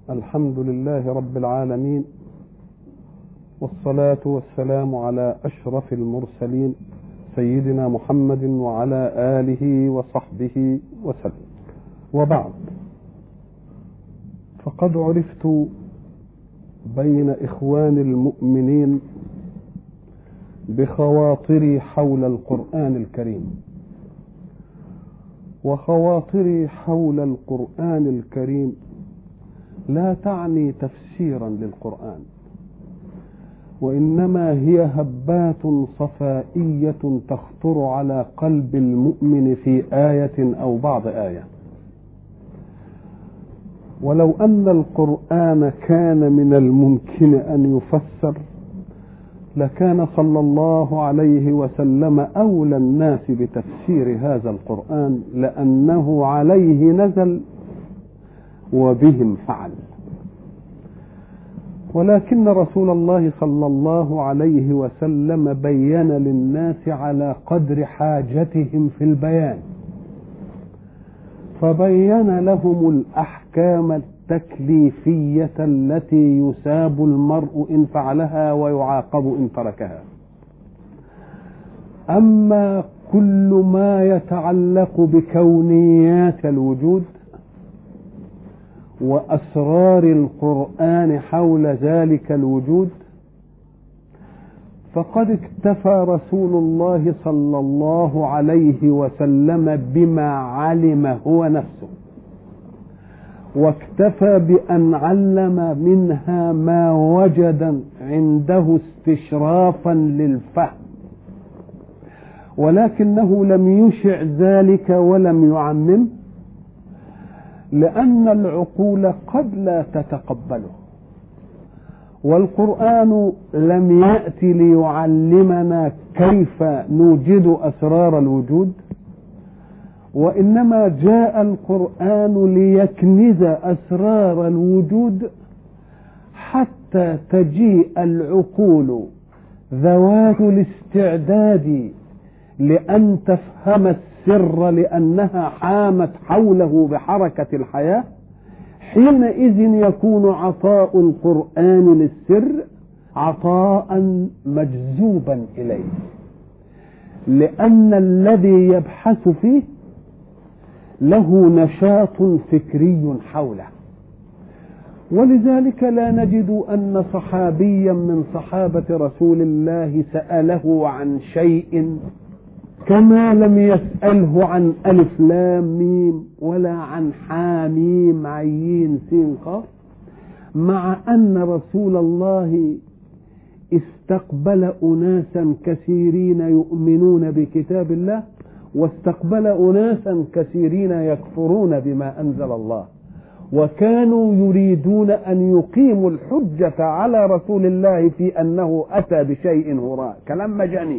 الحمد لله رب العالمين، والصلاة والسلام على أشرف المرسلين سيدنا محمد وعلى آله وصحبه وسلم. وبعد، فقد عرفت بين إخوان المؤمنين بخواطري حول القرآن الكريم، وخواطري حول القرآن الكريم لا تعني تفسيرا للقرآن، وإنما هي هبات صفائية تخطر على قلب المؤمن في آية أو بعض آية. ولو أن القرآن كان من الممكن أن يفسر لكان صلى الله عليه وسلم أولى الناس بتفسير هذا القرآن، لأنه عليه نزل وبهم فعل. ولكن رسول الله صلى الله عليه وسلم بين للناس على قدر حاجتهم في البيان، فبين لهم الأحكام التكليفية التي يثاب المرء إن فعلها ويعاقب إن تركها. أما كل ما يتعلق بكونيات الوجود وأسرار القرآن حول ذلك الوجود فقد اكتفى رسول الله صلى الله عليه وسلم بما علم هو نفسه، واكتفى بأن علم منها ما وجد عنده استشرافا للفهم، ولكنه لم يشع ذلك ولم يعمم، لأن العقول قد لا تتقبله. والقرآن لم يأتي ليعلمنا كيف نوجد أسرار الوجود، وإنما جاء القرآن ليكنز أسرار الوجود حتى تجيء العقول ذوات الاستعداد لأن تفهم السر، لأنها حامت حوله بحركة الحياة. حينئذ يكون عطاء القرآن للسر عطاء مجذوبا إليه، لأن الذي يبحث فيه له نشاط فكري حوله. ولذلك لا نجد أن صحابيا من صحابة رسول الله سأله عن شيء كما لم يسأله عن ألف لام ميم ولا عن حاميم عين سين قاف، مع أن رسول الله استقبل أناسا كثيرين يؤمنون بكتاب الله، واستقبل أناسا كثيرين يكفرون بما أنزل الله، وكانوا يريدون أن يقيموا الحجة على رسول الله في أنه أتى بشيء هراء كلام مجانين.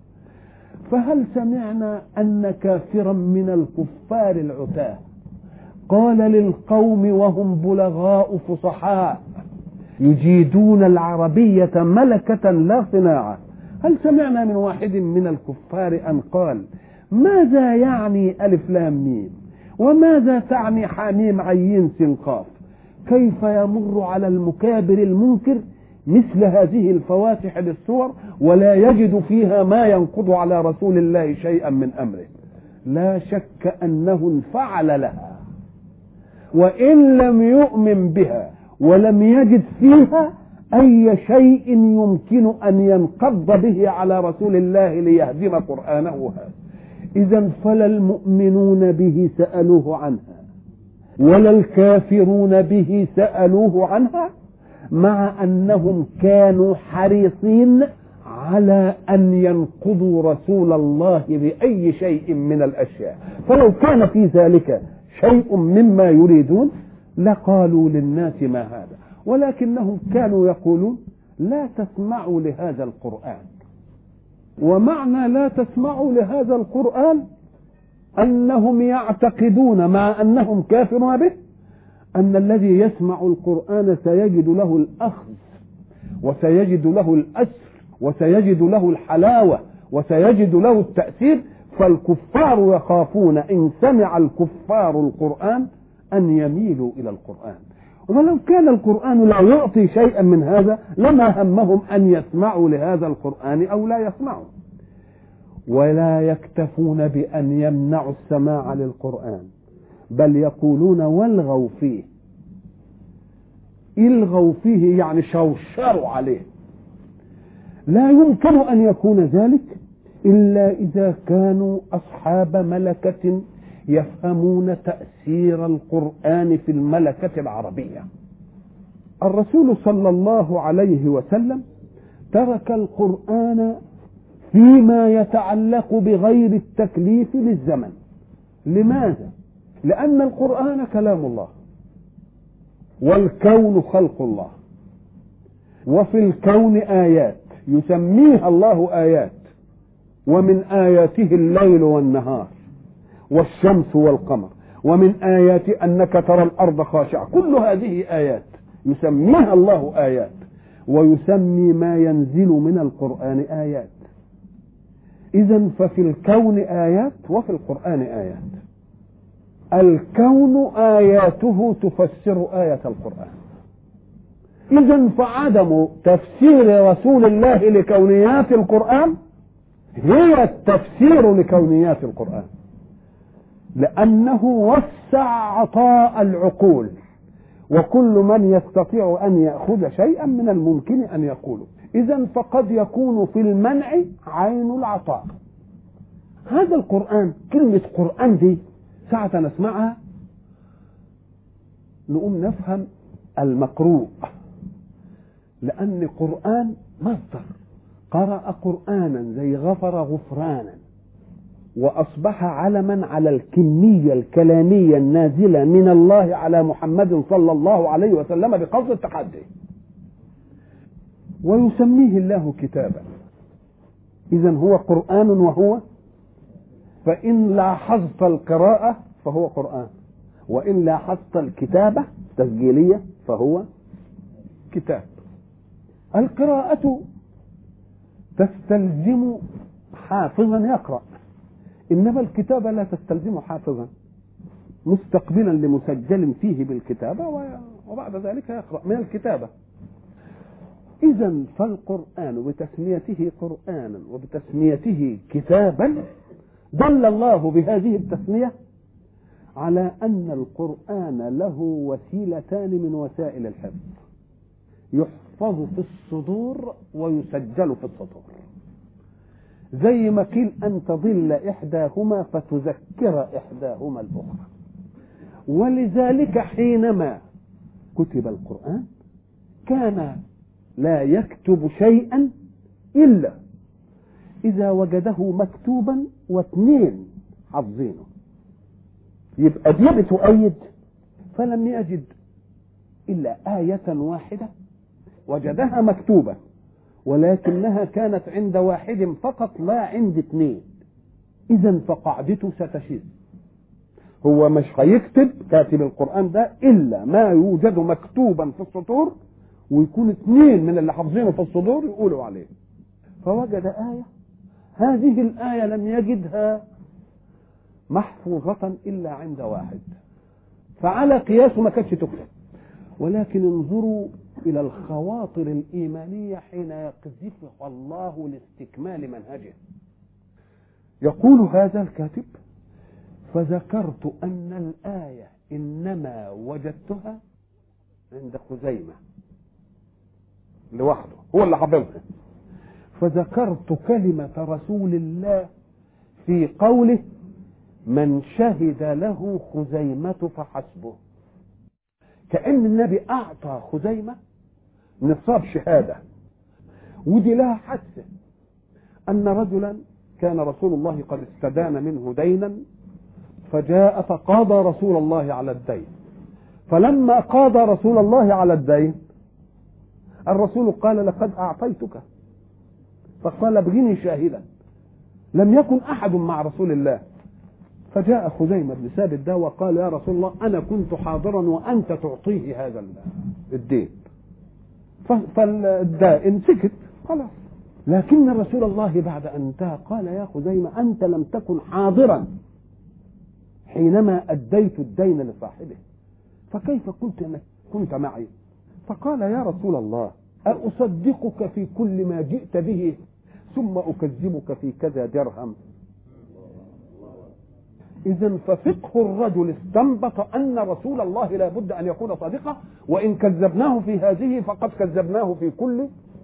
فهل سمعنا أن كافرا من الكفار العتاه قال للقوم وهم بلغاء فصحاء يجيدون العربية ملكة لا صناعة، هل سمعنا من واحد من الكفار أن قال ماذا يعني ألف لام ميم وماذا تعني حاميم عين سين قاف؟ كيف يمر على المكابر المنكر مثل هذه الفواتح للسور ولا يجد فيها ما ينقض على رسول الله شيئا من أمره؟ لا شك أنه انفعل لها، وإن لم يؤمن بها ولم يجد فيها أي شيء يمكن أن ينقض به على رسول الله ليهدم قرآنه هذا. إذن فلا المؤمنون به سألوه عنها ولا الكافرون به سألوه عنها، مع أنهم كانوا حريصين على أن ينقضوا رسول الله بأي شيء من الأشياء. فلو كان في ذلك شيء مما يريدون لقالوا للناس ما هذا، ولكنهم كانوا يقولون لا تسمعوا لهذا القرآن. ومعنى لا تسمعوا لهذا القرآن أنهم يعتقدون مع أنهم كافرون به أن الذي يسمع القرآن سيجد له الأخذ وسيجد له الأسر وسيجد له الحلاوة وسيجد له التأثير. فالكفار يخافون إن سمع الكفار القرآن أن يميلوا إلى القرآن. ولو كان القرآن لا يعطي شيئا من هذا لما همهم أن يسمعوا لهذا القرآن أو لا يسمعوا. ولا يكتفون بأن يمنعوا السماع للقرآن، بل يقولون والغوا فيه. الغوا فيه يعني شوشروا عليه. لا يمكن أن يكون ذلك إلا إذا كانوا أصحاب ملكة يفهمون تأثير القرآن في الملكة العربية. الرسول صلى الله عليه وسلم ترك القرآن فيما يتعلق بغير التكليف للزمن. لماذا؟ لأن القرآن كلام الله، والكون خلق الله، وفي الكون آيات يسميها الله آيات، ومن آياته الليل والنهار والشمس والقمر، ومن آيات أنك ترى الأرض خاشعة. كل هذه آيات يسميها الله آيات، ويسمي ما ينزل من القرآن آيات. إذن ففي الكون آيات وفي القرآن آيات. الكون آياته تفسر آية القرآن. إذن فعدم تفسير رسول الله لكونيات القرآن هي التفسير لكونيات القرآن، لأنه وسع عطاء العقول، وكل من يستطيع أن يأخذ شيئا من الممكن أن يقوله. إذن فقد يكون في المنع عين العطاء. هذا القرآن، كلمة قرآن دي ساعة نسمعها نقوم نفهم المقروء، لأن قرآن مصدر. قرأ قرآنا زي غفر غفرانا، وأصبح علما على الكمية الكلامية النازلة من الله على محمد صلى الله عليه وسلم بقصد التحدي، ويسميه الله كتابا. إذن هو قرآن، وهو فإن لاحظت القراءة فهو قرآن، وإن لاحظت الكتابة تسجيلية فهو كتاب. القراءة تستلزم حافظا يقرأ، إنما الكتابة لا تستلزم حافظا مستقبلا لمسجل فيه بالكتابة، وبعد ذلك يقرأ من الكتابة. إذن فالقرآن بتسميته قرآنا وبتسميته كتابا دل الله بهذه التسمية على أن القرآن له وسيلتان من وسائل الحفظ: يحفظ في الصدور ويسجل في السطور، زي ما قيل أن تضل إحداهما فتذكر إحداهما الأخرى. ولذلك حينما كتب القرآن كان لا يكتب شيئا إلا إذا وجده مكتوبا واثنين حافظينه، يبقى دي بتؤيد. فلم يجد إلا آية واحدة وجدها مكتوبة، ولكنها كانت عند واحد فقط لا عند اثنين، إذن فقاعدته ستشذ. هو مش هيكتب كاتب القرآن ده إلا ما يوجد مكتوبا في السطور، ويكون اثنين من اللي حافظينه في الصدور يقولوا عليه. فوجد آية، هذه الآية لم يجدها محفوظة إلا عند واحد، فعلى قياسه ما كانتش تكتب. ولكن انظروا إلى الخواطر الإيمانية حين يقذفها الله لاستكمال منهجه. يقول هذا الكاتب: فذكرت أن الآية إنما وجدتها عند خزيمة لوحده، هو اللي حفظها. فذكرت كلمة رسول الله في قوله: من شهد له خزيمة فحسبه. كأن النبي أعطى خزيمة نصاب شهادة، ودي لها حادثة. أن رجلا كان رسول الله قد استدان منه دينا، فجاء فقاضى رسول الله على الدين. فلما قاضى رسول الله على الدين الرسول قال: لقد أعطيتك. فقال: ابغني شاهدا. لم يكن أحد مع رسول الله. فجاء خزيمة بن ثابت ده وقال: يا رسول الله، أنا كنت حاضرا وأنت تعطيه هذا الدين. فالدائن سكت خلاص. لكن رسول الله بعد أن انتهى قال: يا خزيمة، أنت لم تكن حاضرا حينما أديت الدين لصاحبه، فكيف قلت كنت معي. فقال يا رسول الله أصدقك في كل ما جئت به ثم أكذبك في كذا درهم؟ إذن ففقه الرجل استنبط أن رسول الله لا بد أن يكون صادقا، وإن كذبناه في هذه فقد كذبناه في كل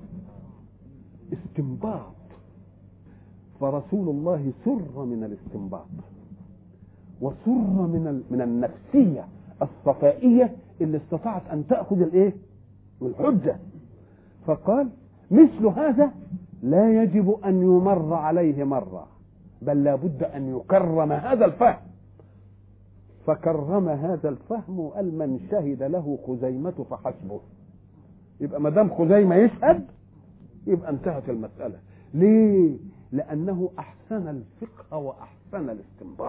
استنباط. فرسول الله سر من الاستنباط، وسر من النفسية الصفائية اللي استطاعت أن تأخذ الحجة. فقال مثل هذا لا يجب أن يمر عليه مرة، بل لا بد أن يكرم هذا الفهم. فكرم هذا الفهم وقال من شهد له خزيمة فحسبه. يبقى ما دام خزيمة يشهد يبقى انتهت المسألة. ليه؟ لأنه أحسن الفقه وأحسن الاستنباط.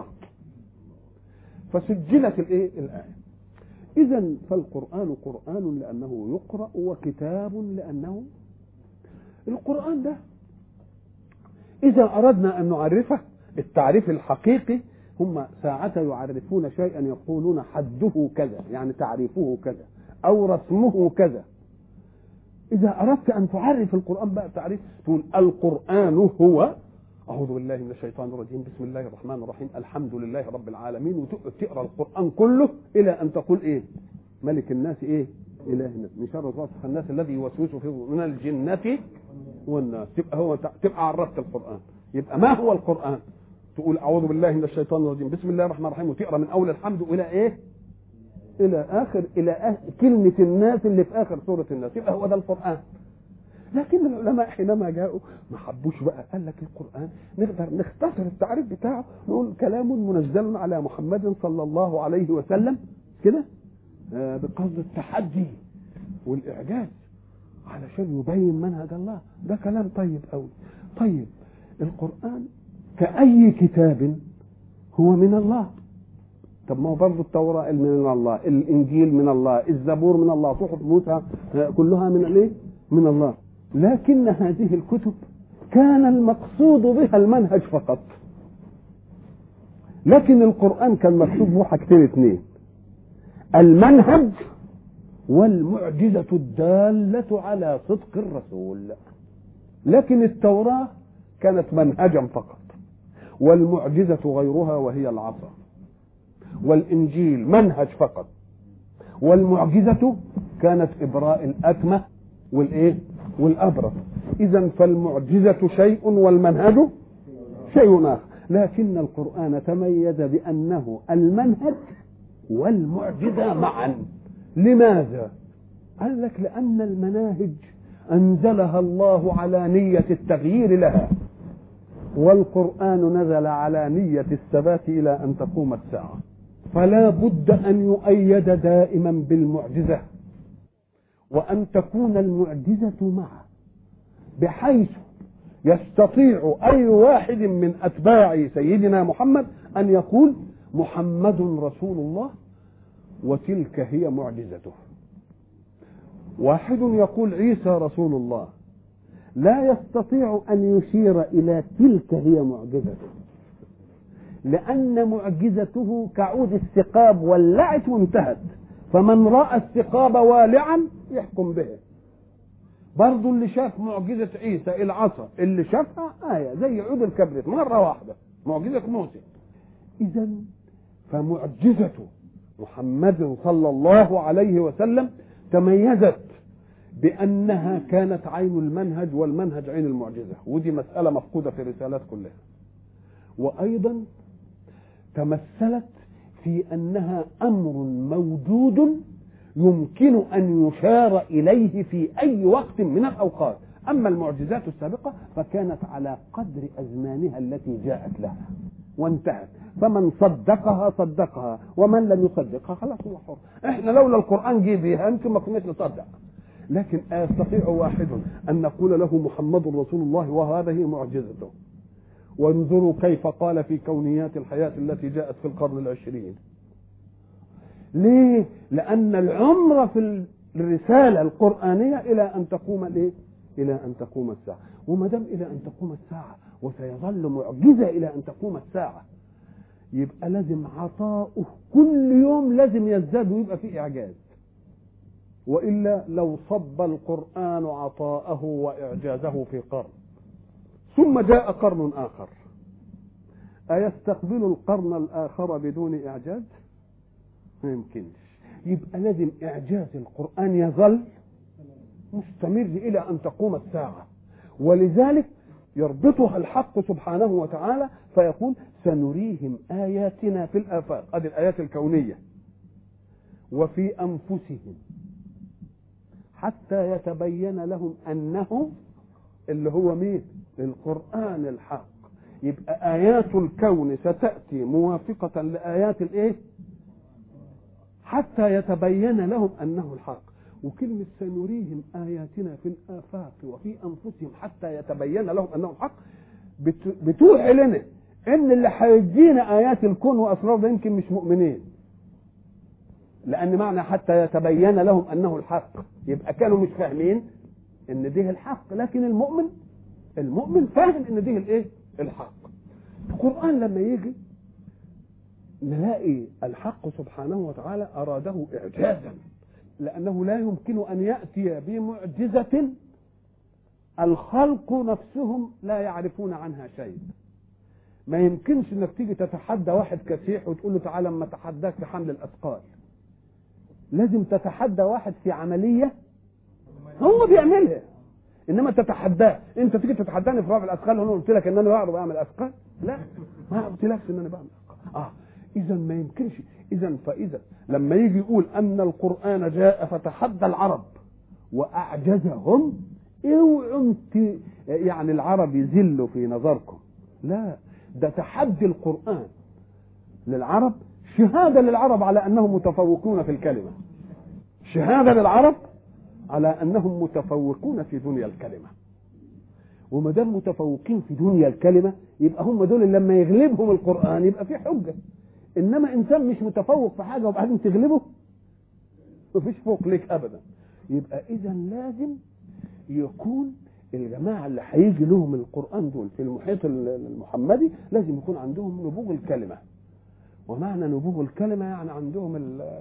فسجلت الآية. إذن فالقرآن قرآن لأنه يقرأ، وكتاب لأنه القرآن ده إذا أردنا أن نعرفه التعريف الحقيقي، هم ساعة يعرفون شيئا يقولون حده كذا، يعني تعريفه كذا أو رسمه كذا. إذا أردت أن تعرف القرآن بقى تعريف، تقول القرآن هو أعوذ بالله من الشيطان الرجيم بسم الله الرحمن الرحيم الحمد لله رب العالمين، وتقرأ القرآن كله إلى أن تقول ملك الناس إله الناس من شر وسواس الناس الذي يوسوس في من الجنة والناس. تبقى عرفت القرآن. يبقى ما هو القرآن؟ تقول أعوذ بالله من الشيطان الرجيم بسم الله الرحمن الرحيم، وتقرأ من أول الحمد إلى إلى آخر كلمة الناس اللي في آخر سورة الناس. يبقى هو ده القرآن. لكن العلماء حينما جاءوا ما حبوش بقى، قال لك القرآن نقدر نختصر التعريف بتاعه، نقول كلام منزل على محمد صلى الله عليه وسلم كده بقصد التحدي والإعجاز علشان يبين منهج الله. ده كلام طيب قوي. طيب القرآن كأي كتاب هو من الله. طب ما هو برضه التوراة من الله، الإنجيل من الله، الزبور من الله، صحف موسى كلها من الله. لكن هذه الكتب كان المقصود بها المنهج فقط. لكن القرآن كان مكتوب به حاجتين اثنين: المنهج والمعجزة الدالة على صدق الرسول. لكن التوراة كانت منهجا فقط، والمعجزة غيرها وهي العصا. والإنجيل منهج فقط، والمعجزة كانت إبراء الأكمة والأبرص. إذن فالمعجزة شيء والمنهج شيء آخر. لكن القرآن تميز بأنه المنهج والمعجزة معا. لماذا؟ قال لك لأن المناهج أنزلها الله على نية التغيير لها، والقرآن نزل على نية الثبات إلى أن تقوم الساعة. فلا بد أن يؤيد دائما بالمعجزة، وأن تكون المعجزة معه، بحيث يستطيع أي واحد من أتباع سيدنا محمد أن يقول محمد رسول الله وتلك هي معجزته. واحد يقول عيسى رسول الله لا يستطيع أن يشير إلى تلك هي معجزته، لأن معجزته كعود الثقاب ولعت وانتهت، فمن رأى الثقاب والعا يحكم به. برضو اللي شاف معجزة عيسى العصا اللي شافها آية زي عود الكبريت مرة واحدة، معجزة موسى. إذن فمعجزة محمد صلى الله عليه وسلم تميزت بأنها كانت عين المنهج، والمنهج عين المعجزة، ودي مسألة مفقودة في الرسالات كلها. وأيضا تمثلت في أنها أمر موجود يمكن أن يشار إليه في أي وقت من الأوقات. أما المعجزات السابقة فكانت على قدر أزمانها التي جاءت لها وانتهت، فمن صدقها ومن لم يصدقها خلاص هو حر. احنا لولا القرآن جه بيها انتم ما كناش نصدق. لكن يستطيع واحد أن نقول له محمد رسول الله وهذه معجزته. وانظروا كيف قال في كونيات الحياة التي جاءت في القرن العشرين. ليه؟ لأن العمر في الرسالة القرآنية إلى أن تقوم إلى أن تقوم الساعة. وما دام إلى أن تقوم الساعة وسيظل معجزة إلى أن تقوم الساعة، يبقى لازم عطاؤه كل يوم لازم يزداد ويبقى فيه إعجاز. وإلا لو صب القرآن عطاءه وإعجازه في قرن ثم جاء قرن آخر، أيستقبل القرن الآخر بدون إعجاز؟ ما يمكنش. يبقى لازم إعجاز القرآن يظل مستمر إلى أن تقوم الساعة، ولذلك يربطها الحق سبحانه وتعالى فيقول سنريهم آياتنا في الآفاق، هذه الآيات الكونية، وفي أنفسهم حتى يتبين لهم أنه اللي هو مين؟ القرآن الحق. يبقى آيات الكون ستأتي موافقة لآيات الإيه؟ حتى يتبين لهم أنه الحق. وكلمة سنريهم آياتنا في الآفاق وفي أنفسهم حتى يتبين لهم أنه الحق بتوحي لنا إن اللي هيدينا آيات الكون وأسرار ده يمكن مش مؤمنين، لأن معنى حتى يتبين لهم أنه الحق يبقى كانوا مش فاهمين إن ده الحق، لكن المؤمن فاهم إن ده الإيه؟ الحق. القرآن لما يجي نلاقي الحق سبحانه وتعالى أراده إعجازا، لأنه لا يمكن أن يأتي بمعجزة الخلق نفسهم لا يعرفون عنها شيء. ما يمكنش انك تيجي تتحدى واحد كسيح وتقول له تعالى اما اتحداك في حمل الأثقال. لازم تتحدى واحد في عملية هو بيعملها، انما تتحداه. انت تيجي تتحداني في رفع الأثقال وانا قلت لك ان انا بعرف اعمل أثقال؟ لا، ما قلتلكش ان انا بعمل أثقال. اذا ما يمكنش. فاذا لما يجي يقول ان القرآن جاء فتحدى العرب واعجزهم، اوعوا يعني العرب يذلوا في نظركم، لا، ده تحدي القرآن للعرب شهادة للعرب على انهم متفوقون في الكلمة، شهادة للعرب على انهم متفوقون في دنيا الكلمة. وما دام متفوقين في دنيا الكلمة يبقى هم دول اللي لما يغلبهم القرآن يبقى في حجة. انما انسان مش متفوق في حاجة وبعدين تغلبه مفيش فوق ليك ابدا. يبقى اذا لازم يكون الجماعة اللي هيجي لهم القرآن دول في المحيط المحمدي لازم يكون عندهم نبوغ الكلمة. ومعنى نبوغ الكلمة يعني عندهم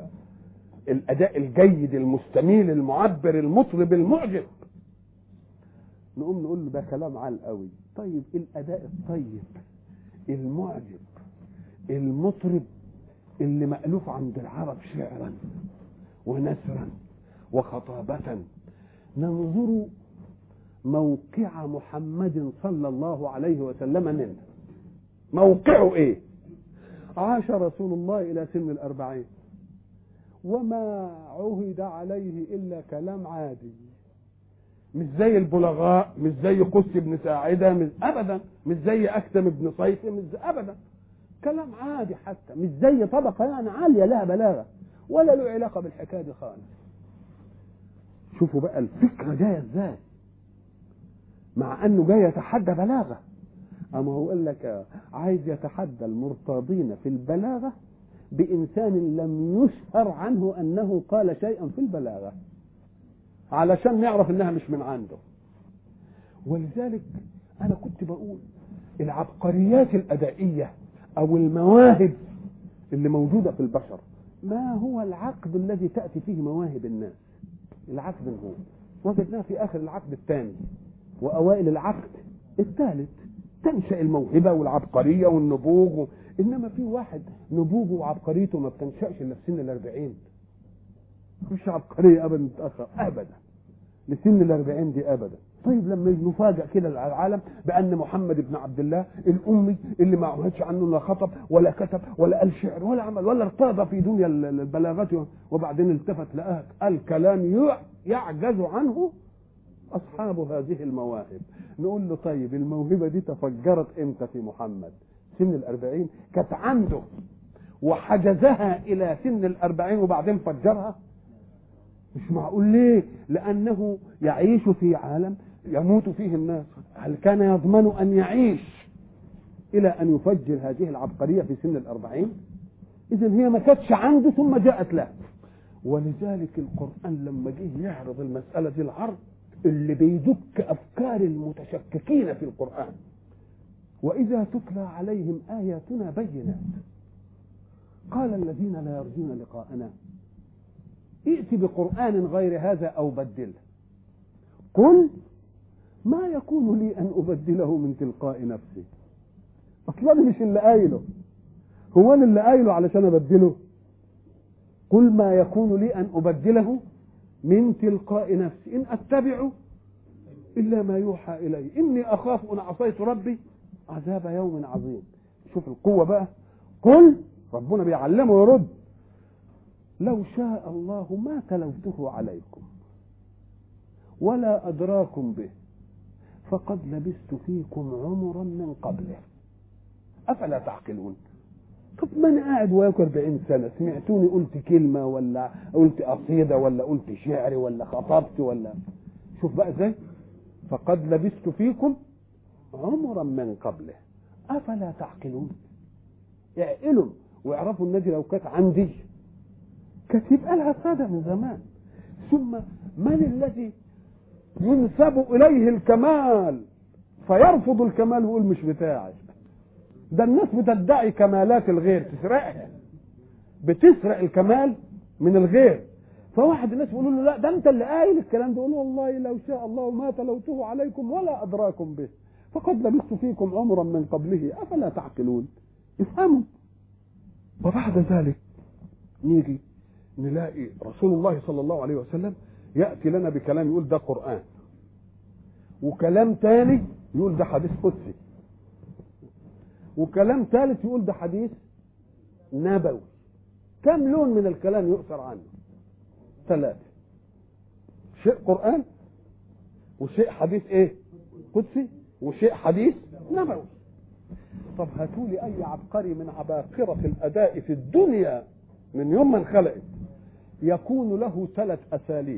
الأداء الجيد المستميل المعبر المطرب المعجب. نقوم نقول له ده كلام عال قوي. طيب الأداء الطيب المعجب المطرب اللي مألوف عند العرب شعرا ونثرا وخطابة، ننظر موقع محمد صلى الله عليه وسلم منه. موقعه ايه؟ عاش رسول الله الى سن 40 وما عهد عليه الا كلام عادي، مش زي البلغاء، مش زي قس بن ساعدة، مش ابدا، مش زي اكتم بن صيف، مش ابدا، كلام عادي، حتى مش زي طبقة يعني عالية لها بلاغة ولا له علاقة بالحكاية دي خالص. شوفوا بقى الفكرة جاية ازاي، مع انه جاي يتحدى بلاغة. اما هو قال لك عايز يتحدى المرتاضين في البلاغة بإنسان لم يشهر عنه أنه قال شيئا في البلاغة، علشان نعرف أنها مش من عنده. ولذلك أنا كنت بقول العبقريات الأدائية أو المواهب اللي موجودة في البشر، ما هو العقد الذي تأتي فيه مواهب الناس؟ العقد هو وجدناه في آخر العقد الثاني وأوائل العقد الثالث تنشأ الموهبة والعبقرية والنبوغ. إنما في واحد نبوغه وعبقريته ما بتنشأش إلا في سن 40. مش عبقرية أبدا متأخر أبدا لسن 40 دي أبدا. طيب لما نفاجأ كده العالم بأن محمد بن عبد الله الأمي اللي ما عهدش عنه لا خطب ولا كتب ولا قال شعر ولا عمل ولا ارتضى في دنيا البلاغات، وبعدين التفت لقاه قال كلام يعجز عنه أصحاب هذه المواهب. نقول له طيب الموهبة دي تفجرت إمتى في محمد؟ سن 40 كانت عنده وحجزها إلى سن 40 وبعدين فجرها؟ مش معقول. ليه؟ لأنه يعيش في عالم يموت فيه الناس. هل كان يضمن أن يعيش إلى أن يفجر هذه العبقرية في سن 40؟ إذن هي ما كانتش عنده ثم جاءت له. ولذلك القرآن لما جه يعرض المسألة دي العرض اللي بيدك أفكار المتشككين في القرآن، وإذا تتلى عليهم آياتنا بينات قال الذين لا يرجون لقاءنا ائت بقرآن غير هذا أو بدله. قل ما يكون لي أن أبدله من تلقاء نفسي. أصلا مش اللي قايله، هو أنا اللي قايله علشان أبدله؟ قل ما يكون لي أن أبدله من تلقاء نفسي إن أتبع إلا ما يوحى إلي إني أخاف أن عصيت ربي عذاب يوم عظيم. شوف القوة بقى. قل ربنا بيعلمه ويرد لو شاء الله ما تلوته عليكم ولا أدراكم به فقد لبثت فيكم عمرا من قبله أفلا تعقلون. طب ما أنا قاعد وياكم 40 سنة، سمعتوني قلت كلمة ولا قلت قصيدة ولا قلت شعر ولا خطبت ولا؟ شوف بقى ازاي. فقد لبثت فيكم عمرا من قبله أفلا تعقلون. يعقلوا ويعرفوا النادي لو كانت عندي كانت يبقى لها سادة من زمان. ثم من الذي ينسب إليه الكمال فيرفض الكمال ويقول مش بتاعي؟ ده الناس بتدعي كمالات الغير، تسرقها، بتسرق الكمال من الغير. فواحد الناس يقولوا له لا ده انت اللي قايل الكلام ده، يقول والله لو شاء الله ما تلوته عليكم ولا أدراكم به فقد لبثت فيكم عمرا من قبله أفلا تعقلون. افهموا. وبعد ذلك نيجي نلاقي رسول الله صلى الله عليه وسلم يأتي لنا بكلام يقول ده قرآن، وكلام تاني يقول ده حديث قدسي، وكلام ثالث يقول ده حديث نبوي. كم لون من الكلام يؤثر عنه؟ 3. شيء قرآن، وشيء حديث ايه؟ قدسي، وشيء حديث نبوي. طب هاتوا لي اي عبقري من عباقرة الاداء في الدنيا من يوم ما انخلقت يكون له 3 أساليب،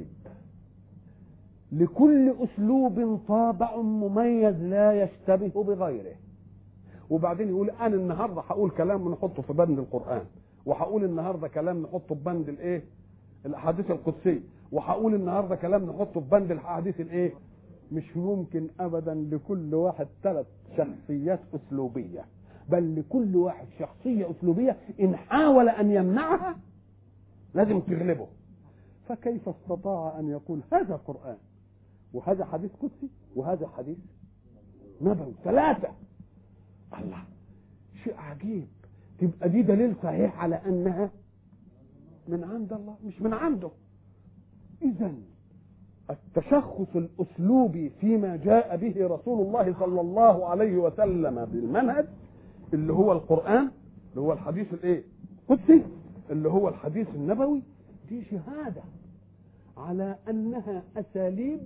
لكل أسلوب طابع مميز لا يشتبه بغيره، وبعدين يقول أنا النهاردة هقول كلام نحطه في بند القرآن، وهقول النهاردة كلام نحطه في بند الإيه؟ الأحاديث القدسية، وهقول النهاردة كلام نحطه في بند الأحاديث الإيه؟ مش ممكن أبدا لكل واحد 3 شخصيات أسلوبية، بل لكل واحد شخصية أسلوبية إن حاول أن يمنعها لازم تغلبه. فكيف استطاع أن يقول هذا قرآن وهذا حديث قدسي وهذا حديث نبوي 3؟ الله، شيء عجيب. تبقى دي دليل صحيح على أنها من عند الله مش من عنده. إذن التشخص الأسلوبي فيما جاء به رسول الله صلى الله عليه وسلم بالمنهج اللي هو القرآن، اللي هو الحديث الايه؟ قدسي، اللي هو الحديث النبوي، دي شهادة على أنها أساليب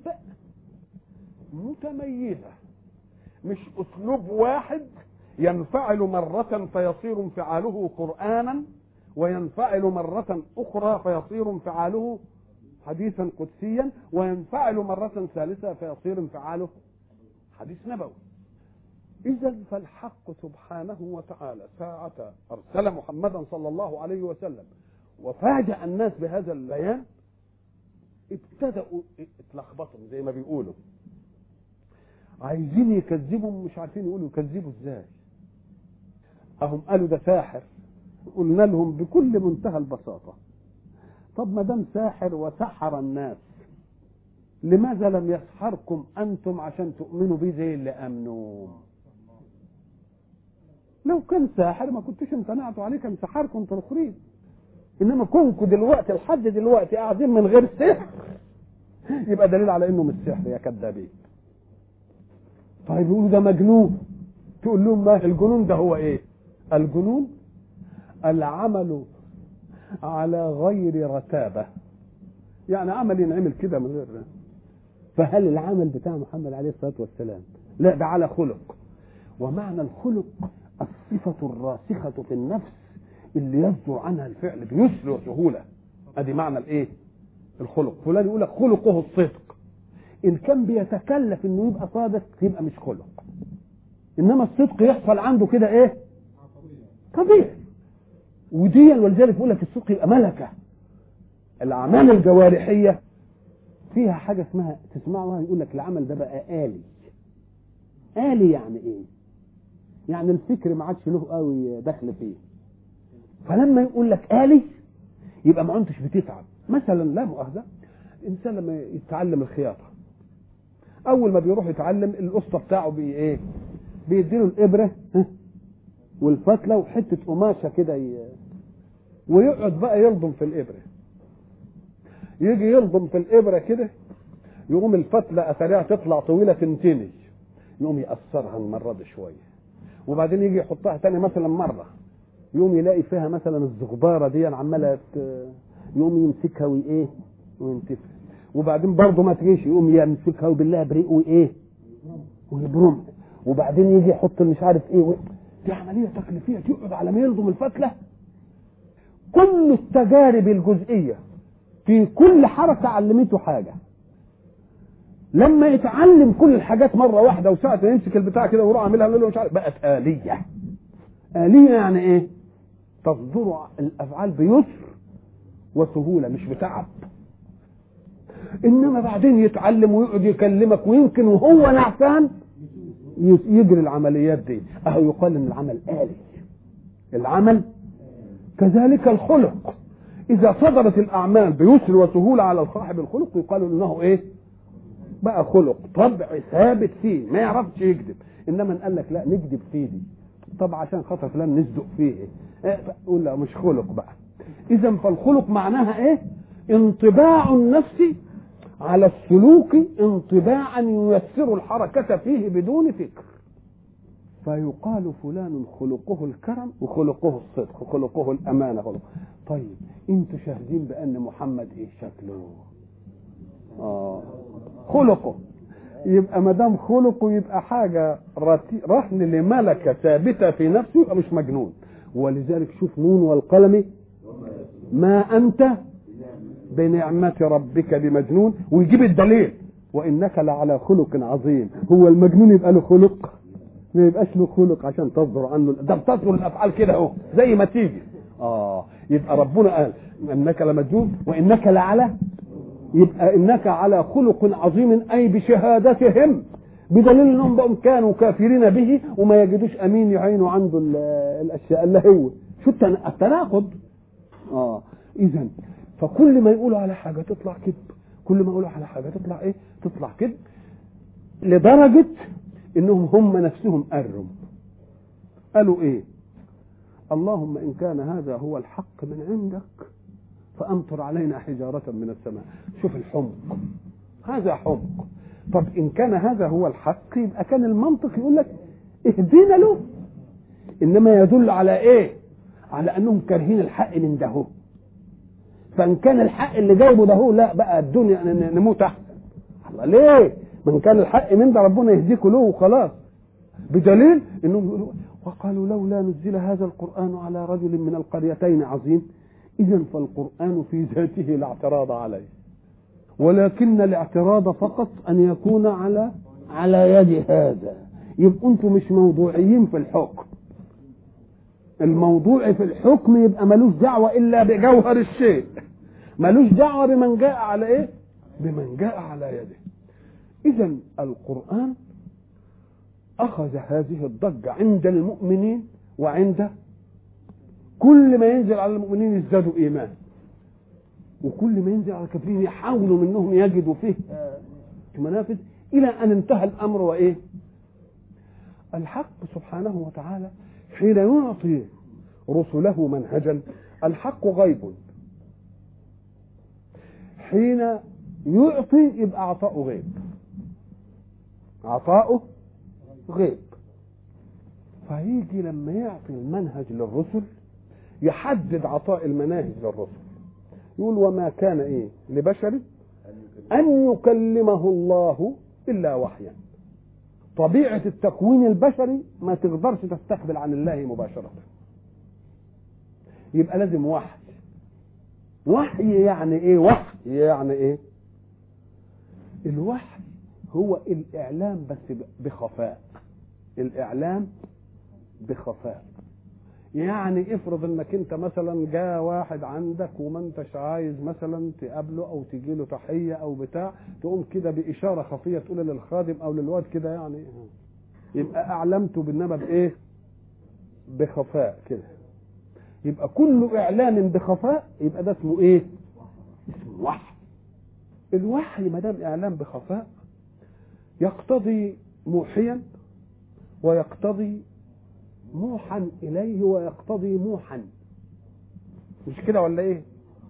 متميزة، مش أسلوب واحد ينفعل مرة فيصير انفعاله قرآنا، وينفعل مرة أخرى فيصير انفعاله حديثا قدسيا، وينفعل مرة ثالثة فيصير انفعاله حديث نبوي. إذا فالحق سبحانه وتعالى ساعة أرسل محمدا صلى الله عليه وسلم وفاجأ الناس بهذا البيان ابتدأوا اتلخبطوا زي ما بيقولوا، عايزين يكذبوا مش عارفين يقولوا يكذبوا ازاي. اهم قالوا ده ساحر، قلنا لهم بكل منتهى البساطة طب ما دام ساحر وسحر الناس لماذا لم يسحركم انتم عشان تؤمنوا بيه زي اللي امنوا؟ لو كان ساحر ما كنتوش امتنعتوا عليه، كان سحركم انتوا الاخرين. انما كونكم دلوقتي لحد دلوقتي قاعدين من غير سحر يبقى دليل على انه مش سحر يا كذابين. طيب يقولوا ده مجنون، تقول لهم ما الجنون ده هو ايه؟ الجنون العمل على غير رتابة، يعني عمل ينعمل كده من غير. فهل العمل بتاع محمد عليه الصلاة والسلام لا ده على خلق، ومعنى الخلق الصفة الراسخة في النفس اللي يصدر عنها الفعل بيسر وسهولة. ادي معنى الايه؟ الخلق. فلان يقول لك خلقه الصدق، ان كان بيتكلف انه يبقى صادق يبقى مش خلق، انما الصدق يحصل عنده كده ايه؟ طبيعي. ودي ولذلك يقول لك الصدق يبقى ملكة. الاعمال الجوارحية فيها حاجة اسمها تسمعوها يقول لك العمل ده بقى آلي. آلي يعني ايه؟ يعني الفكر ما عادش له قوي دخل فيه، فلما يقول لك آلي يبقى ما انتش بتتعب، مثلا لا مؤاخذه، انسان لما يتعلم الخياطه، اول ما بيروح يتعلم القسطه بتاعه ايه؟ بيديله الابره والفتله وحته قماشه كده ويقعد بقى يلضم في الابره. يجي يلضم في الابره كده، يقوم الفتله اثرها تطلع طويله تنتني، يقوم يقصرها المره دي شويه، وبعدين يجي يحطها تاني مثلا مره، يقوم يلاقي فيها مثلا الزغباره دي عماله يقوم يمسكها وايه وينتفها، وبعدين برضه ما تجيش يقوم يمسكها وبالله بريق وايه ويبرمها، وبعدين يجي يحط مش عارف ايه دي عمليه تكليفيه تقعد على ما يلضم الفتله. كل التجارب الجزئيه في كل حركه علمته حاجه. لما يتعلم كل الحاجات مره واحده وساعه يمسك البتاع كده ويروح عاملها له مش عارف، بقت آلية. آلية يعني ايه؟ تصدر الافعال بيسر وسهوله مش بتعب. انما بعدين يتعلم ويقعد يكلمك ويمكن وهو نعسان يجري العمليات دي، اهو يقال ان العمل آلي. العمل كذلك الخلق، اذا صدرت الاعمال بيسر وسهوله على صاحب الخلق يقال انه ايه؟ بقى خلق، طبع ثابت فيه ما يعرفش يكذب. انما قال لك لا نكذب فيه دي، طب عشان خاطر فلان نصدق فيه قول لا مش خلق بقى. اذا فالخلق معناها ايه؟ انطباع النفس على السلوك انطباعا ييسر الحركة فيه بدون فكر. فيقال فلان خلقه الكرم وخلقه الصدق وخلقه الأمانة خلقه. طيب انتوا شاهدين بأن محمد ايه شكله؟ خلقه. يبقى ما دام خلقه يبقى حاجة رهن لملكة ثابتة في نفسه، يبقى مش مجنون. ولذلك شوف نون والقلم ما أنت بنعمة ربك بمجنون، ويجيب الدليل وإنك لعلى خلق عظيم. هو المجنون يبقى له خلق؟ ما يبقاش له خلق عشان تصدر عنه، ده بتصدر الأفعال كده اهو زي ما تيجي. يبقى ربنا قال إنك لمجنون وإنك لعلى، يبقى إنك على خلق عظيم، أي بشهادتهم، بدليل انهم بقوا كانوا كافرين به وما يجدوش امين يعينوا عنده الاشياء اللي هو شو التناقض. اذا فكل ما يقولوا على حاجه تطلع كذب، كل ما يقولوا على حاجه تطلع ايه؟ تطلع كذب، لدرجه انهم هم نفسهم قالوا ايه؟ اللهم ان كان هذا هو الحق من عندك فامطر علينا حجاره من السماء. شوف الحمق، هذا حمق. طب ان كان هذا هو الحق يبقى كان المنطق يقول لك اهدينا له، انما يدل على ايه؟ على انهم كارهين الحق من ده. فان كان الحق اللي جايبه ده لا بقى الدنيا نموت احسن. الله ليه؟ من كان الحق من ده ربنا يهديكوا له وخلاص. بدليل انهم يقولوا وقالوا لولا نزل هذا القران على رجل من القريتين عظيم. اذا فالقران في ذاته لا اعتراض عليه، ولكن الاعتراض فقط ان يكون على يد هذا. يبقى انتم مش موضوعيين في الحكم. الموضوع في الحكم يبقى ملوش دعوه الا بجوهر الشيء، ملوش دعوه بمن جاء على ايه؟ بمن جاء على يده. اذا القران اخذ هذه الضجه عند المؤمنين، وعند كل ما ينزل على المؤمنين يزدادوا ايمان، وكل ما ينزل على الكافرين يحاولوا منهم يجدوا فيه منافذ، الى ان انتهى الامر وايه؟ الحق سبحانه وتعالى حين يعطي رسله منهجا، الحق غيب، حين يعطي يبقى عطاؤه غيب، عطاؤه غيب. فيجي لما يعطي المنهج للرسل يحدد عطاء المناهج للرسل، يقول وما كان ايه لبشر ان يكلمه الله الا وحيا. طبيعة التكوين البشري ما تقدرش تستقبل عن الله مباشرة، يبقى لازم وحي. وحي يعني ايه؟ وحي يعني ايه؟ الوحي هو الاعلام بس بخفاء، الاعلام بخفاء. يعني افرض انك انت مثلا جاء واحد عندك وما انتش عايز مثلا تقابله او تجي له تحيه او بتاع، تقوم كده باشاره خفيه تقول للخادم او للواد كده، يعني يبقى اعلمته بالنبى بايه؟ بخفاء كده. يبقى كل اعلان بخفاء يبقى ده اسمه ايه؟ اسمه وحي. الوحي ما دام اعلام بخفاء يقتضي موحيا ويقتضي موحا اليه ويقتضي موحا، مش كده ولا ايه؟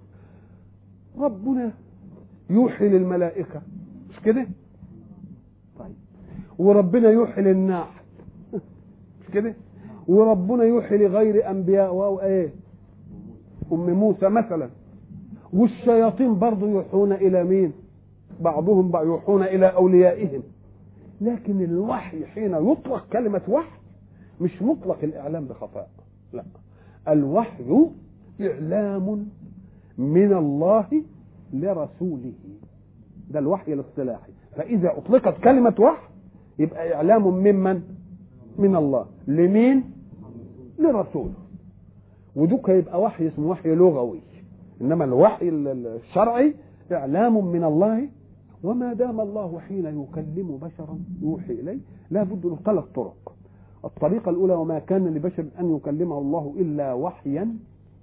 ربنا يوحي للملائكه مش كده؟ طيب وربنا يوحي للناحل مش كده؟ وربنا يوحي لغير انبياء وايه؟ ام موسى مثلا. والشياطين برضه يوحون الى مين؟ بعضهم يوحون الى اوليائهم. لكن الوحي حين يطلق كلمه وحي مش مطلق الاعلام بخفاء، لا، الوحي اعلام من الله لرسوله، ده الوحي الاصطلاحي. فاذا اطلقت كلمه وحي يبقى اعلام ممن؟ من الله. لمين؟ لرسوله. ودوك يبقى وحي اسمه وحي لغوي، انما الوحي الشرعي اعلام من الله. وما دام الله حين يكلم بشرا يوحي اليه لا بد له 3 طرق. الطريقه الاولى وما كان لبشر ان يكلمه الله الا وحيا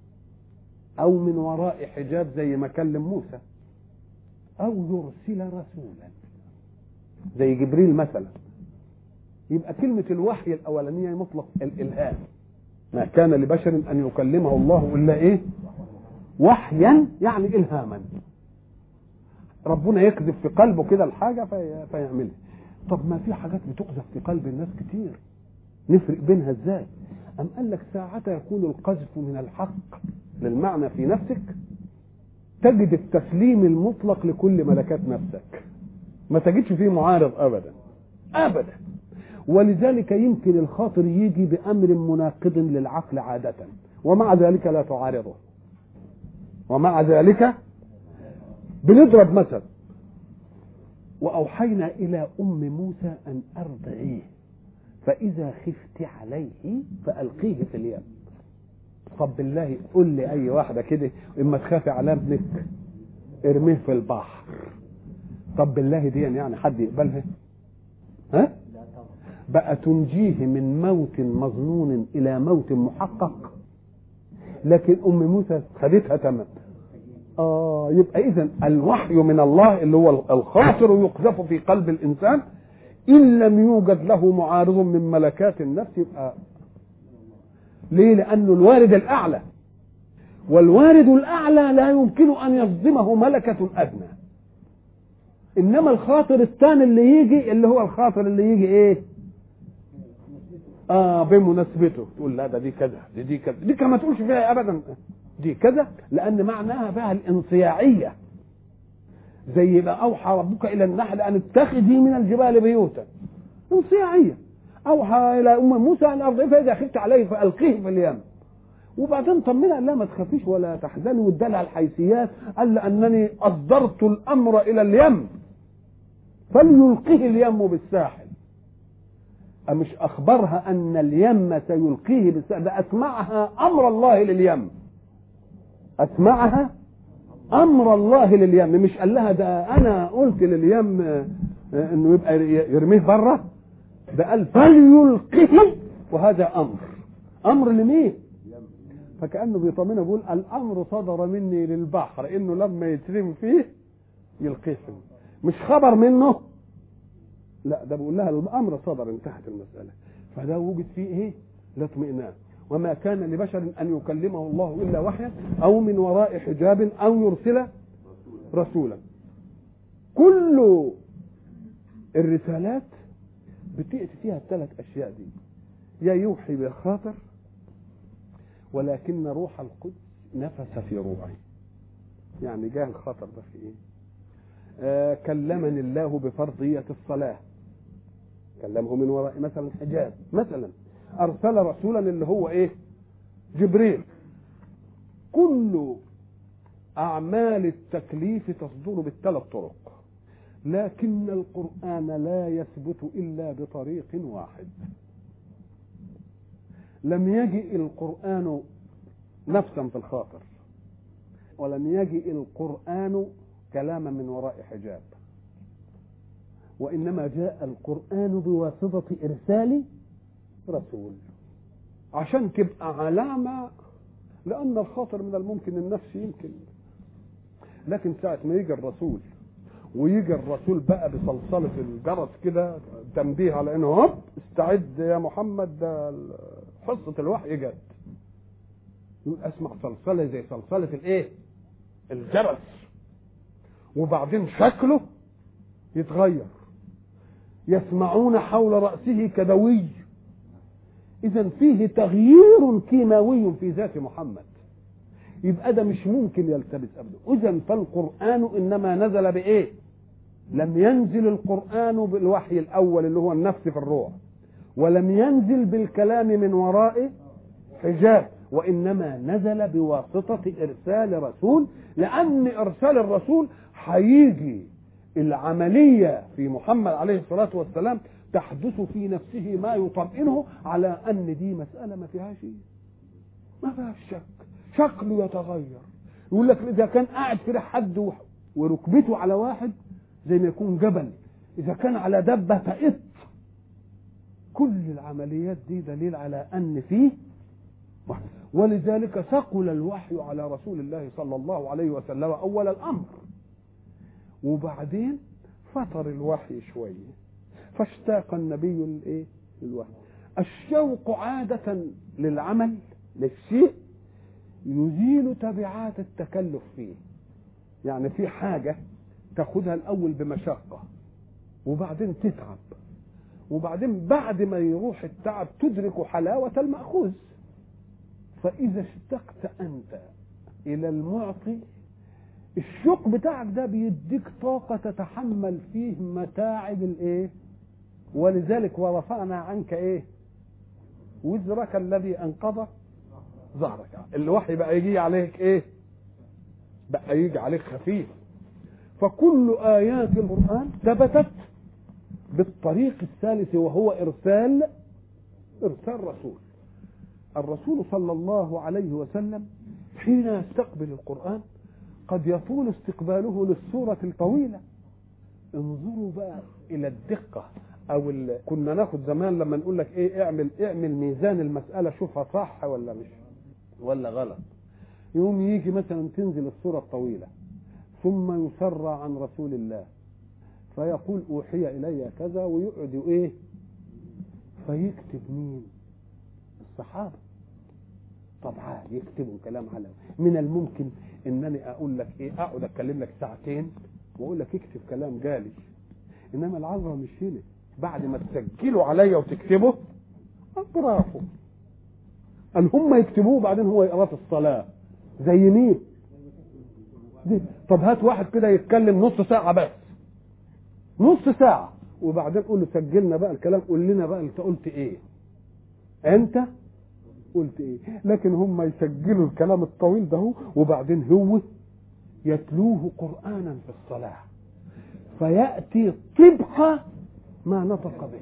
او من وراء حجاب زي ما كلم موسى، او يرسل رسولا زي جبريل مثلا. يبقى كلمه الوحي الاولانيه مطلق الالهام، ما كان لبشر ان يكلمه الله الا ايه؟ وحيا، يعني الهاما. ربنا يكذب في قلبه كده الحاجه فيعملها. طب ما في حاجات بتقذف في قلب الناس كتير، نفرق بينها ازاي؟ ام قال لك ساعة يكون القذف من الحق للمعنى في نفسك تجد التسليم المطلق لكل ملكات نفسك، ما تجدش فيه معارض ابدا ابدا. ولذلك يمكن الخاطر يجي بامر مناقض للعقل عاده ومع ذلك لا تعارضه. ومع ذلك بنضرب مثل: واوحينا الى ام موسى ان ارضعيه فاذا خفت عليه فالقيه في اليم. طب بالله قول لي اي واحده كده اما تخافي على ابنك ارميه في البحر، طب بالله دي يعني حد يقبلها؟ ها؟ بقى تنجيه من موت مظنون الى موت محقق. لكن ام موسى خدتها تمام. يبقى اذا الوحي من الله اللي هو الخاطر يقذف في قلب الانسان ان لم يوجد له معارض من ملكات النفس يبقى ليه؟ لانه الوارد الاعلى، والوارد الاعلى لا يمكن ان يصدمه ملكه ادنى. انما الخاطر الثاني اللي يجي اللي هو الخاطر اللي يجي ايه؟ بمناسبته تقول لا ده دي كذا دي كذا، دي كما تقولش فيها ابدا دي كذا، لان معناها فيها الانصياعيه. زي ما اوحى ربك الى النحل ان اتخذي من الجبال بيوتا، انصياعيه. اوحى الى ام موسى ان ارضعيه فاذا خفت عليه فالقيه في اليم. وبعدين طمنها لا ما تخافيش ولا تحزني وادالها الحيثيات، قال لانني اصدرت الامر الى اليم فليلقيه اليم بالساحل. مش اخبرها ان اليم سيلقيه بالساحل، ده اسمعها امر الله لليم، اسمعها امر الله لليم. مش قال لها ده انا قلت لليم انه يبقى يرميه بره، ده قال فليلقيه، وهذا امر لمين؟ فكانه بيطمنه بيقول الامر صدر مني للبحر انه لما يترمي فيه يلقيه فيه، مش خبر منه، لا ده بيقول لها الامر صدر، انتهت المساله. فده وجد فيه ايه؟ الاطمئنان. وما كان لبشر ان يكلمه الله الا وحيا او من وراء حجاب او يرسل رسولا. كل الرسالات بتأتي فيها ال3 اشياء دي، يا يوحي بالخاطر ولكن روح القدس نفس في روعي. يعني جاء الخاطر ده في ايه؟ كلمني الله بفرضية الصلاة، كلمه من وراء مثلا حجاب، مثلا ارسل رسولا اللي هو ايه؟ جبريل. كل اعمال التكليف تصدر بال3 طرق، لكن القرآن لا يثبت الا بطريق واحد. لم يجئ القرآن نفسا في الخاطر، ولم يجئ القرآن كلاما من وراء حجاب، وإنما جاء القرآن بواسطة إرسال رسول عشان تبقى علامة. لأن الخاطر من الممكن النفس يمكن، لكن ساعة ما يجي الرسول ويجي الرسول بقى بصلصلة الجرس كده تنبيه على انه هوب استعد يا محمد ده حصة الوحي جت، يقول اسمع صلصلة زي صلصلة الايه الجرس، وبعدين شكله يتغير، يسمعون حول رأسه كدوي. اذا فيه تغيير كيماوي في ذات محمد، يبقى ده مش ممكن يلتبس ابدا. اذا فالقرآن انما نزل بايه؟ لم ينزل القرآن بالوحي الاول اللي هو النفس في الروح، ولم ينزل بالكلام من وراء حجاب، وانما نزل بواسطة ارسال رسول، لان ارسال الرسول هيجي العملية في محمد عليه الصلاة والسلام تحدث في نفسه ما يطمئنه على ان دي مسألة ما فيهاش ما فيهاش شك، شكله يتغير. يقول لك اذا كان قاعد كده حد وركبته على واحد زي ما يكون جبل، اذا كان على دبة تقط. كل العمليات دي دليل على ان فيه وحي. ولذلك ثقل الوحي على رسول الله صلى الله عليه وسلم اول الامر، وبعدين فتر الوحي شويه فاشتاق النبي الايه للوحي. الشوق عادة للعمل للشيء يزيل تبعات التكلف فيه. يعني في حاجة تاخدها الأول بمشقة وبعدين تتعب، وبعدين بعد ما يروح التعب تدرك حلاوة المأخوذ. فإذا اشتقت أنت إلى المعطي، الشوق بتاعك ده بيديك طاقة تتحمل فيه متاعب الايه. ولذلك ورفعنا عنك ايه وزرك الذي انقض ظهرك. الوحي بقى يجي عليك ايه؟ بقى يجي عليك خفيف. فكل آيات القرآن ثبتت بالطريق الثالث، وهو إرسال رسول. الرسول صلى الله عليه وسلم حين يستقبل القرآن قد يطول استقباله للسورة الطويلة. انظروا بقى إلى الدقة. أو كنا ناخد زمان لما نقول لك إيه، اعمل ميزان المسألة، شوفها صح ولا مش ولا غلط. يوم يجي مثلا تنزل السورة الطويلة ثم يسرى عن رسول الله فيقول أوحي إلي كذا، ويقعد إيه فيكتب مين؟ الصحابة. طبعا يكتبوا كلام على من الممكن انني اقول لك ايه، اقعد اتكلم لك ساعتين واقول لك اكتب كلام جالي، انما العذراء مش هنا. بعد ما تسجلوا عليا وتكتبوا برافو، قال هم يكتبوه بعدين هو يقراه في الصلاه زي مين دي. طب هات واحد كده يتكلم نص ساعه بس، نص ساعه، وبعدين قول له سجلنا بقى الكلام، قول لنا بقى انت قلت ايه، انت قلت ايه. لكن هم يسجلوا الكلام الطويل ده وبعدين هو يتلوه قرآنا في الصلاة فيأتي طبق ما نطق به.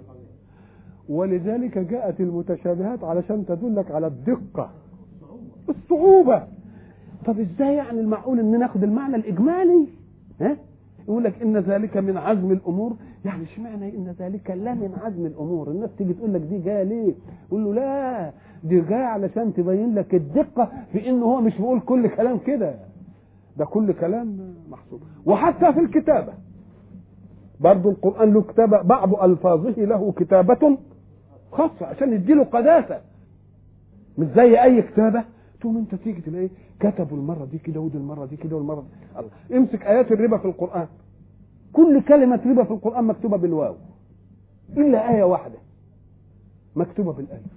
ولذلك جاءت المتشابهات علشان تدلك على الدقة الصعوبة. طب ازاي يعني المعقول ان ناخد المعنى الاجمالي؟ يقول لك ان ذلك من عزم الامور. يعني اشمعنى ان ذلك لا من عزم الامور؟ الناس تيجي تقول لك دي جايه ليه؟ قول له لا، دي جايه علشان تبين لك الدقه في انه هو مش بيقول كل كلام كده، ده كل كلام محسوب. وحتى في الكتابه برضو القران له كتابه، بعض الفاظه له كتابه خاصه عشان يديله قداسه، مش زي اي كتابه ثم انت تيجي تلاقي كتبوا المره دي كده ودي المره دي كده والمره دي. الله، امسك ايات الربا في القران، كل كلمه ربا في القران مكتوبه بالواو الا ايه واحده مكتوبه بالالف.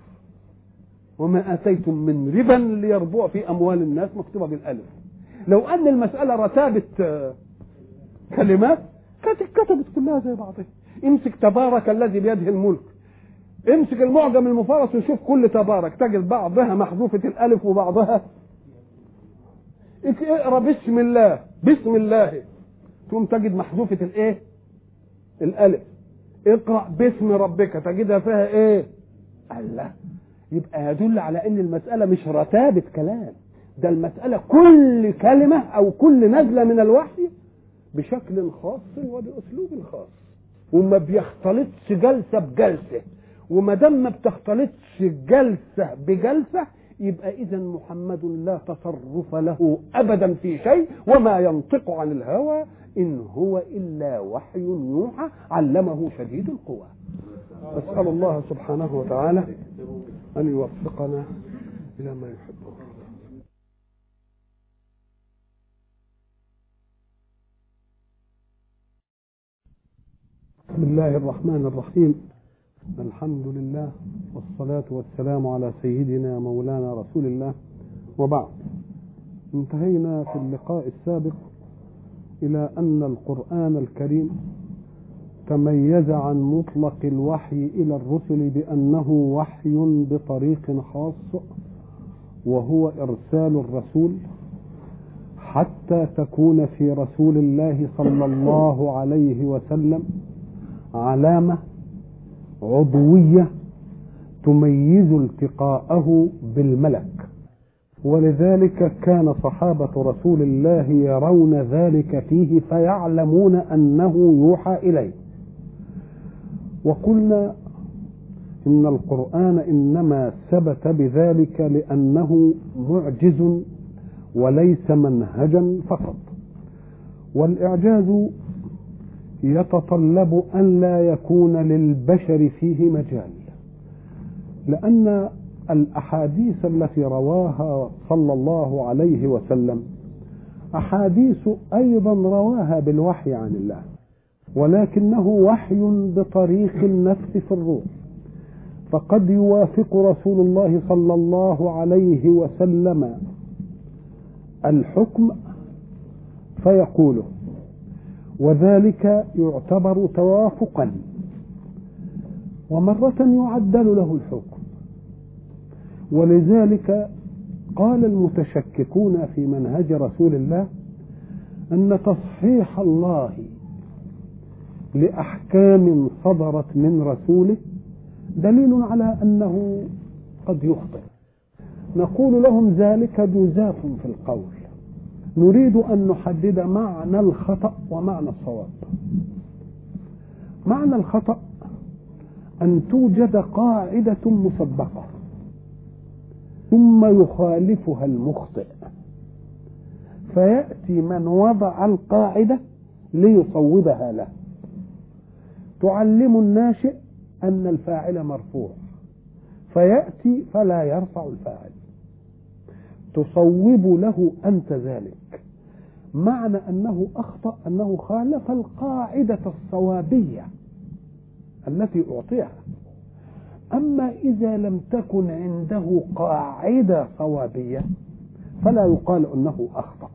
وما اتيتم من ربا ليربو في اموال الناس مكتوبه بالالف. لو ان المساله رتابه كلمات كانت اتكتبت كلها زي بعضها. امسك تبارك الذي بيده الملك، امسك المعجم المفارس وشوف كل تبارك تجد بعضها محذوفه الالف وبعضها. اقرا بسم الله، بسم الله ثم تجد محذوفه الايه الالف. اقرا باسم ربك تجدها فيها ايه الله. يبقى يدل على ان المساله مش رتابه كلام، ده المساله كل كلمه او كل نزله من الوحي بشكل خاص وباسلوب خاص، وما بيختلطش جلسه بجلسه. وما دام ما بتختلطش جلسه بجلسه يبقى إذا محمد لا تصرف له أبدا في شيء، وما ينطق عن الهوى إن هو إلا وحي يوحى علمه شديد القوى. أسأل الله سبحانه وتعالى أن يوفقنا إلى ما يحبه. بسم الله الرحمن الرحيم. الحمد لله والصلاة والسلام على سيدنا مولانا رسول الله، وبعد. انتهينا في اللقاء السابق إلى أن القرآن الكريم تميز عن مطلق الوحي إلى الرسل بأنه وحي بطريق خاص، وهو إرسال الرسول حتى تكون في رسول الله صلى الله عليه وسلم علامة عضوية تميز التقاءه بالملك. ولذلك كان صحابة رسول الله يرون ذلك فيه فيعلمون أنه يوحى إليه. وقلنا إن القرآن إنما ثبت بذلك لأنه معجز وليس منهجا فقط، والإعجاز يتطلب أن لا يكون للبشر فيه مجال، لأن الأحاديث التي رواها صلى الله عليه وسلم أحاديث أيضا رواها بالوحي عن الله، ولكنه وحي بطريق النفس في الروح. فقد يوافق رسول الله صلى الله عليه وسلم الحكم فيقوله، وذلك يعتبر توافقا، ومرة يعدل له الحكم. ولذلك قال المتشككون في منهج رسول الله أن تصحيح الله لأحكام صدرت من رسوله دليل على أنه قد يخطئ. نقول لهم ذلك جزاف في القول، نريد أن نحدد معنى الخطأ ومعنى الصواب. معنى الخطأ أن توجد قاعدة مسبقة ثم يخالفها المخطئ، فيأتي من وضع القاعدة ليصوبها له. تعلم الناشئ أن الفاعل مرفوع، فيأتي فلا يرفع الفاعل، تصوب له أنت ذلك. معنى أنه أخطأ أنه خالف القاعدة الصوابية التي أعطيها. أما إذا لم تكن عنده قاعدة صوابية فلا يقال أنه أخطأ،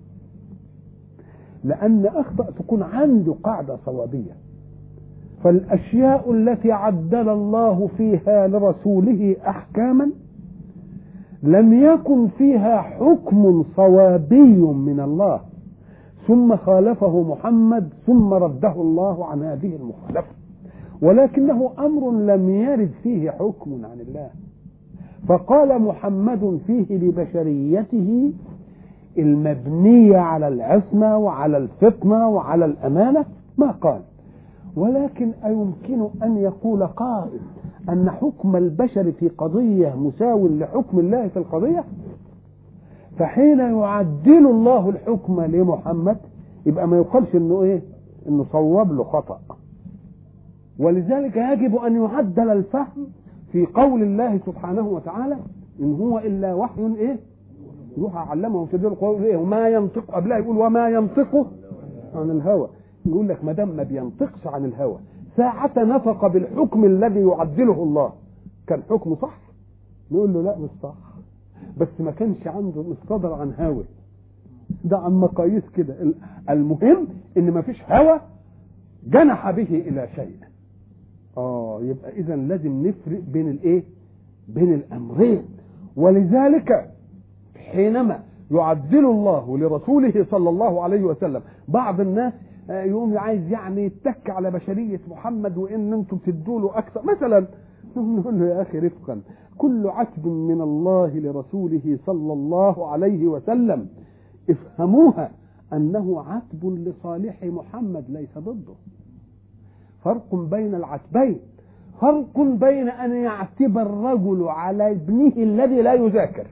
لأن أخطأ تكون عنده قاعدة صوابية. فالأشياء التي عدل الله فيها لرسوله أحكاما لم يكن فيها حكم صوابي من الله ثم خالفه محمد ثم رده الله عن هذه المخالفة، ولكنه أمر لم يرد فيه حكم عن الله، فقال محمد فيه لبشريته المبنية على العصمة وعلى الفطنة وعلى الأمانة ما قال. ولكن أيمكن أن يقول قائل أن حكم البشر في قضية مساو لحكم الله في القضية؟ فحين يعدل الله الحكم لمحمد يبقى ما يقالش انه ايه، انه صوب له خطأ. ولذلك يجب ان يعدل الفهم في قول الله سبحانه وتعالى ان هو الا وحي ايه يوحى علمه شديد القوى ايه، وما ينطق، قبلها يقول وما ينطق عن الهوى. يقول لك ما دام ما بينطقش عن الهوى ساعة نطق بالحكم الذي يعدله الله كان حكمه صح؟ نقول له لا مش صح، بس ما كانش عنده مصدر عن هوى، ده عن مقاييس كده. المهم ان ما فيش هوى جنح به الى شيء. يبقى اذا لازم نفرق بين الايه، بين الامرين. ولذلك حينما يعدل الله لرسوله صلى الله عليه وسلم بعض الناس يقوم عايز يعني يتك على بشرية محمد وان انتم تدوا له اكثر مثلا، نقول له يا اخي رفقا، كل عتب من الله لرسوله صلى الله عليه وسلم افهموها انه عتب لصالح محمد ليس ضده. فرق بين العتبين. فرق بين أن يعتب الرجل على ابنه الذي لا يذاكر،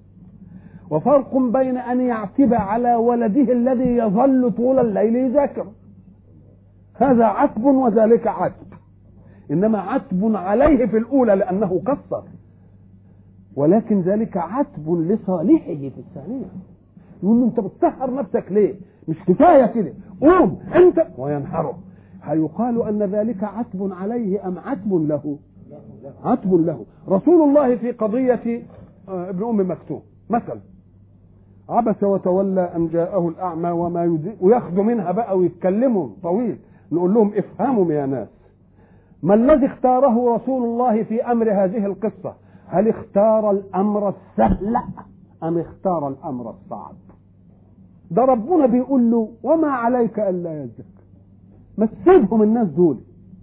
وفرق بين أن يعتب على ولده الذي يظل طول الليل يذاكر. هذا عتب وذلك عتب، إنما عتب عليه في الأولى لأنه قصر، ولكن ذلك عتب لصالحه في الثانية. يقول له أنت بتسهر نفسك ليه؟ مش كفاية كده، قوم أنت، وينحره. هيقال أن ذلك عتب عليه أم عتب له؟ عتب له. رسول الله في قضية ابن أم مكتوم مثلا عبس وتولى أن جاءه الأعمى وما يدرك، وياخذوا منها بقى ويتكلموا طويل. نقول لهم افهموا يا ناس، ما الذي اختاره رسول الله في أمر هذه القصة؟ هل اختار الأمر السهل أم اختار الأمر الصعب؟ ده ربنا بيقول له وما عليك ألا يزكى، ما تسيبهم الناس دول،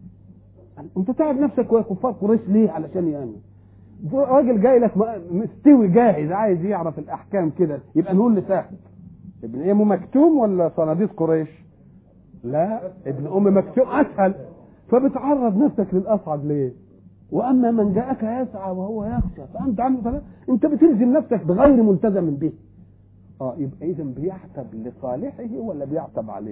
انت تعب نفسك ويا كفار قريش ليه؟ علشان يأمن راجل جاي لك مستوي جاهز عايز يعرف الأحكام كده، يبقى نقول له سهل. ابن أم مكتوم ولا صناديد قريش؟ لا، ابن أم مكتوم أسهل، فبتعرض نفسك للأصعب ليه؟ وأما من جاءك يسعى وهو يخشى فأنت عنه فلا، أنت بتلزم نفسك بغير ملتزم به. يبقى إذا بيعتب لصالحه ولا بيعتب عليه؟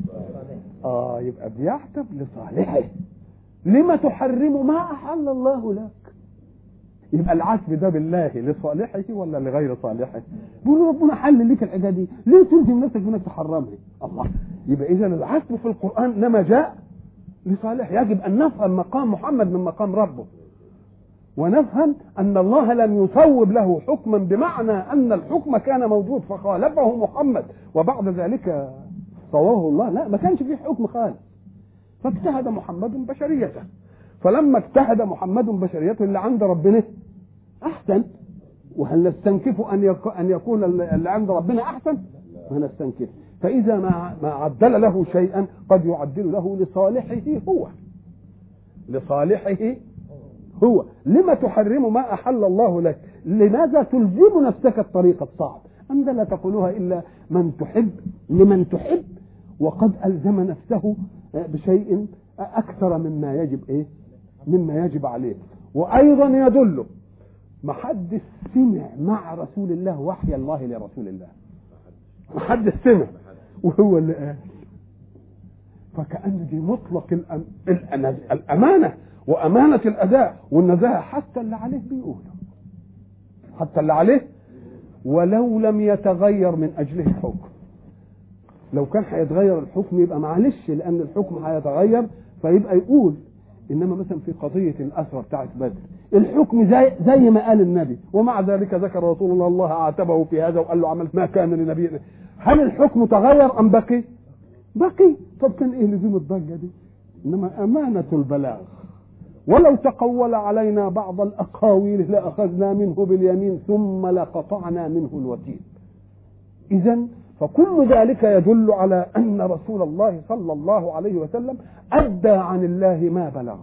يبقى بيعتب لصالحه. لما تحرم ما أحل الله لك؟ يبقى العتب ده بالله لصالحه ولا لغير صالحه؟ بيقول ربنا حل لك الحاجه دي، ليه تلزم نفسك بانك تحرمها؟ الله. يبقى اذا العتب في القران انما جاء لصالح. يجب ان نفهم مقام محمد من مقام ربه، ونفهم ان الله لم يصوب له حكما بمعنى ان الحكم كان موجود فخالفه محمد وبعد ذلك صوابه الله. لا، ما كانش فيه حكم خالف، فاجتهد محمد بشريته. فلما اجتهد محمد بشريته اللي عند ربنا احسن، وهل نستنكف ان يكون اللي عند ربنا احسن؟ ما نستنكف. فاذا ما عدل له شيئا قد يعدل له لصالحه هو، لصالحه هو. لما تحرم ما احل الله لك؟ لماذا تلزم نفسك الطريق الصعب؟ أنت لا تقولها الا من تحب لمن تحب، وقد الزم نفسه بشيء اكثر مما يجب مما يجب عليه. وايضا يدل ما حد سمع مع رسول الله وحي الله لرسول الله، ما حد سمع وهو اللي قال. فكأن دي مطلق الأمانة وأمانة الأداء والنزاهة. حتى اللي عليه بيقوله، حتى اللي عليه ولو لم يتغير من أجله الحكم. لو كان هيتغير الحكم يبقى معلش، لأن الحكم هيتغير فيبقى يقول. إنما مثلا في قضية الأسرى بتاعت بدر الحكم زي ما قال النبي، ومع ذلك ذكر رسول الله الله عاتبه في هذا وقال له عملت ما كان لنبي. هل الحكم تغير أم بقي؟ بقي. طب كان إيه لزوم الضجة دي؟ إنما أمانة البلاغ. ولو تقول علينا بعض الأقاويل لأخذنا منه باليمين ثم لقطعنا منه الوتين. إذن فكل ذلك يدل على أن رسول الله صلى الله عليه وسلم أدى عن الله ما بلغ.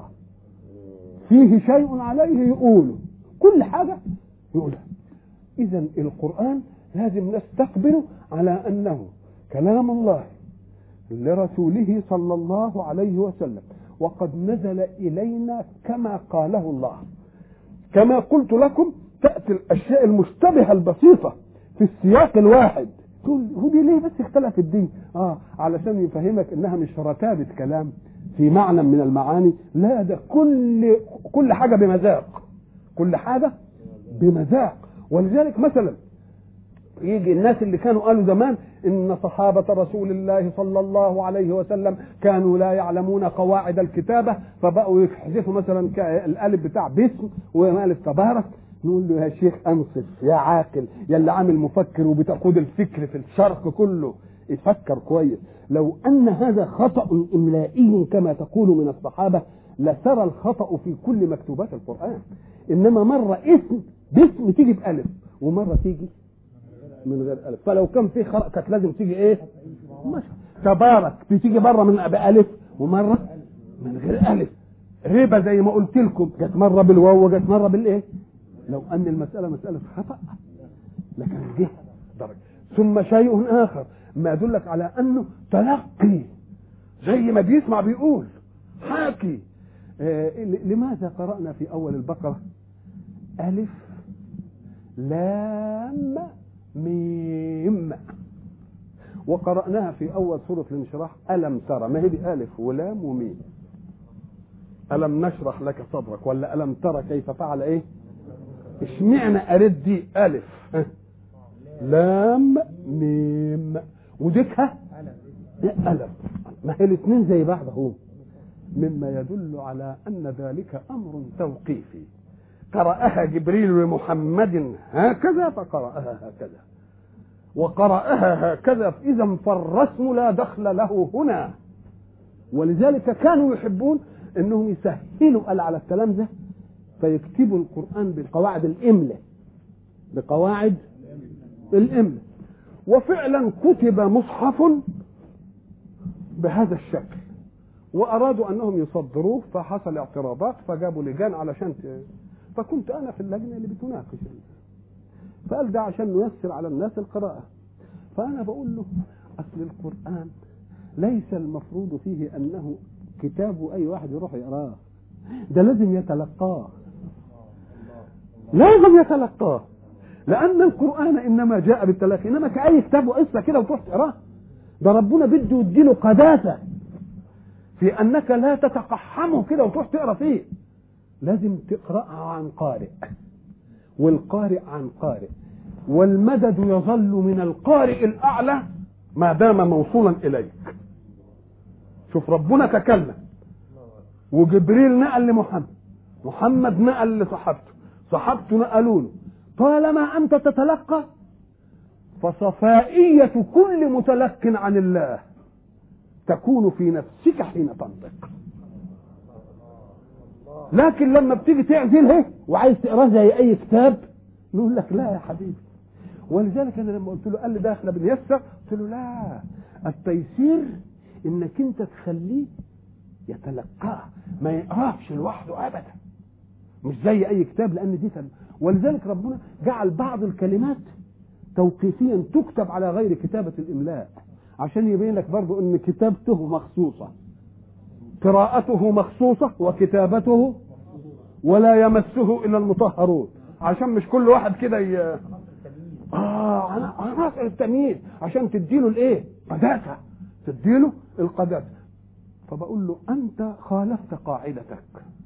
فيه شيء عليه يقوله، كل حاجة يقولها. إذن القرآن لازم نستقبله على أنه كلام الله لرسوله صلى الله عليه وسلم، وقد نزل إلينا كما قاله الله. كما قلت لكم تأتي الأشياء المشتبهة البسيطة في السياق الواحد، تقول هو دي ليه بس اختلف الدين؟ علشان يفهمك انها مش رتابة كلام في معنى من المعاني، لا، ده كل حاجة بمذاق، كل حاجة بمذاق. ولذلك مثلا يجي الناس اللي كانوا قالوا زمان ان صحابة رسول الله صلى الله عليه وسلم كانوا لا يعلمون قواعد الكتابة، فبقوا يحذفوا مثلا الالف بتاع باسم والف تبارك. نقول له يا شيخ انصف يا عاقل، يا اللي عامل مفكر وبتقود الفكر في الشرق كله، اتفكر كويس. لو ان هذا خطأ املائي كما تقول من الصحابة لسرى الخطأ في كل مكتوبات القرآن. انما مرة اسم باسم تيجي بألف ومرة تيجي من غير ألف، فلو كان في خرق كانت لازم تيجي مش تبارك بتيجي بره من بألف ومرة من غير ألف. ربا زي ما قلت لكم جت مرة بالواو وجت مرة لو أن المسألة مسألة خطأ لكن جه درجة. ثم شيء آخر ما يدلك على أنه تلقي، زي ما بيسمع بيقول حاكي. لماذا قرأنا في أول البقرة ألف لام ميم، وقرأناها في أول سورة الانشراح ألم ترى؟ ما هي دي ألف ولام وميم. ألم نشرح لك صدرك ولا ألم ترى كيف فعل إيه؟ اشمعنى أريد دي ألف لام ميم وديكها ألم؟ ما هي الاثنين زي بعض اهو، مما يدل على أن ذلك أمر توقيفي. قرأها جبريل لمحمد هكذا فقرأها هكذا، وقرأها هكذا، إذا فالرسم لا دخل له هنا. ولذلك كانوا يحبون أنهم يسهلوا على التلامذة فيكتبوا القرآن بقواعد الإملة، بقواعد الإملة. وفعلا كتب مصحف بهذا الشكل، وأرادوا أنهم يصدروه، فحصل اعتراضات فجابوا لجان علشان فكنت أنا في اللجنة اللي بتناقش، فقال ده عشان نيسر على الناس القراءة. فأنا بقول له أصل القرآن ليس المفروض فيه أنه كتاب أي واحد يروح يقراه، ده لازم يتلقاه، لازم يتلقاه، لأن القرآن إنما جاء بالتلقي، إنما كأي كتاب وقصة كده وتروح تقراه. ده ربنا بده يديله قداسة في أنك لا تتقحمه كده وتروح تقرا فيه، لازم تقرأها عن قارئ، والقارئ عن قارئ، والمدد يظل من القارئ الأعلى ما دام موصولا إليك. شوف ربنا تكلم، وجبريل نقل لمحمد، محمد نقل لصحابته، صحابته نقلوا له، طالما أنت تتلقى فصفائية كل متلق عن الله تكون في نفسك حين تنطق. لكن لما بتيجي تعزلها وعايز تقراه زي أي كتاب نقول لك لا يا حبيبي. ولذلك أنا لما قلت له قال لي ده احنا بنيسر، قلت له لا، التيسير إنك أنت تخليه يتلقاه، ما يقراش لوحده أبدا، مش زي أي كتاب، لأن دي ولذلك ربنا جعل بعض الكلمات توقيفيا تكتب على غير كتابة الإملاء، عشان يبين لك برضو ان كتابته مخصوصة، قراءته مخصوصة وكتابته ولا يمسه الا المطهرون، عشان مش كل واحد كده عناصر التمييز، عشان تديله الايه؟ قداسة، تديله القداسة. فبقول له انت خالفت قاعدتك،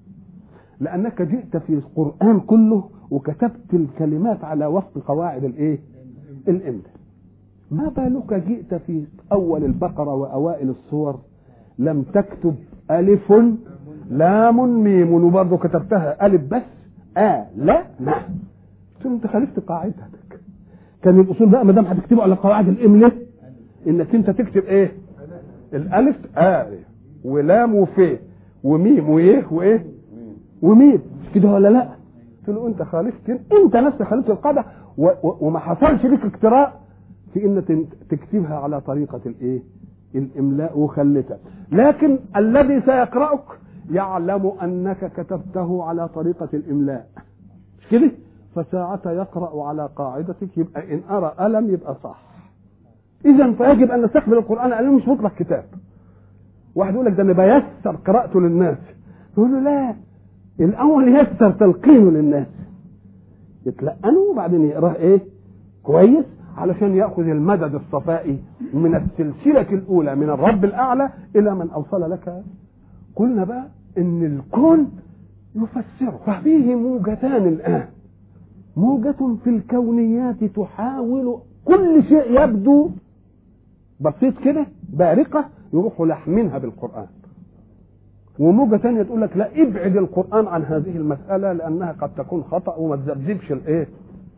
لانك جئت في القرآن كله وكتبت الكلمات على وفق قواعد الايه؟ الاملاء. ما بالك جئت في أول البقرة وأوائل الصور لم تكتب ألف لام ميم، وبرضه كتبتها ألف بس لا نعم. قلت له أنت خالفت قاعدتك. كان الأصول بقى ما دام هتكتبه على قواعد الإملاء إنك أنت تكتب إيه؟ الألف ولام وفي وميم وإيه وميم، مش كده ولا لا؟ قلت له أنت خالفت، أنت نفسك خالفت القاعدة، وما حصلش لك اقتراء في ان تكتبها على طريقة الايه؟ الاملاء وخلتها. لكن الذي سيقرأك يعلم انك كتبته على طريقة الاملاء، مش كده؟ فساعة يقرأ على قاعدتك، يبقى ان ارى ألم يبقى صح. اذا فيجب ان نستقبل القرآن لانه مش مطلق كتاب. واحد يقول لك ده انا بيسر قراءته للناس، يقول له لا، الاول يسر تلقينه للناس، يتلقنه وبعدين يقراه ايه؟ كويس، علشان يأخذ المدد الصفائي من السلسلة الأولى من الرب الأعلى إلى من أوصل لك. قلنا بقى إن الكون يفسره، ففيه موجتان الآن، موجة في الكونيات تحاول كل شيء يبدو بسيط كده بارقة يروحوا لحمينها بالقرآن، وموجة ثانية تقول لك لا، ابعد القرآن عن هذه المسألة لأنها قد تكون خطأ وما تذبذبش الإيه.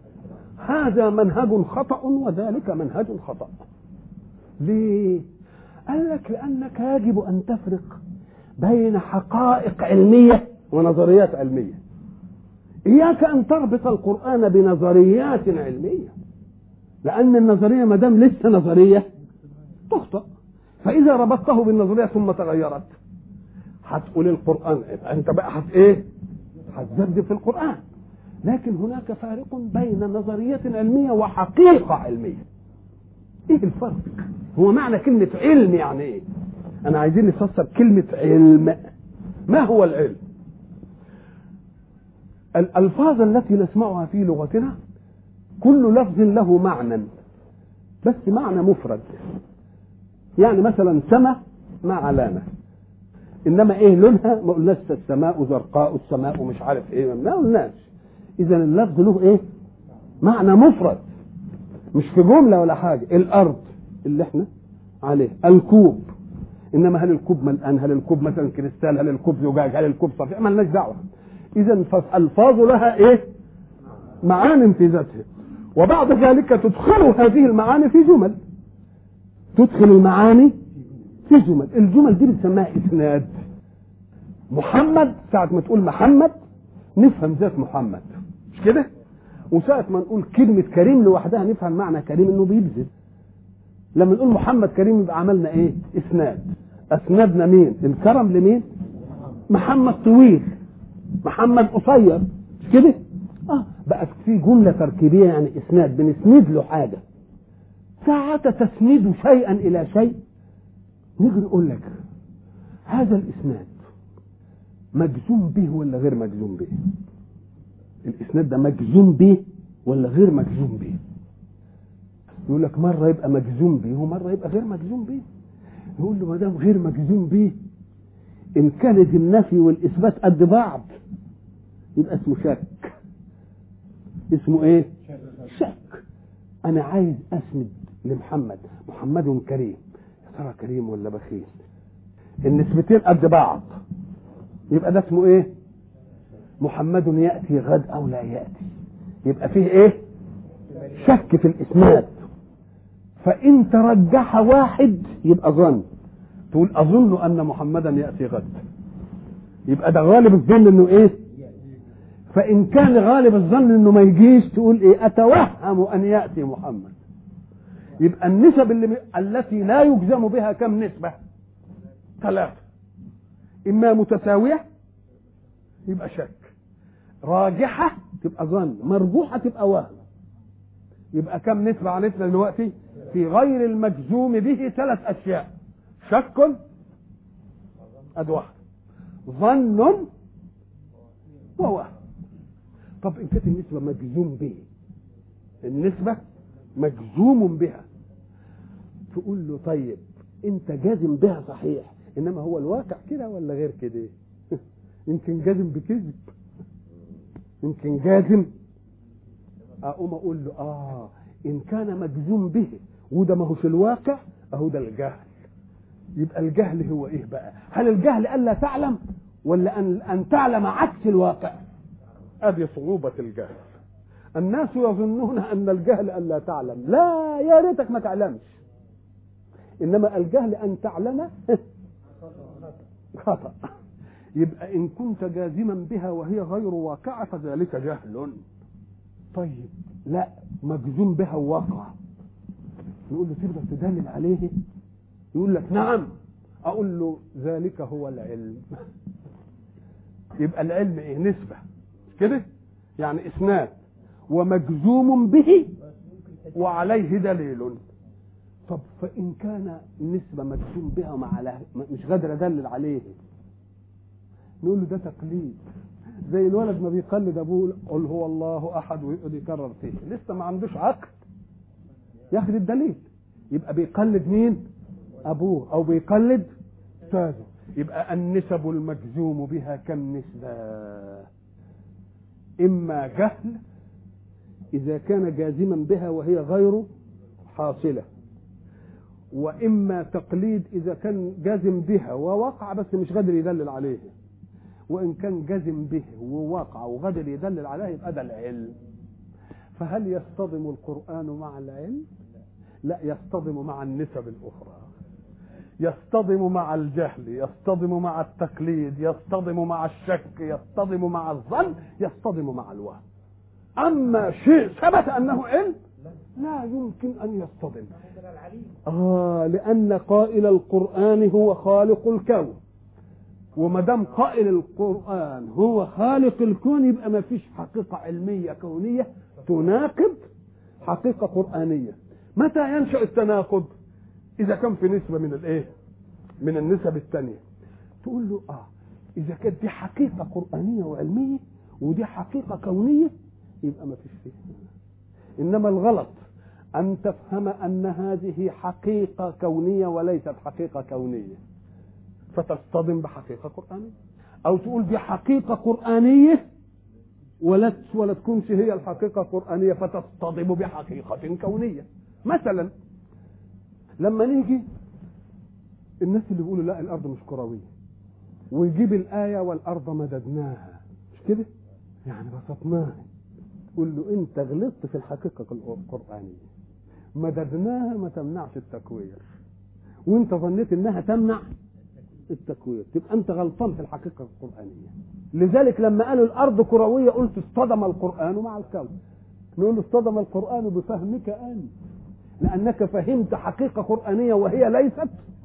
هذا منهج خطأ وذلك منهج خطأ. ليه؟ قال لك لأنك يجب أن تفرق بين حقائق علمية ونظريات علمية. إياك أن تربط القرآن بنظريات علمية، لأن النظرية ما دام لسه نظرية تخطأ، فإذا ربطته بالنظرية ثم تغيرت هتقول القرآن، أنت بقى هتذبذب في القرآن. لكن هناك فارق بين نظرية علمية وحقيقة علمية. ايه الفرق؟ هو معنى كلمة علم يعني ايه؟ انا عايزين نفسر كلمة علم. ما هو العلم؟ الألفاظ التي نسمعها في لغتنا كل لفظ له معنى، بس معنى مفرد. يعني مثلا سما ما علامة، إنما إيه لونها ما قلناش السماء زرقاء، السماء مش عارف إيه، ما قلناش. إذا اللفظ له إيه؟ معنى مفرد، مش في جملة ولا حاجة. الأرض اللي إحنا عليه، الكوب، إنما هل الكوب ملآن، هل الكوب مثلا كريستال، هل الكوب زجاج، هل الكوب صفيح، مالناش دعوة. إذا فالألفاظ لها إيه؟ معاني في ذاتها، وبعد ذلك تدخل هذه المعاني في جمل، تدخل المعاني في جمل. الجمل دي بنسميها إسناد. محمد ساعة ما تقول محمد نفهم ذات محمد، مش كده؟ وساعة ما نقول كلمة كريم لوحدها نفهم معنى كريم انه بيبذل. لما نقول محمد كريم يبقى عملنا ايه؟ اسناد. اسندنا مين؟ الكرم لمين؟ محمد طويل، محمد قصير، مش كده؟ بقت في جملة تركيبية، يعني اسناد، بنسند له حاجة. ساعة تسند شيئا الى شيء نيجي نقول لك هذا الاسناد مجزوم به ولا غير مجزوم به؟ الاسناد ده مجزوم به ولا غير مجزوم به؟ يقول لك مرة يبقى مجزوم به ومرة يبقى غير مجزوم به. يقول له ما دام غير مجزوم به، إن كانت النفي والإثبات قد بعض يبقى اسمه شك. اسمه إيه؟ شك. أنا عايز أسند لمحمد، محمد كريم، يا ترى كريم ولا بخيل؟ النسبتين قد بعض، يبقى ده اسمه إيه؟ محمد يأتي غد أو لا يأتي، يبقى فيه إيه؟ شك في الإسناد. فإن ترجح واحد يبقى ظن، تقول أظن أن محمدا يأتي غد، يبقى ده غالب الظن إنه إيه؟ فإن كان غالب الظن إنه ما يجيش تقول إيه؟ أتوهم أن يأتي محمد. يبقى النسب التي لا يجزم بها كم نسبة؟ 3. إما متساوية يبقى شك، راجحة تبقى ظن، مرجوحة تبقى وهم. يبقى كم نسبة عرفنا دلوقتي؟ في غير المجزوم به 3 أشياء: شك، أد واحد، ظن، ووهم. طب إن كانت النسبة مجزوم به، النسبة مجزوم بها، تقول له طيب أنت جازم بها صحيح، إنما هو الواقع كده ولا غير كده؟ يمكن جازم بكذب، يمكن جازم. اقوم اقول له ان كان مجزوم به وده ما هوش الواقع، اهو ده الجهل. يبقى الجهل هو ايه بقى؟ هل الجهل الا تعلم ولا ان تعلم عكس الواقع؟ ادي صعوبة الجهل. الناس يظنون ان الجهل الا تعلم، لا، يا ريتك ما تعلمش، انما الجهل ان تعلم خطأ. يبقى ان كنت جازما بها وهي غير واقعة فذلك جهل. طيب لا، مجزوم بها وواقع، نقول له تقدر تدلل عليه؟ يقول لك نعم. اقول له ذلك هو العلم. يبقى العلم ايه؟ نسبة كده، يعني اسناد ومجزوم به وعليه دليل. طب فان كان النسبة مجزوم بها مش قادر ادلل عليه، نقول له ده تقليد، زي الولد ما بيقلد ابوه، قل هو الله احد ويقعد يكرر فيه، لسه ما عندوش عقل ياخد الدليل، يبقى بيقلد مين؟ ابوه، او بيقلد استاذه. يبقى النسب المجزوم بها كم نسبة؟ اما جهل اذا كان جازما بها وهي غير حاصلة، واما تقليد اذا كان جازم بها ووقع بس مش قادر يدلل عليه، وإن كان جزم به وواقع وقدر يدلل عليه يبقى ده العلم. فهل يصطدم القرآن مع العلم؟ لا، يصطدم مع النسب الأخرى، يصطدم مع الجهل، يصطدم مع التقليد، يصطدم مع الشك، يصطدم مع الظن، يصطدم مع الوهم. أما شيء ثبت أنه علم لا يمكن أن يصطدم. لأن قائل القرآن هو خالق الكون، وما دام قائل القرآن هو خالق الكون يبقى ما فيش حقيقة علمية كونية تناقض حقيقة قرآنية. متى ينشأ التناقض؟ إذا كان في نسبة من الإيه؟ من النسب الثانية. تقول له اذا كانت دي حقيقه قرانيه وعلميه ودي حقيقه كونيه يبقى ما فيش فيه. انما الغلط ان تفهم ان هذه حقيقه كونيه وليست حقيقه كونيه فتصطدم بحقيقه قرانيه، او تقول دي حقيقه قرانيه ولا تكونش هي الحقيقه القرانيه فتصطدم بحقيقه كونيه. مثلا لما نيجي الناس اللي بيقولوا لا الارض مش كرويه ويجيب الايه والارض مددناها، مش كده يعني بسطناها، تقول له انت غلطت في الحقيقه القرانيه. مددناها ما تمنعش التكوير، وانت ظنيت انها تمنع التكوير، تبقى انت غلطان في الحقيقه القرانيه. لذلك لما قالوا الارض كرويه قلت اصطدم القران مع الكون. نقول له اصطدم القران بفهمك انت، لانك فهمت حقيقه قرانيه وهي ليست،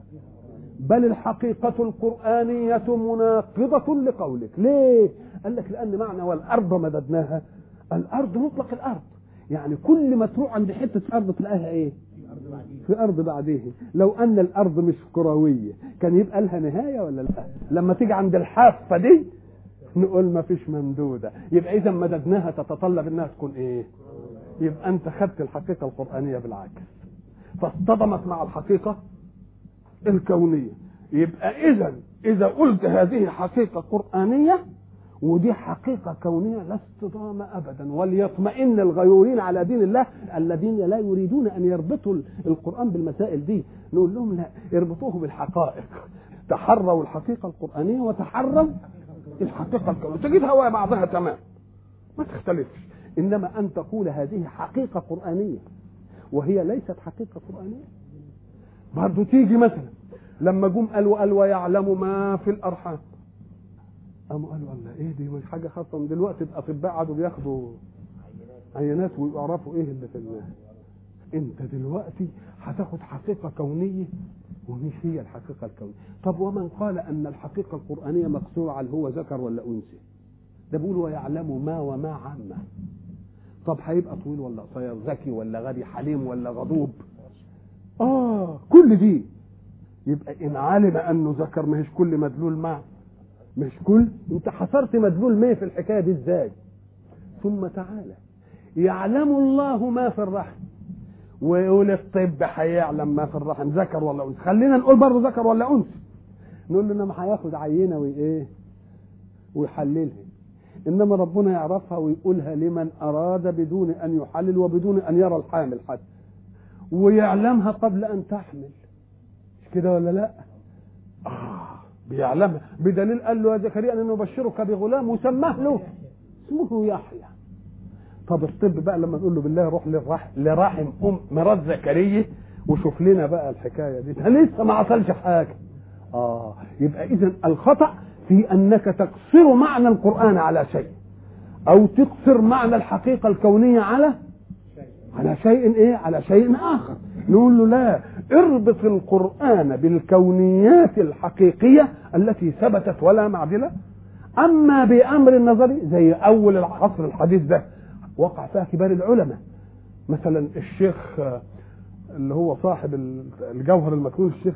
بل الحقيقه القرانيه مناقضه لقولك. ليه؟ قال لك لان معنى والارض مددناها، الارض مطلق الارض، يعني كل ما تروح عند حته ارض تلاقيها ايه؟ في ارض بعديه. لو ان الارض مش كرويه كان يبقى لها نهايه ولا لا؟ لما تيجي عند الحافه دي نقول ما فيش ممدوده، يبقى اذا مددناها تتطلب انها تكون ايه؟ يبقى انت خدت الحقيقه القرانيه بالعكس فاصطدمت مع الحقيقه الكونيه. يبقى اذا قلت هذه حقيقه قرانيه ودي حقيقة كونية لا اصطدام أبدا. وليطمئن الغيورين على دين الله الذين لا يريدون أن يربطوا القرآن بالمسائل دي، نقول لهم لا، اربطوه بالحقائق. تحروا الحقيقة القرآنية وتحروا الحقيقة الكونية، تجدها ويا بعضها تمام ما تختلفش. إنما أن تقول هذه حقيقة قرآنية وهي ليست حقيقة قرآنية. برضو تيجي مثلا لما جم قالوا ويعلم ما في الأرحام، قاموا قالوا الله ايه دي مش حاجه خاصه من دلوقتي، الاطباء قعدوا بياخدوا عينات ويعرفوا ايه اللي في انت دلوقتي هتاخد حقيقه كونيه ومش هي الحقيقه الكونيه. طب ومن قال ان الحقيقه القرانيه مقصوره على هو ذكر ولا انثى؟ ده بيقول ويعلم ما وما عامه. طب هيبقى طويل ولا قصير، ذكي ولا غبي، حليم ولا غضوب؟ كل دي يبقى ان علم انه ذكر مش كل مدلول معه، مش كل، انت حصرت مدلول 100 في الحكايه دي ازاي؟ ثم تعالى يعلم الله ما في الرحم ويقول الطب هيعلم ما في الرحم ذكر ولا انثى. خلينا نقول برضه ذكر ولا انثى، نقول له انما هياخد عينه وايه ويحللها، انما ربنا يعرفها ويقولها لمن اراد بدون ان يحلل وبدون ان يرى الحامل حتى، ويعلمها قبل ان تحمل، مش كده ولا لا؟ بيعلمها، بدليل قال له يا زكريا ان نبشرك بغلام وسماه له اسمه يحيى. طب الطب بقى لما نقول له بالله روح لرحم مرات زكريا وشوف لنا بقى الحكايه دي، لسه ما حصلش حاجه. يبقى اذا الخطأ في انك تقصر معنى القرآن على شيء او تقصر معنى الحقيقه الكونيه على شيء ايه؟ على شيء اخر. نقول له لا، اربط القرآن بالكونيات الحقيقية التي ثبتت ولا معدلة. اما بامر النظري زي اول العصر الحديث ده وقع فيها كبار العلماء، مثلا الشيخ اللي هو صاحب الجوهر المكنون، الشيخ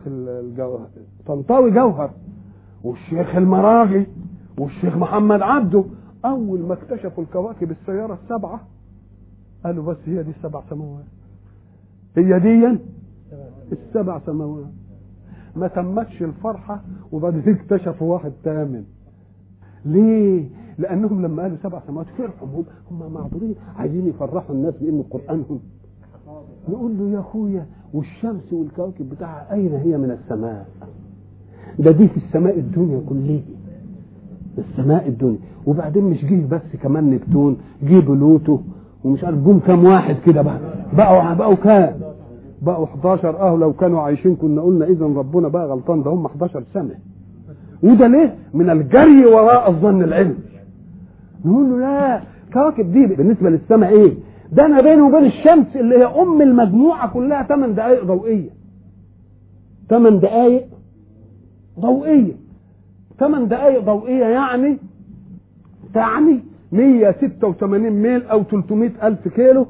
طنطاوي جوهر، والشيخ المراغي، والشيخ محمد عبده، اول ما اكتشفوا الكواكب السيارة السبعة قالوا بس هي دي السبع سماوات، هي دي السبع سماوات. ما تمتش الفرحة وبعدين اكتشفوا واحد ثامن. ليه؟ لأنهم لما قالوا سبع سماوات فرحوا، هم معذورين عايزين يفرحوا الناس بأن قرآنهم. نقول له يا أخويا والشمس والكواكب بتاعها أين هي من السماء؟ ده دي في السماء الدنيا كلها، السماء الدنيا. وبعدين مش جه بس كمان نبتون، جه بلوتو ومش عارف جم كام واحد كده بقوا كام؟ بقوا 11. لو كانوا عايشين كنا قلنا اذا ربنا بقى غلطان، ده هم 11 سنة. وده ليه؟ من الجري وراء الظن العلمي. نقول له لا، كواكب دي بالنسبة للسماء ايه؟ ده انا بينه وبين الشمس اللي هي ام المجموعة كلها 8 دقائق ضوئية. 8 دقائق ضوئية. 8 دقائق ضوئية يعني 186 ميل او 300,000 كيلو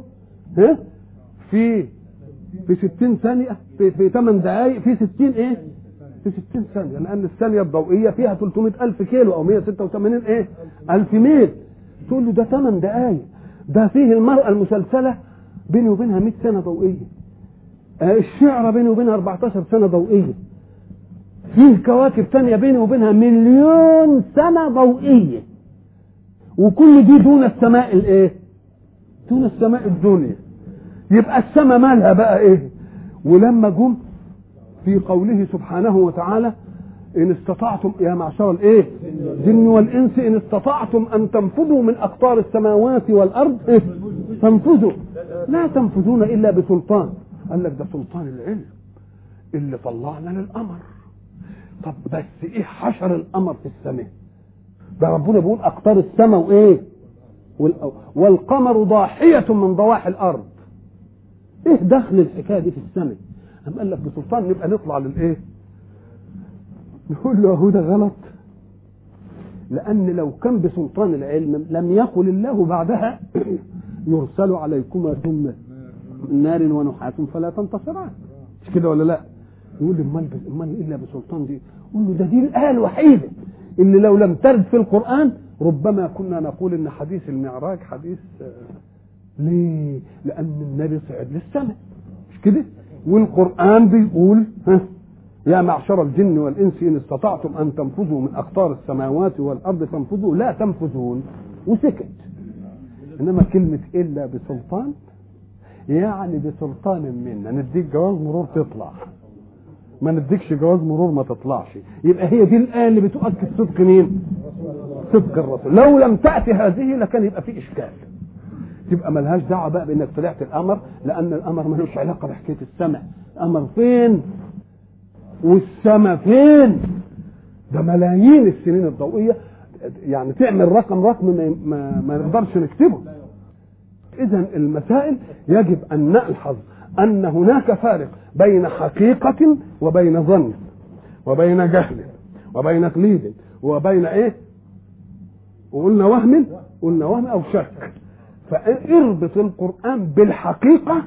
في 60 ثانية، في 8 دقائق، في 60 ايه؟ في 60 ثانية، لأن الثانية الضوئية فيها 300,000 كيلو أو 186 إيه؟ 1000 ميل. تقول له ده 8 دقايق، ده فيه المرأة المسلسلة بيني وبينها 100 سنة ضوئية، الشعرة بيني وبينها 14 سنة ضوئية، فيه كواكب ثانية بيني وبينها 1,000,000 سنة ضوئية، وكل دي دون السماء الايه؟ دون السماء الدنيا. يبقى السماء مالها بقى ايه؟ ولما جم في قوله سبحانه وتعالى ان استطعتم يا معشر الايه؟ الجن والانس ان استطعتم ان تنفذوا من اقطار السماوات والارض إيه؟ تنفذوا لا تنفذون الا بسلطان. قال لك ده سلطان العلم اللي طلعنا للقمر. طب بس ايه حشر القمر في السماء؟ ده ربنا بيقول اقطار السماء وايه؟ والقمر ضاحية من ضواحي الارض. ايه دخل الحكايه دي في السماء؟ قام قال لك بسلطان نبقى نطلع للايه؟ نقول له هو ده غلط، لان لو كان بسلطان العلم لم يقل الله بعدها يرسل عليكما ثم نار ونحاس فلا تنتصران. مش كده ولا لا؟ يقول لي امال الا بسلطان دي؟ يقول له ده دي الايه الوحيده اللي لو لم ترد في القران ربما كنا نقول ان حديث المعراج حديث. ليه؟ لان النبي صعد للسماء، مش كده؟ والقران بيقول يا معشر الجن والانس ان استطعتم ان تنفذوا من اقطار السماوات والارض فانفذوا لا تنفذون، وسكت. انما كلمه الا بسلطان يعني بسلطان منا، نديك جواز مرور تطلع، ما نديكش جواز مرور ما تطلعش. يبقى هي دي الآية اللي بتؤكد صدق مين؟ صدق الرسول. لو لم تأتي هذه لكان يبقى في إشكال، تبقى ملهاش دعوة بقى بأنك طلعت القمر، لأن القمر ملوش علاقة بحكاية السماء. القمر فين والسماء فين؟ ده ملايين السنين الضوئية، يعني تعمل رقم ما نقدرش نكتبه. إذن المسائل يجب أن نلحظ أن هناك فارق بين حقيقة وبين ظن وبين جهل وبين تقليد وبين إيه؟ وقلنا وهم أو شك. فاربط القرآن بالحقيقة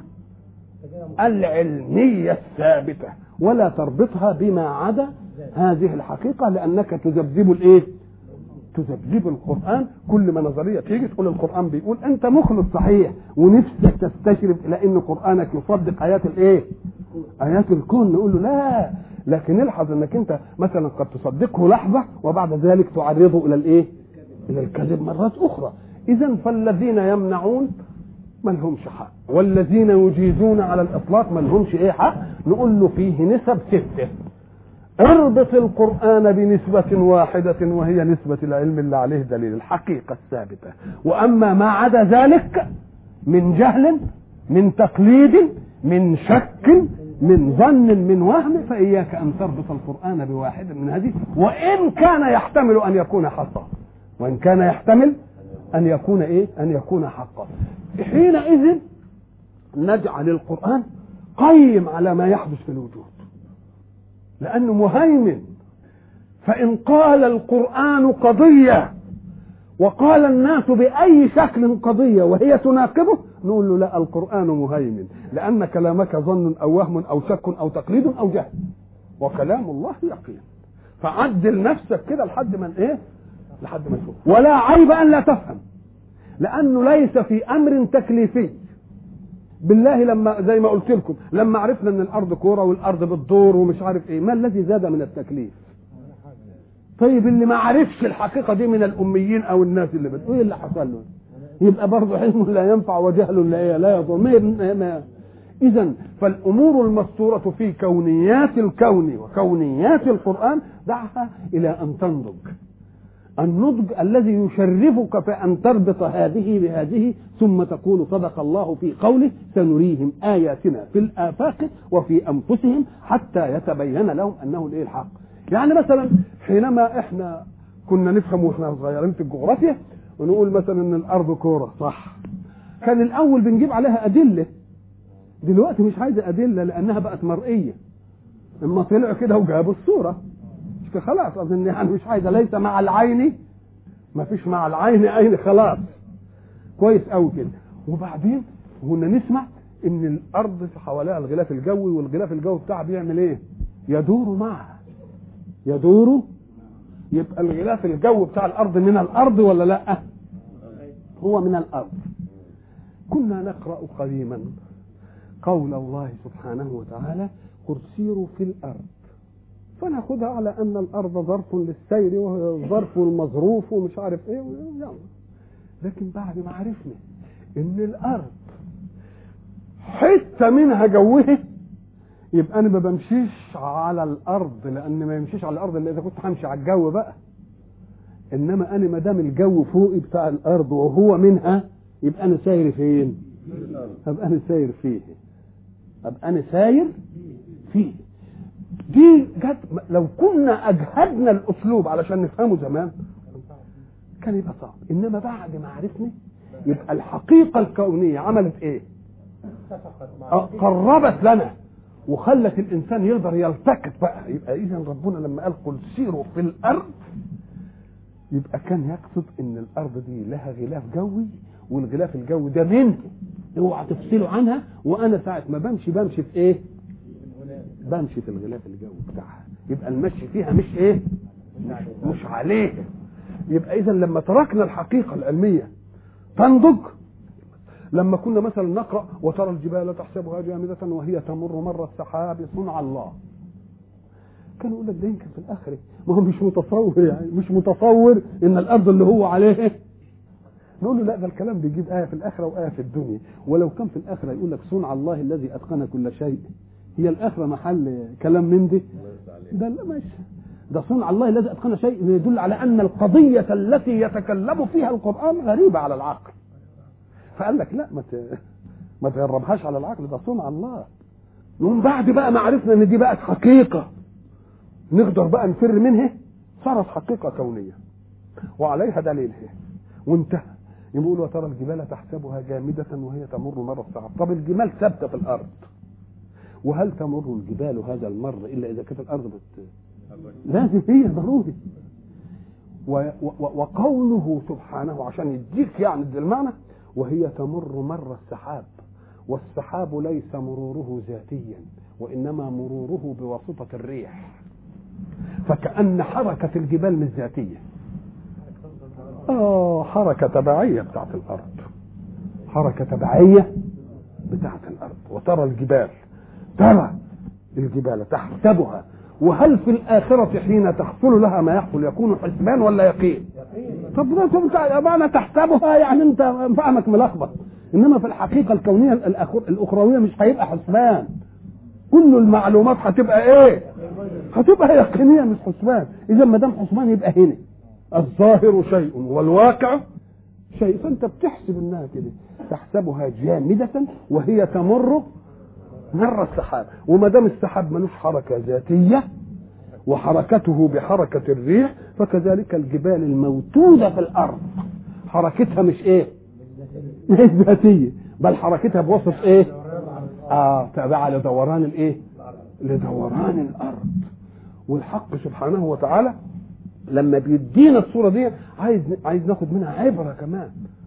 العلمية الثابتة ولا تربطها بما عدا هذه الحقيقة، لأنك تذبذب الإيه؟ تذبذب القرآن. كل ما نظرية تيجي تقول القرآن بيقول، أنت مخلص صحيح ونفسك تستشرف إلى أن قرآنك يصدق آيات الإيه؟ آيات الكون. نقول له لا، لكن الحظ أنك أنت مثلا قد تصدقه لحظة وبعد ذلك تعرضه إلى الإيه؟ إلى الكذب مرات أخرى. إذن فالذين يمنعون ما لهمش حق، والذين يجيزون على الإطلاق ما لهمش إيه حق. نقول له فيه نسب 6. اربط القرآن بنسبة واحدة وهي نسبة العلم اللي عليه دليل الحقيقة الثابتة، وأما ما عدا ذلك من جهل من تقليد من شك من ظن من وهم فإياك أن تربط القرآن بواحد من هذه، وإن كان يحتمل أن يكون حقا، وإن كان يحتمل أن يكون إيه؟ أن يكون حقا. حينئذ نجعل القرآن قيم على ما يحدث في الوجود، لأنه مهيمن. فإن قال القرآن قضية وقال الناس بأي شكل قضية وهي تناقضه، نقول له لا، القرآن مهيمن، لأن كلامك ظن أو وهم أو شك أو تقليد أو جهل، وكلام الله يقين. فعدل نفسك كده لحد من إيه؟ لحد ما تشوف. ولا عيب أن لا تفهم، لأنه ليس في أمر تكليفي. بالله لما زي ما قلت لكم لما عرفنا ان الارض كوره والارض بتدور ومش عارف ايه، ما الذي زاد من التكليف؟ طيب اللي ما عرفش الحقيقه دي من الاميين او الناس اللي ايه اللي حصل له؟ يبقى برضه علم لا ينفع وجهل لا يضر. اذا فالامور المسطوره في كونيات الكون وكونيات القران دعها الى ان تنضج. النضج الذي يشرفك في أن تربط هذه بهذه، ثم تقول صدق الله في قوله سنريهم آياتنا في الآفاق وفي أنفسهم حتى يتبين لهم أنه الإيه الحق. يعني مثلا حينما إحنا كنا نفهم وإحنا صغيرين في الجغرافيا ونقول مثلا أن الأرض كورة صح، كان الأول بنجيب عليها أدلة. دلوقتي مش عايزة أدلة لأنها بقت مرئية، اما طلعوا كده وجابوا الصورة خلاص. اظن يعني مش عايزه، ليس مع العين، ما فيش مع العين عين، خلاص كويس قوي كده. وبعدين كنا نسمع ان الارض حواليها الغلاف الجوي، والغلاف الجوي بتاعها بيعمل ايه؟ يدور معها. يدور. يبقى الغلاف الجو بتاع الارض من الارض ولا لا؟ هو من الارض. كنا نقرأ قديما قول الله سبحانه وتعالى قل سيروا في الارض، فناخدها على ان الارض ظرف للسير وظرف المظروف ومش عارف ايه يعني. لكن بعد ما عرفنا ان الارض حته منها جوه، يبقى انا ما بمشيش على الارض، لان ما يمشيش على الارض الا اذا كنت همشي على الجو بقى. انما انا ما دام الجو فوقي بتاع الارض وهو منها، يبقى انا ساير فين؟ ابقى انا ساير فيه، ابقى انا ساير فيه. دي جت لو كنا اجهدنا الاسلوب علشان نفهمه زمان كان يبقى صعب. انما بعد ما عرفنا يبقى الحقيقه الكونيه عملت ايه؟ قربت لنا وخلت الانسان يقدر يلتقط بقى. يبقى اذا ربنا لما قال قل سيروا في الارض، يبقى كان يقصد ان الارض دي لها غلاف جوي، والغلاف الجوي ده منه اوعى تفصلوا عنها. وانا ساعه ما بمشي في ايه؟ بمشي في الغلاف الجوي بتاعها. يبقى المشي فيها مش ايه؟ مش عليه. يبقى اذا لما تركنا الحقيقه العلميه تنضج، لما كنا مثلا نقرا وترى الجبال تحسبها جامده وهي تمر مر السحاب صنع الله، كان يقول لك ده يمكن في الاخره. ما هو مش متصور، يعني مش متصور ان الارض اللي هو عليه. نقول له لا، ده الكلام بيجيب ايه في الاخره وايه في الدنيا. ولو كان في الاخره يقول لك صنع الله الذي اتقن كل شيء، هي الاخره محل كلام من دي؟ ده لا، مش ده صنع الله الذي اتقن شيء يدل على ان القضيه التي يتكلم فيها القران غريبه على العقل. فقال لك لا، ما تجربهاش على العقل، ده صنع الله. ومن بعد بقى ما عرفنا ان دي بقت حقيقه نقدر بقى نفر منها، صارت حقيقه كونيه وعليها دليلها وانتهى. يقول وترى الجبال تحسبها جامده وهي تمر مر السحاب. طب الجمال ثابته في الارض، وهل تمر الجبال هذا المر الا اذا كانت الارض لازم هي ضروري. وقوله سبحانه عشان يديك يعني المعنى وهي تمر مر السحاب، والسحاب ليس مروره ذاتيا وانما مروره بواسطه الريح، فكأن حركه الجبال مش ذاتيه، حركه تبعيه بتاعت الارض، حركه تبعيه بتاعت الارض. وترى الجبال، ترى الجبال تحسبها، وهل في الآخرة حين تحصل لها ما يحصل يكون حسبان ولا يقين؟ طب معنى تحسبها يعني انت فهمك ملخبط. انما في الحقيقة الكونية الاخروية مش هيبقى حسبان، كل المعلومات هتبقى ايه؟ هتبقى يقينية مش حسبان. اذا ما دام حسبان يبقى هنا الظاهر شيء والواقع شيء، فانت بتحسب انها كده تحسبها جامدة وهي تمر مر السحاب. وما دام السحاب ملوش حركه ذاتيه وحركته بحركه الريح، فكذلك الجبال الموجوده في الارض حركتها مش ايه؟ مش ذاتيه، بل حركتها بواسطه ايه؟ تابعه لدوران الايه؟ لدوران الارض. والحق سبحانه وتعالى لما بيدينا الصوره دي عايز ناخد منها عبره كمان.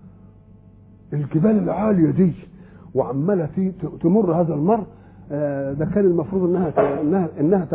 الجبال العاليه دي وعماله تمر هذا المر، ده كان المفروض انها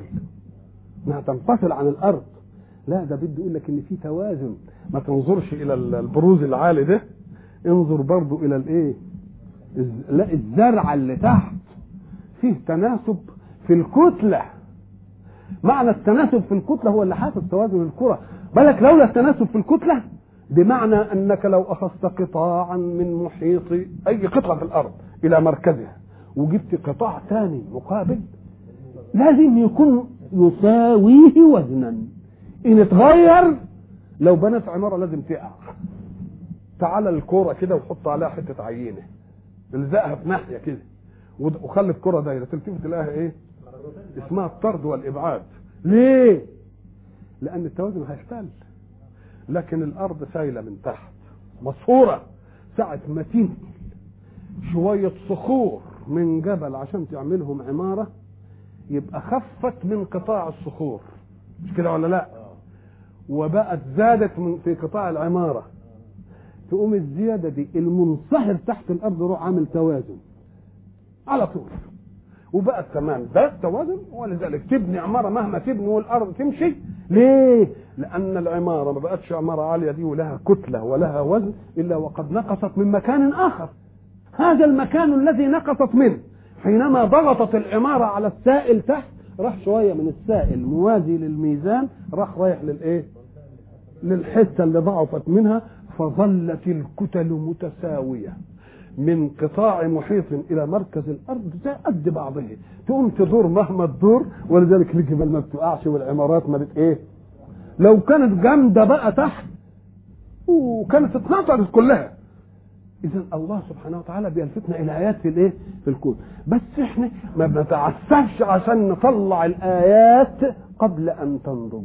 تنفصل عن الارض. لا، ده بده يقول لك ان في توازن. ما تنظرش الى البروز العالي ده، انظر برضو الى الايه؟ لا، الزرع اللي تحت فيه تناسب في الكتله. معنى التناسب في الكتله هو اللي حاسس توازن الكره. بالك لولا التناسب في الكتله، بمعنى انك لو اخذت قطاعا من محيط اي قطعه في الارض الى مركزها وجبت قطاع ثاني مقابل، لازم يكون يساويه وزنا. ان اتغير، لو بنت عماره لازم تقع. تعال الكوره كده وحط عليها حته عينه، الزقها في ناحيه كده وخلي الكوره دايره، تلتفت تلاقيها ايه؟ اسمها الطرد والابعاد. ليه؟ لان التوازن هيختل. لكن الارض سايله من تحت مصفوره. ساعه ما تنزل شويه صخور من جبل عشان تعملهم عماره، يبقى خفت من قطاع الصخور، مش كده ولا لا؟ وبقت زادت في قطاع العماره. تقوم الزياده دي المنصهر تحت الارض يروح عامل توازن على طول. وبقت تمام ذات توازن. ولذلك تبني عماره مهما تبني والارض تمشي. ليه؟ لان العماره ما بقتش عماره عاليه دي ولها كتله ولها وزن الا وقد نقصت من مكان اخر. هذا المكان الذي نقصت منه حينما ضغطت العماره على السائل تحت، راح شويه من السائل موازي للميزان، راح رايح للايه؟ للحته اللي ضعفت منها، فظلت الكتل متساويه من قطاع محيط الى مركز الارض زي قد بعضها، تقوم تدور مهما تدور. ولذلك الجبال ما بتقعش والعمارات ما بت ايه، لو كانت جامده بقى تحت وكانت اتنطرت كلها. اذا الله سبحانه وتعالى بيلفتنا الى ايات في الايه؟ في الكون. بس احنا ما بنتعسفش عشان نطلع الايات قبل ان تنضج،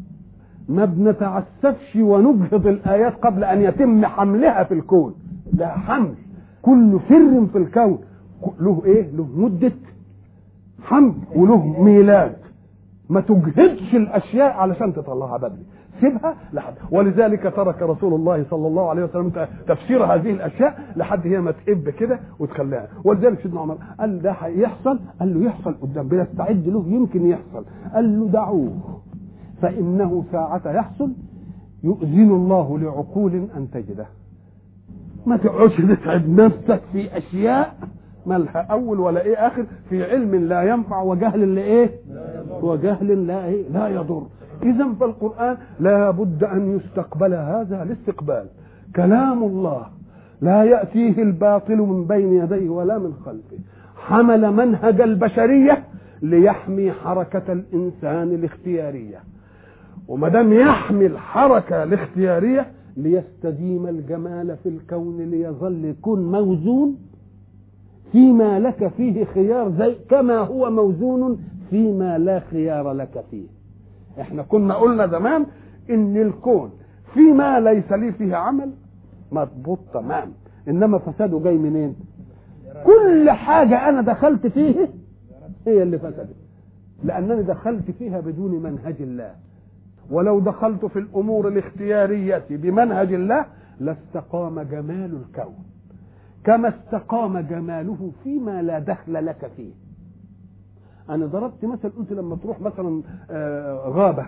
ما بنتعسفش ونجهض الايات قبل ان يتم حملها في الكون. لا حمل، كل سر في الكون له ايه؟ له مده حمل وله ميلاد. ما تجهدش الاشياء علشان تطلعها بدري، سيبها لحد. ولذلك ترك رسول الله صلى الله عليه وسلم تفسير هذه الاشياء لحد هي ما تقب كده وتخليها. ولذلك سيدنا عمر قال ده هيحصل، قال له يحصل قدام، بنستعد له يمكن يحصل. قال له دعوه فانه ساعة يحصل يؤذن الله لعقول ان تجده. ما تقعدش تتعب نفسك في اشياء مالها اول ولا ايه اخر، في علم لا ينفع وجهل لا ايه، وجهل لا ايه لا يضر. اذا فالقران لا بد ان يستقبل هذا الاستقبال. كلام الله لا ياتيه الباطل من بين يديه ولا من خلفه. حمل منهج البشريه ليحمي حركه الانسان الاختياريه، وما دام يحمي الحركه الاختياريه ليستديم الجمال في الكون، ليظل يكون موزون فيما لك فيه خيار، زي كما هو موزون فيما لا خيار لك فيه. احنا كنا قلنا زمان ان الكون فيما ليس لي فيه عمل مضبوط تمام، انما فساده جاي منين؟ كل حاجة انا دخلت فيه هي اللي فسدت، لانني دخلت فيها بدون منهج الله. ولو دخلت في الامور الاختيارية بمنهج الله لاستقام جمال الكون كما استقام جماله فيما لا دخل لك فيه. انا ضربت مثل، قلت لما تروح مثلا غابة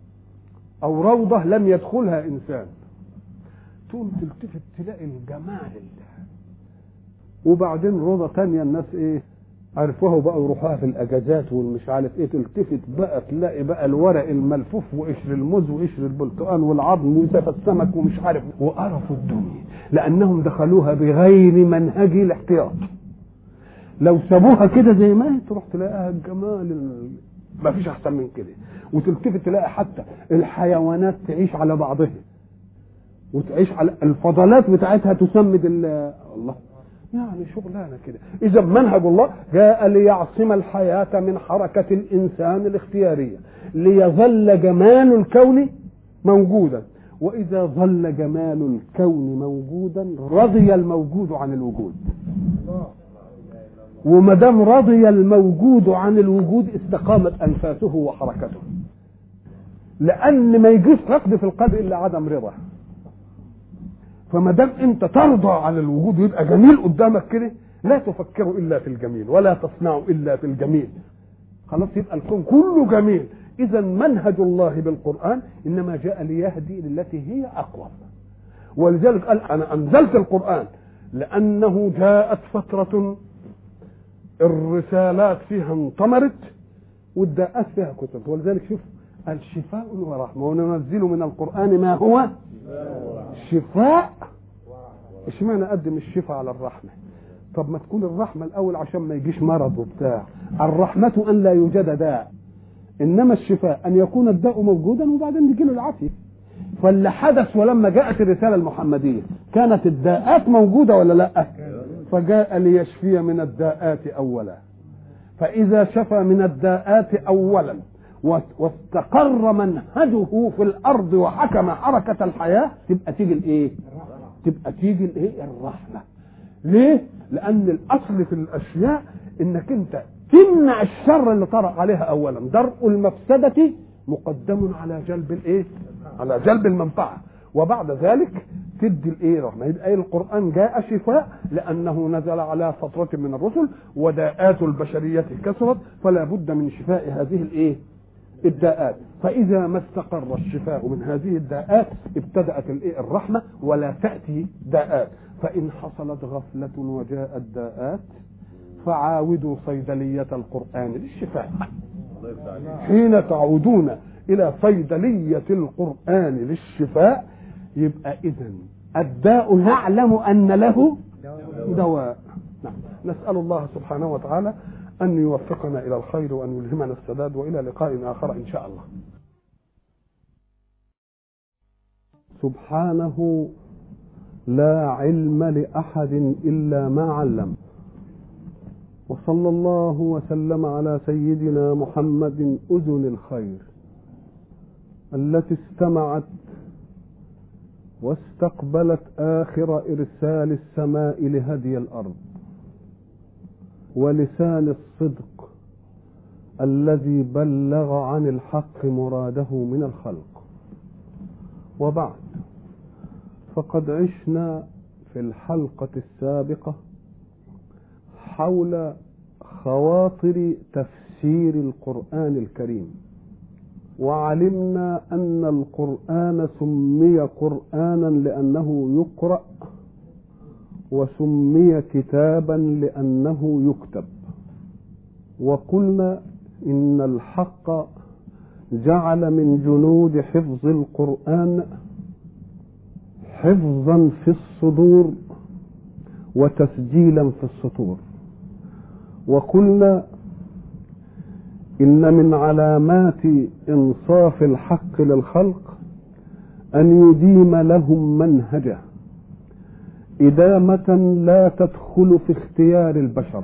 او روضة لم يدخلها انسان، تقوم تلتفت تلاقي الجمال ده. وبعدين روضة تانية الناس ايه عرفوها وبقوا يروحوها في الاجازات والمش عارف ايه، تلتفت بقى تلاقي بقى الورق الملفوف وقشر الموز وقشر البرتقال والعظم وسف السمك ومش عارف، وقرفوا الدنيا لانهم دخلوها بغير منهج الاحتياط. لو سابوها كده زي ما هي تروح تلاقيها الجمال ما فيش احسن من كده. وتلتفت تلاقي حتى الحيوانات تعيش على بعضها وتعيش على الفضلات بتاعتها تسمد الله، يعني شغلانه كده. اذا منهج الله جاء ليعصم الحياه من حركه الانسان الاختياريه، ليظل جمال الكون موجودا. واذا ظل جمال الكون موجودا رضي الموجود عن الوجود، وما دام رضي الموجود عن الوجود استقامت انفاسه وحركته. لان ما يجيش رقد في القلب الا عدم رضا. فما دام انت ترضى على الوجود ويبقى جميل قدامك كده، لا تفكر الا في الجميل ولا تصنع الا في الجميل، خلاص يبقى الكون كله جميل. اذا منهج الله بالقران انما جاء ليهدي للتي هي اقوم. ولذلك قال انا انزلت القران لانه جاءت فتره الرسالات فيها انطمرت والداءات فيها كتب. ولذلك شوف الشفاء ورحمه، وننزل من القران ما هو شفاء. اشمعنى اقدم الشفاء على الرحمه؟ طب ما تكون الرحمه الاول عشان ما يجيش مرض وبتاع. الرحمه ان لا يوجد داء، انما الشفاء ان يكون الداء موجودا وبعدين يجي له العافيه. فاللي حدث ولما جاءت الرساله المحمديه كانت الداءات موجوده ولا لا؟ فجاء ليشفي من الداءات اولا. فاذا شفى من الداءات اولا واستقر منهجه في الارض وحكم حركه الحياه، تبقى تيجي الايه؟ تبقى تيجي الايه؟ الرحمه. ليه؟ لان الاصل في الاشياء انك انت تمنع الشر اللي طرأ عليها اولا. درء المفسده مقدم على جلب الايه؟ على جلب المنفعه. وبعد ذلك تدي الايه رحمه. يبقى القران جاء شفاء لانه نزل على فتره من الرسل وداءات البشريه كثرت، فلا بد من شفاء هذه الايه الداءات. فاذا ما استقر الشفاء من هذه الداءات ابتدات الايه الرحمه، ولا تاتي داءات. فان حصلت غفله وجاءت داءات فعاودوا صيدليه القران للشفاء. حين تعودون الى صيدليه القران للشفاء يبقى اذن الداء نعلم ان له دواء. نعم. نسال الله سبحانه وتعالى ان يوفقنا الى الخير وان يلهمنا السداد، والى لقاء اخر ان شاء الله. سبحانه لا علم لاحد الا ما علم، وصلى الله وسلم على سيدنا محمد اذن الخير التي استمعت واستقبلت آخر إرسال السماء لهدي الأرض، ولسان الصدق الذي بلغ عن الحق مراده من الخلق. وبعد، فقد عشنا في الحلقة السابقة حول خواطر تفسير القرآن الكريم، وعلمنا أن القرآن سمي قرآنا لأنه يقرأ، وسمي كتابا لأنه يكتب. وقلنا إن الحق جعل من جنود حفظ القرآن حفظا في الصدور وتسجيلا في السطور. وقلنا إن من علامات إنصاف الحق للخلق أن يديم لهم منهجه إدامة لا تدخل في اختيار البشر،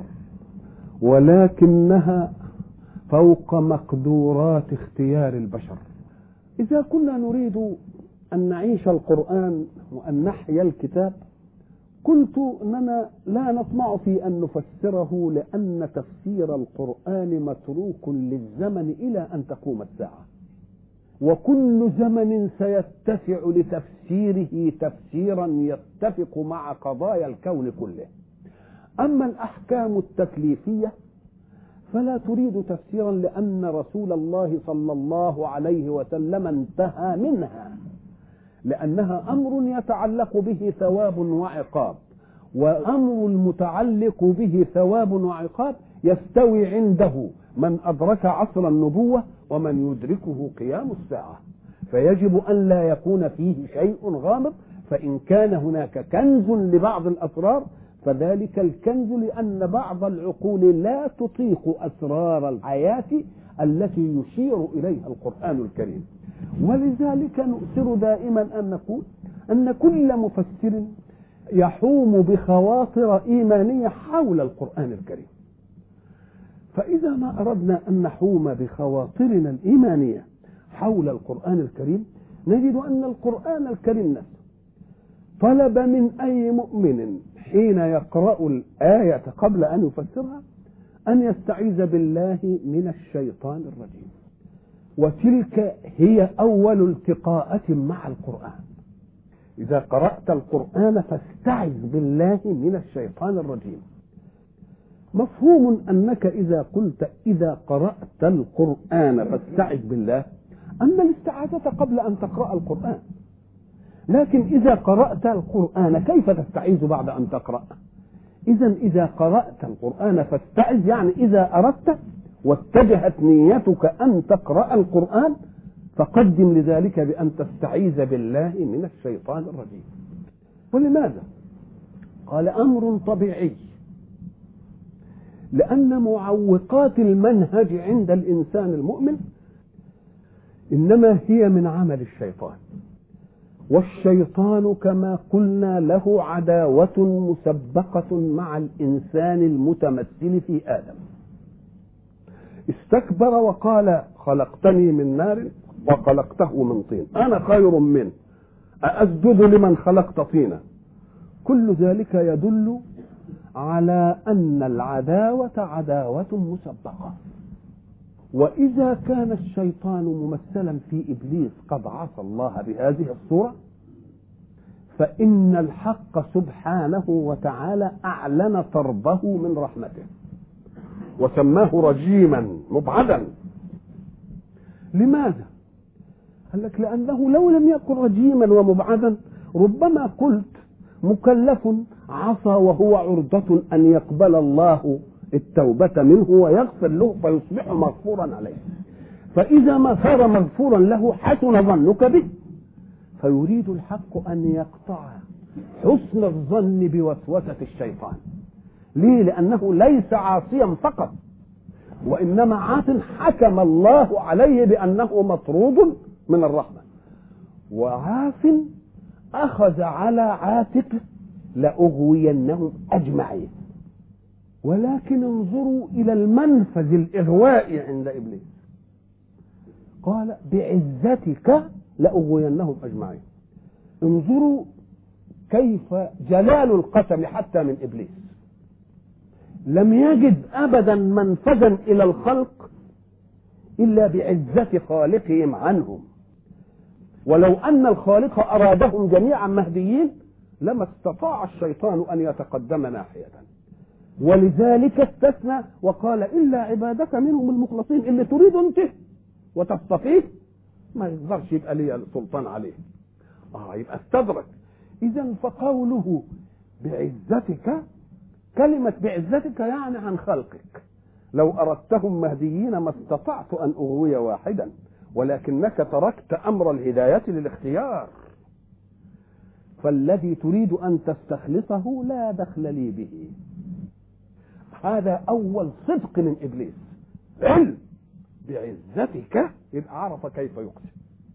ولكنها فوق مقدورات اختيار البشر. إذا كنا نريد أن نعيش القرآن وأن نحيا الكتاب، قلت أننا لا نطمع في أن نفسره، لأن تفسير القرآن متروك للزمن إلى أن تقوم الساعة، وكل زمن سيتسع لتفسيره تفسيرا يتفق مع قضايا الكون كله. أما الأحكام التكليفية فلا تريد تفسيرا، لأن رسول الله صلى الله عليه وسلم انتهى منها، لأنها أمر يتعلق به ثواب وعقاب، وأمر المتعلق به ثواب وعقاب يستوي عنده من أدرك عصر النبوة ومن يدركه قيام الساعة، فيجب أن لا يكون فيه شيء غامض. فإن كان هناك كنز لبعض الأسرار فذلك الكنز لأن بعض العقول لا تطيق أسرار الحياة التي يشير إليها القرآن الكريم. ولذلك نؤثر دائما أن نقول أن كل مفسر يحوم بخواطر إيمانية حول القرآن الكريم. فإذا ما أردنا أن نحوم بخواطرنا الإيمانية حول القرآن الكريم، نجد أن القرآن الكريم نفسه طلب من أي مؤمن حين يقرأ الآية قبل أن يفسرها أن يستعيذ بالله من الشيطان الرجيم. وتلك هي أول التقاءة مع القرآن. إذا قرأت القرآن فاستعذ بالله من الشيطان الرجيم. مفهوم أنك إذا قلت إذا قرأت القرآن فاستعذ بالله أن الاستعاذة قبل أن تقرأ القرآن، لكن إذا قرأت القرآن كيف تستعيذ بعد أن تقرأ؟ إذا قرأت القرآن فاستعذ، يعني إذا أردت واتجهت نيتك أن تقرأ القرآن فقدم لذلك بأن تستعيذ بالله من الشيطان الرجيم. ولماذا؟ قال أمر طبيعي، لأن معوقات المنهج عند الإنسان المؤمن إنما هي من عمل الشيطان، والشيطان كما قلنا له عداوة مسبقة مع الإنسان المتمثل في آدم. استكبر وقال خلقتني من نار وخلقته من طين، أنا خير منه، أأسجد لمن خلقت طينا. كل ذلك يدل على أن العداوة عداوة مسبقة. وإذا كان الشيطان ممثلا في إبليس قد عصى الله بهذه الصورة، فإن الحق سبحانه وتعالى أعلن طرده من رحمته وسماه رجيما مبعدا. لماذا؟ قال لك لأنه لو لم يكن رجيما ومبعدا ربما قلت مكلف عصى وهو عرضة أن يقبل الله التوبة منه ويغفر له فيصبح مغفورا عليه، فإذا ما صار مغفورا له حسن ظنك به، فيريد الحق أن يقطع حسن الظن بوسوسة الشيطان. ليه؟ لأنه ليس عاصيا فقط، وإنما عاص حكم الله عليه بأنه مطرود من الرحمة، وعاص أخذ على عاتقه لأغوينهم أجمعين. ولكن انظروا إلى المنفذ الإغوائي عند إبليس، قال بعزتك لأغوينهم أجمعين. انظروا كيف جلال القسم حتى من إبليس، لم يجد أبدا منفذا إلى الخلق إلا بعزة خالقهم عنهم، ولو أن الخالق أرادهم جميعا مهديين لما استطاع الشيطان أن يتقدم ناحية، ولذلك استثنى وقال إلا عبادك منهم المخلصين، اللي تريد أنت وتستطيع ما يقدرش يبقى لي سلطان عليه. يبقى استدرك. إذا فقوله بعزتك، كلمة بعزتك يعني عن خلقك، لو أردتهم مهديين ما استطعت أن أغوي واحدا، ولكنك تركت أمر الهداية للاختيار، فالذي تريد أن تستخلصه لا دخل لي به. هذا أول صدق من إبليس، علم بعزتك، يبقى عرف كيف يقسم.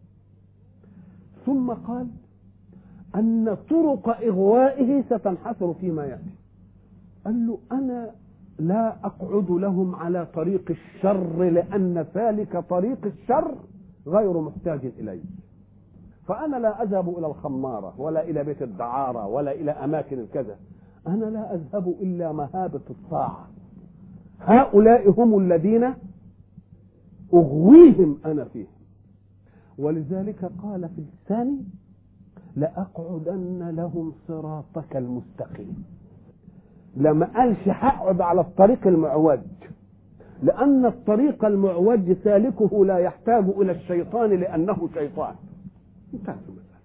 ثم قال أن طرق إغوائه ستنحصر فيما يأتي. قال له أنا لا أقعد لهم على طريق الشر، لأن سالك طريق الشر غير محتاج إليه، فأنا لا أذهب إلى الخمارة ولا إلى بيت الدعارة ولا إلى أماكن الكذا، أنا لا أذهب إلا مهابة الطاعة. هؤلاء هم الذين أغويهم أنا فيهم. ولذلك قال في الثاني لأقعدن لهم صراطك المستقيم. لما قالش هقعد على الطريق المعوج، لأن الطريق المعوج سالكه لا يحتاج إلى الشيطان لأنه شيطان. انتهت المسألة.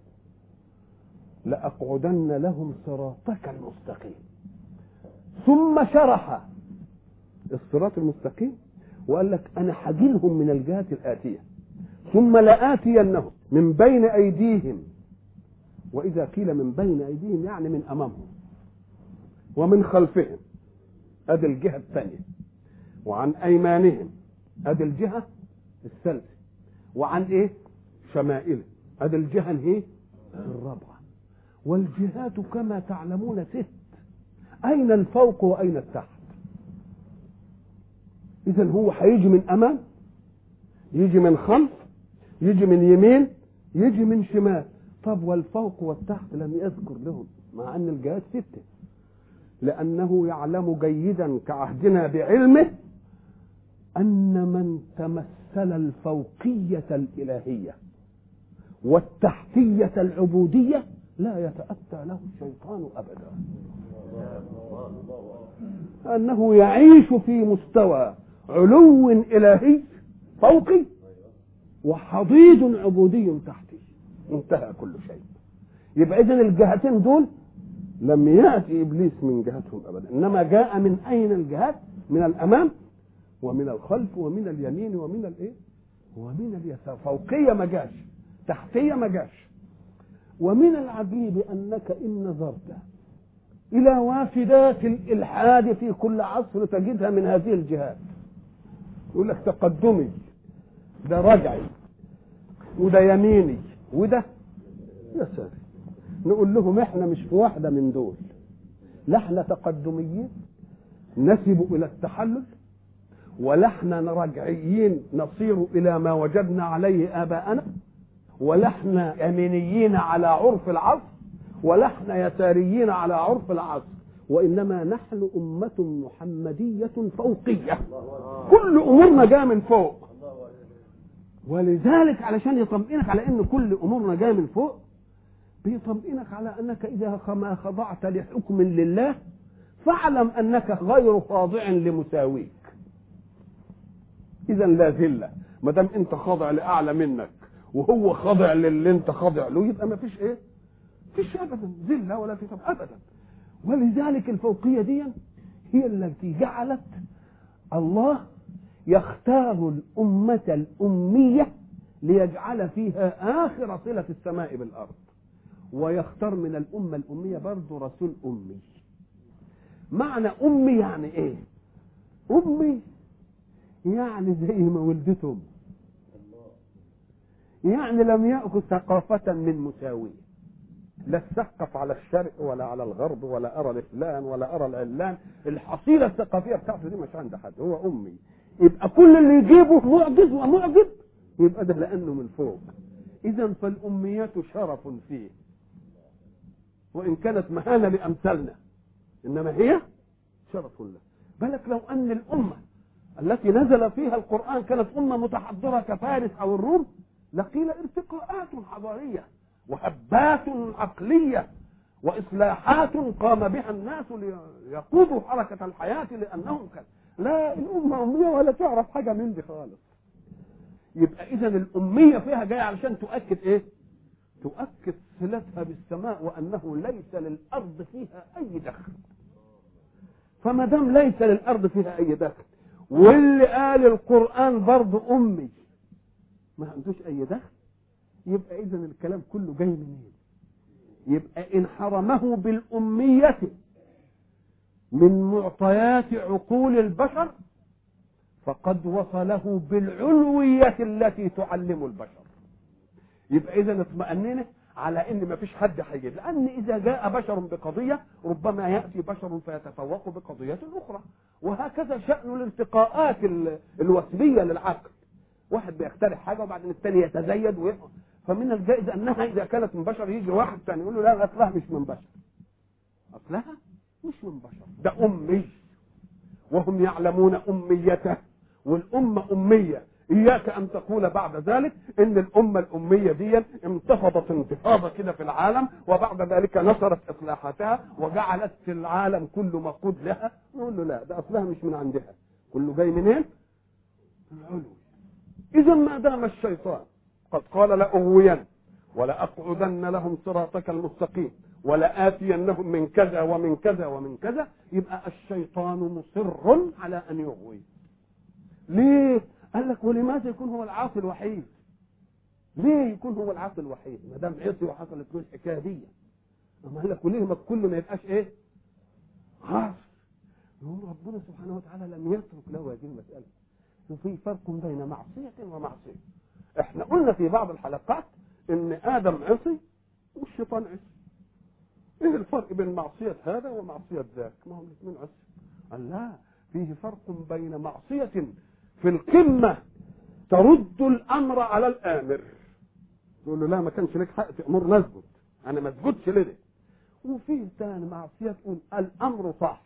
لأقعدن لهم صراطك المستقيم. ثم شرح الصراط المستقيم وقال لك أنا هجيلهم من الجهات الآتية، ثم لآتينهم من بين أيديهم، وإذا قيل من بين أيديهم يعني من أمامهم ومن خلفهم، أدي الجهة الثانية، وعن أيمانهم أدي الجهة الثالثة، وعن إيه شمائل أدي الجهة هي الرابعة. والجهات كما تعلمون 6، أين الفوق وأين التحت؟ إذن هو هيجي من أمام، يجي من خلف، يجي من يمين، يجي من شمال. طب والفوق والتحت لم يذكر لهم، مع أن الجهات 6، لأنه يعلم جيدا كعهدنا بعلمه أن من تمثل الفوقية الإلهية والتحتية العبودية لا يتأتى له الشيطان أبدا، أنه يعيش في مستوى علو إلهي فوقي وحضيض عبودي تحتي، انتهى كل شيء. يبقى إذن الجهتين دول لم يأتي إبليس من جهتهم أبدا، إنما جاء من أين الجهات؟ من الأمام ومن الخلف ومن اليمين ومن الإيه؟ ومن اليسار. فوقية ما جاش، تحتية ما جاش. ومن العجيب أنك إن نظرت إلى وافدات الإلحاد في كل عصر تجدها من هذه الجهات. يقول لك تقدمي، ده رجعي، وده يميني، وده يساري. نقول لهم احنا مش في واحدة من دول، لا احنا تقدميين نسب إلى التحلل، ولا احنا رجعيين نصير إلى ما وجدنا عليه آباءنا، ولا احنا يمينيين على عرف العصر، ولا احنا يساريين على عرف العصر، وإنما نحن أمة محمدية فوقية، كل أمورنا جاء من فوق. ولذلك علشان يطمئنك على أن كل أمورنا جاء من فوق، بيطمئنك على أنك إذا ما خضعت لحكم لله فاعلم أنك غير خاضع لمساويك. إذا لا ذلة، ما دام أنت خاضع لأعلى منك وهو خاضع للي أنت خاضع له، يبقى ما فيش إيه؟ فيش أبدا ذلة ولا في أبدا. ولذلك الفوقية دي هي التي جعلت الله يختار الأمة الأمية ليجعل فيها آخر صلة السماء بالأرض، ويختار من الأمة الأمية برضه رسول أمي. معنى أمي يعني إيه؟ أمي يعني زي ما ولدته، يعني لم يأخذ ثقافة من مساويه، لا تثقف على الشرق ولا على الغرب ولا أرى الفلان ولا أرى العلان. الحصيلة الثقافية بتاعته دي مش عند حد، هو أمي. يبقى كل اللي يجيبه معجز ومعجب، يبقى ده لأنه من فوق. إذا فالأميات شرف فيه، وإن كانت مهانة لأمثالنا إنما هي شرف له. بالك لو أن الأمة التي نزل فيها القرآن كانت أمة متحضرة كفارس أو الروم، لقيل ارتقاءات حضارية وهبات عقلية وإصلاحات قام بها الناس ليقودوا حركة الحياة لأنهم كان. لا، الأمة أمية ولا تعرف حاجة من دي خالص. يبقى إذا الأمية فيها جاية علشان تؤكد إيه؟ تؤكد صلتها بالسماء وأنه ليس للأرض فيها أي دخل. فما دام ليس للأرض فيها أي دخل، واللي قال القرآن برضه أمي ما عندوش أي دخل، يبقى إذا الكلام كله جاي منين؟ يبقى إن حرمه بالأمية من معطيات عقول البشر فقد وصله بالعلوية التي تعلم البشر. يبقى إذا اطمأننا على إن ما فيش حد هيجيب، لأن إذا جاء بشر بقضية ربما يأتي بشر فيتفوق بقضية أخرى، وهكذا شأن الارتقاءات الوثبية للعقل. واحد بيخترع حاجة وبعدين الثاني يتزيد ويفهم. فمن الجائز أنها إذا كانت من بشر يجي واحد ثاني يقول له لا أصلها مش من بشر، أصلها مش من بشر، ده أمي، وهم يعلمون أميته، والأمة أمية. إياك أن تقول بعد ذلك إن الأمة الأمية دي انتفضت انتفاضة كده في العالم وبعد ذلك نشرت إصلاحاتها وجعلت العالم كله مقود لها. نقول له لا، ده أصلها مش من عندها، كله جاي منين؟ من العلو. إذا ما دام الشيطان قد قال لأغوين ولأقعدن لهم صراطك المستقيم ولآتينهم من كذا ومن كذا ومن كذا، يبقى الشيطان مصر على أن يغوي. ليه؟ قال لك ولماذا يكون هو العاصي الوحيد؟ ليه يكون هو العاصي الوحيد ما دام عصي وحصلت له الحكايه دي؟ اما قال لك وليه ما كله ما يبقاش ايه؟ عاصي. يقول ربنا سبحانه وتعالى لم يترك له هذه المساله، وفي فرق بين معصيه ومعصيه. احنا قلنا في بعض الحلقات ان ادم عصي والشيطان عصي. ايه الفرق بين معصيه هذا ومعصيه ذاك؟ ما هم الاثنين عصي. قال لا، فيه فرق بين معصيه في القمة ترد الأمر على الآمر، تقول له لا ما كانش لك حق تأمر نسجد، أنا ما اسجدش لده. وفيه ثاني معصية تقول الأمر صح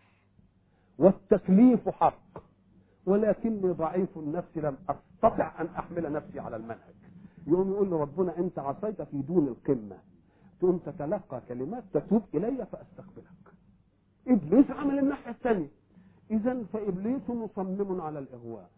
والتكليف حق ولكني ضعيف النفس لم أستطع أن أحمل نفسي على المنهج. يقوم يقول له ربنا أنت عصيت في دون القمة، تقوم تتلقى كلمات تتوب إلي فأستقبلك. إبليس عمل الناحية الثانية. إذا فإبليس مصمم على الإغواء،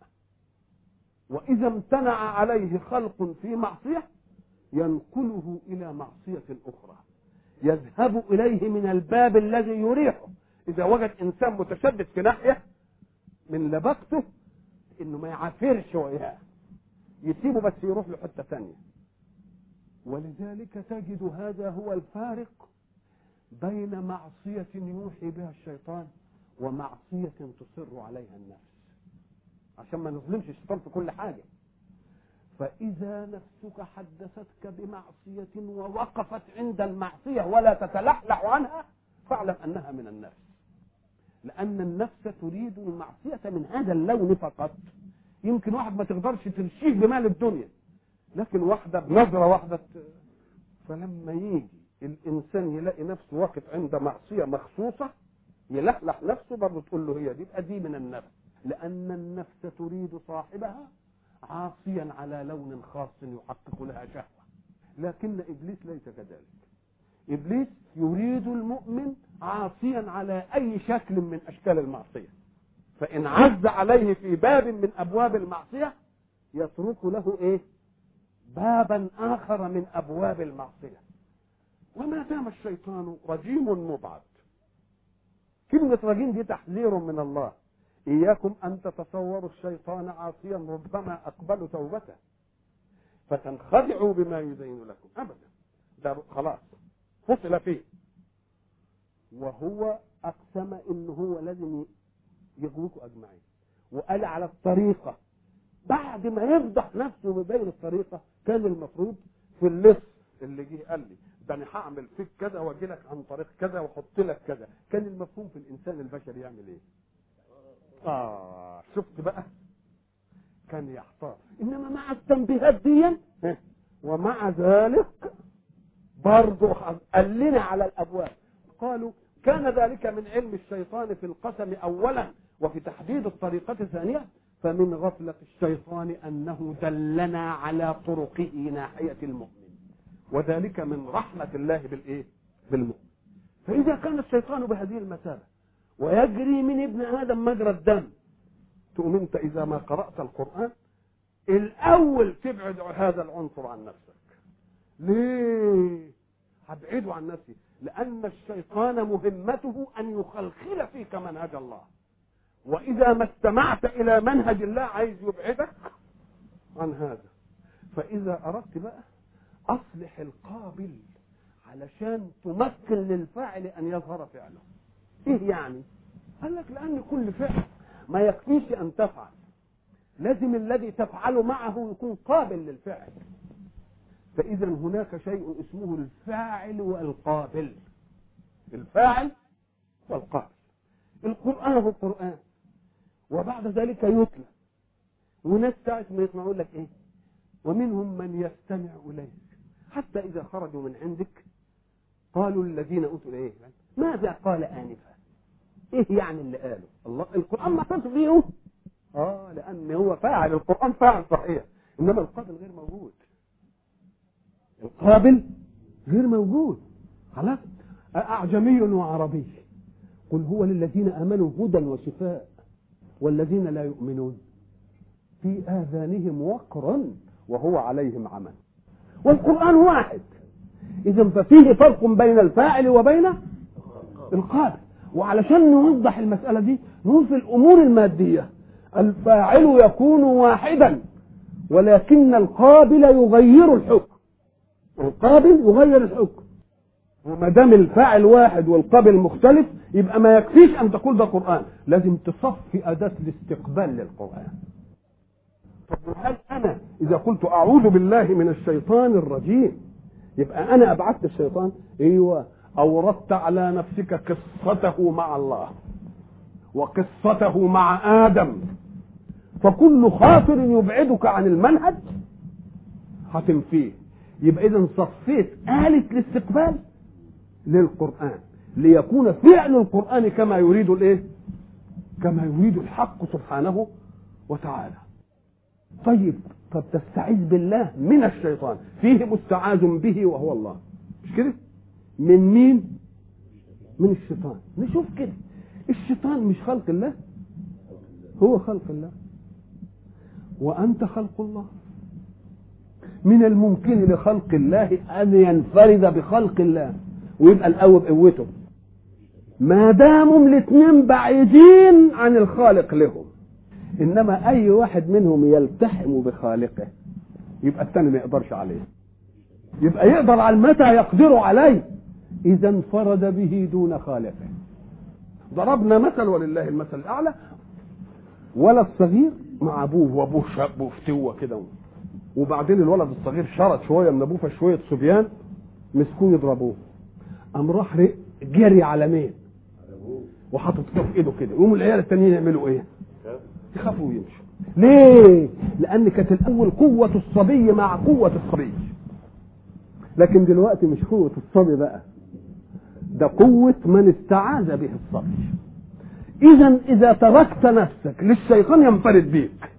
وإذا امتنع عليه خلق في معصية ينقله إلى معصية أخرى، يذهب إليه من الباب الذي يريحه. إذا وجد إنسان متشدد في ناحية من لبقته إنه ما يعافرش وياه، يسيبه بس يروح له حتة ثانية. ولذلك تجد هذا هو الفارق بين معصية يوحي بها الشيطان ومعصية تصر عليها النفس، عشان ما نظلمش الشيطان في كل حاجة. فإذا نفسك حدثتك بمعصية ووقفت عند المعصية ولا تتلحلح عنها فاعلم أنها من النفس، لأن النفس تريد المعصية من هذا اللون فقط. يمكن واحد ما تقدرش ترشيه بمال الدنيا، لكن واحدة بنظرة واحدة فلما يجي الإنسان يلاقي نفسه واقف عند معصية مخصوصة يلحلح نفسه برضه تقول له هي دي من النفس، لأن النفس تريد صاحبها عاصيا على لون خاص يحقق لها شهوة. لكن إبليس ليس كذلك. إبليس يريد المؤمن عاصيا على أي شكل من أشكال المعصية، فإن عز عليه في باب من أبواب المعصية يترك له إيه؟ بابا آخر من أبواب المعصية. وما دام الشيطان رجيم مبعد، كلمة رجيم دي تحذير من الله، إياكم أن تتصوروا الشيطان عاصيا ربما أقبل توبته فتنخدعوا بما يزين لكم، أبدا، ده خلاص فصل فيه، وهو أقسم إنه هو لازم يغويكم أجمعين، وقال على الطريقة بعد ما يفضح نفسه ببين الطريقة كان المفروض في اللص اللي جه قال لي ده انا هعمل فيك كذا واجي لك عن طريق كذا واحط لك كذا، كان المفهوم في الانسان البشري يعمل ايه؟ شفت بقى؟ كان يحتار، انما مع التنبيهات دي ومع ذلك برضه قال لنا على الابواب. قالوا كان ذلك من علم الشيطان في القسم اولا وفي تحديد الطريقة ثانية، فمن غفلة الشيطان أنه دلنا على طرقه ناحية المؤمن، وذلك من رحمة الله بالإيه؟ بالمؤمن. فإذا كان الشيطان بهذه المثابة ويجري من ابن آدم مجرى الدم، تقوم أنت إذا ما قرأت القرآن الأول تبعد هذا العنصر عن نفسك. ليه؟ هبعده عن نفسي، لأن الشيطان مهمته أن يخلخل فيك منهج الله، وإذا ما استمعت إلى منهج الله عايز يبعدك عن هذا. فإذا أردت بقى أصلح القابل علشان تمكن للفاعل أن يظهر فعله. إيه يعني؟ قال لك لأن كل فعل ما يكفيش أن تفعل، لازم الذي تفعل معه يكون قابل للفعل. فإذا هناك شيء اسمه الفاعل والقابل، الفاعل والقابل. القرآن هو القرآن، وبعد ذلك يتلى، وناس ساعة ما يسمعون لك ايه؟ ومنهم من يستمع اليك حتى اذا خرجوا من عندك قالوا الذين اوتوا ايه؟ ماذا قال آنفا؟ ايه يعني اللي قاله؟ الله القرآن ما تصف بيه، لان هو فاعل، القرآن فاعل صحيح، انما القابل غير موجود، القابل غير موجود. خلاص، أعجمي وعربي، قل هو للذين آمنوا هدى وشفاء والذين لا يؤمنون في آذانهم وقر وهو عليهم عمى. والقرآن واحد، إذا ففيه فرق بين الفاعل وبين القابل. وعلشان نوضح المسألة دي نقول في الأمور المادية الفاعل يكون واحدا، ولكن القابل يغير الحكم، القابل يغير الحكم. وما دام الفاعل واحد والقابل مختلف يبقى ما يكفيش ان تقول ده قرآن، لازم تصفي أداة الاستقبال للقرآن. طب هل انا اذا قلت اعوذ بالله من الشيطان الرجيم يبقى انا ابعدت الشيطان؟ ايوه، اوردت على نفسك قصته مع الله وقصته مع آدم، فكل خاطر يبعدك عن المنهج هتنفيه. يبقى اذا صفيت آلة الاستقبال للقرآن ليكون فعل القرآن كما يريد الايه؟ كما يريد الحق سبحانه وتعالى. طيب تستعيذ بالله من الشيطان، فيه مستعاذ به وهو الله، مش كده؟ من مين؟ من الشيطان. نشوف كده، الشيطان مش خلق الله؟ هو خلق الله وأنت خلق الله. من الممكن لخلق الله أن ينفرد بخلق الله ويبقى الأول بقوته، ما داموا الاثنين بعيدين عن الخالق لهم. إنما أي واحد منهم يلتحم بخالقه يبقى الثاني ما يقدرش عليه، يبقى يقدر على متى يقدر عليه إذا انفرد به دون خالقه. ضربنا مثل ولله المثل الأعلى، ولد صغير مع أبوه وأبوه شاب وفتوة كده، وبعدين الولد الصغير شرد شوية من أبوه فشوية صبيان مسكوه يضربوه، قام راح جري على مين؟ وحاطط في ايده كده، يقوموا العيال التانيين يعملوا ايه؟ يخافوا ويمشوا. ليه؟ لأن كانت الأول قوة الصبي مع قوة الصبي، لكن دلوقتي مش قوة الصبي بقى، ده قوة من استعاذ به الصبي. إذا تركت نفسك للشيطان ينفرد بيك،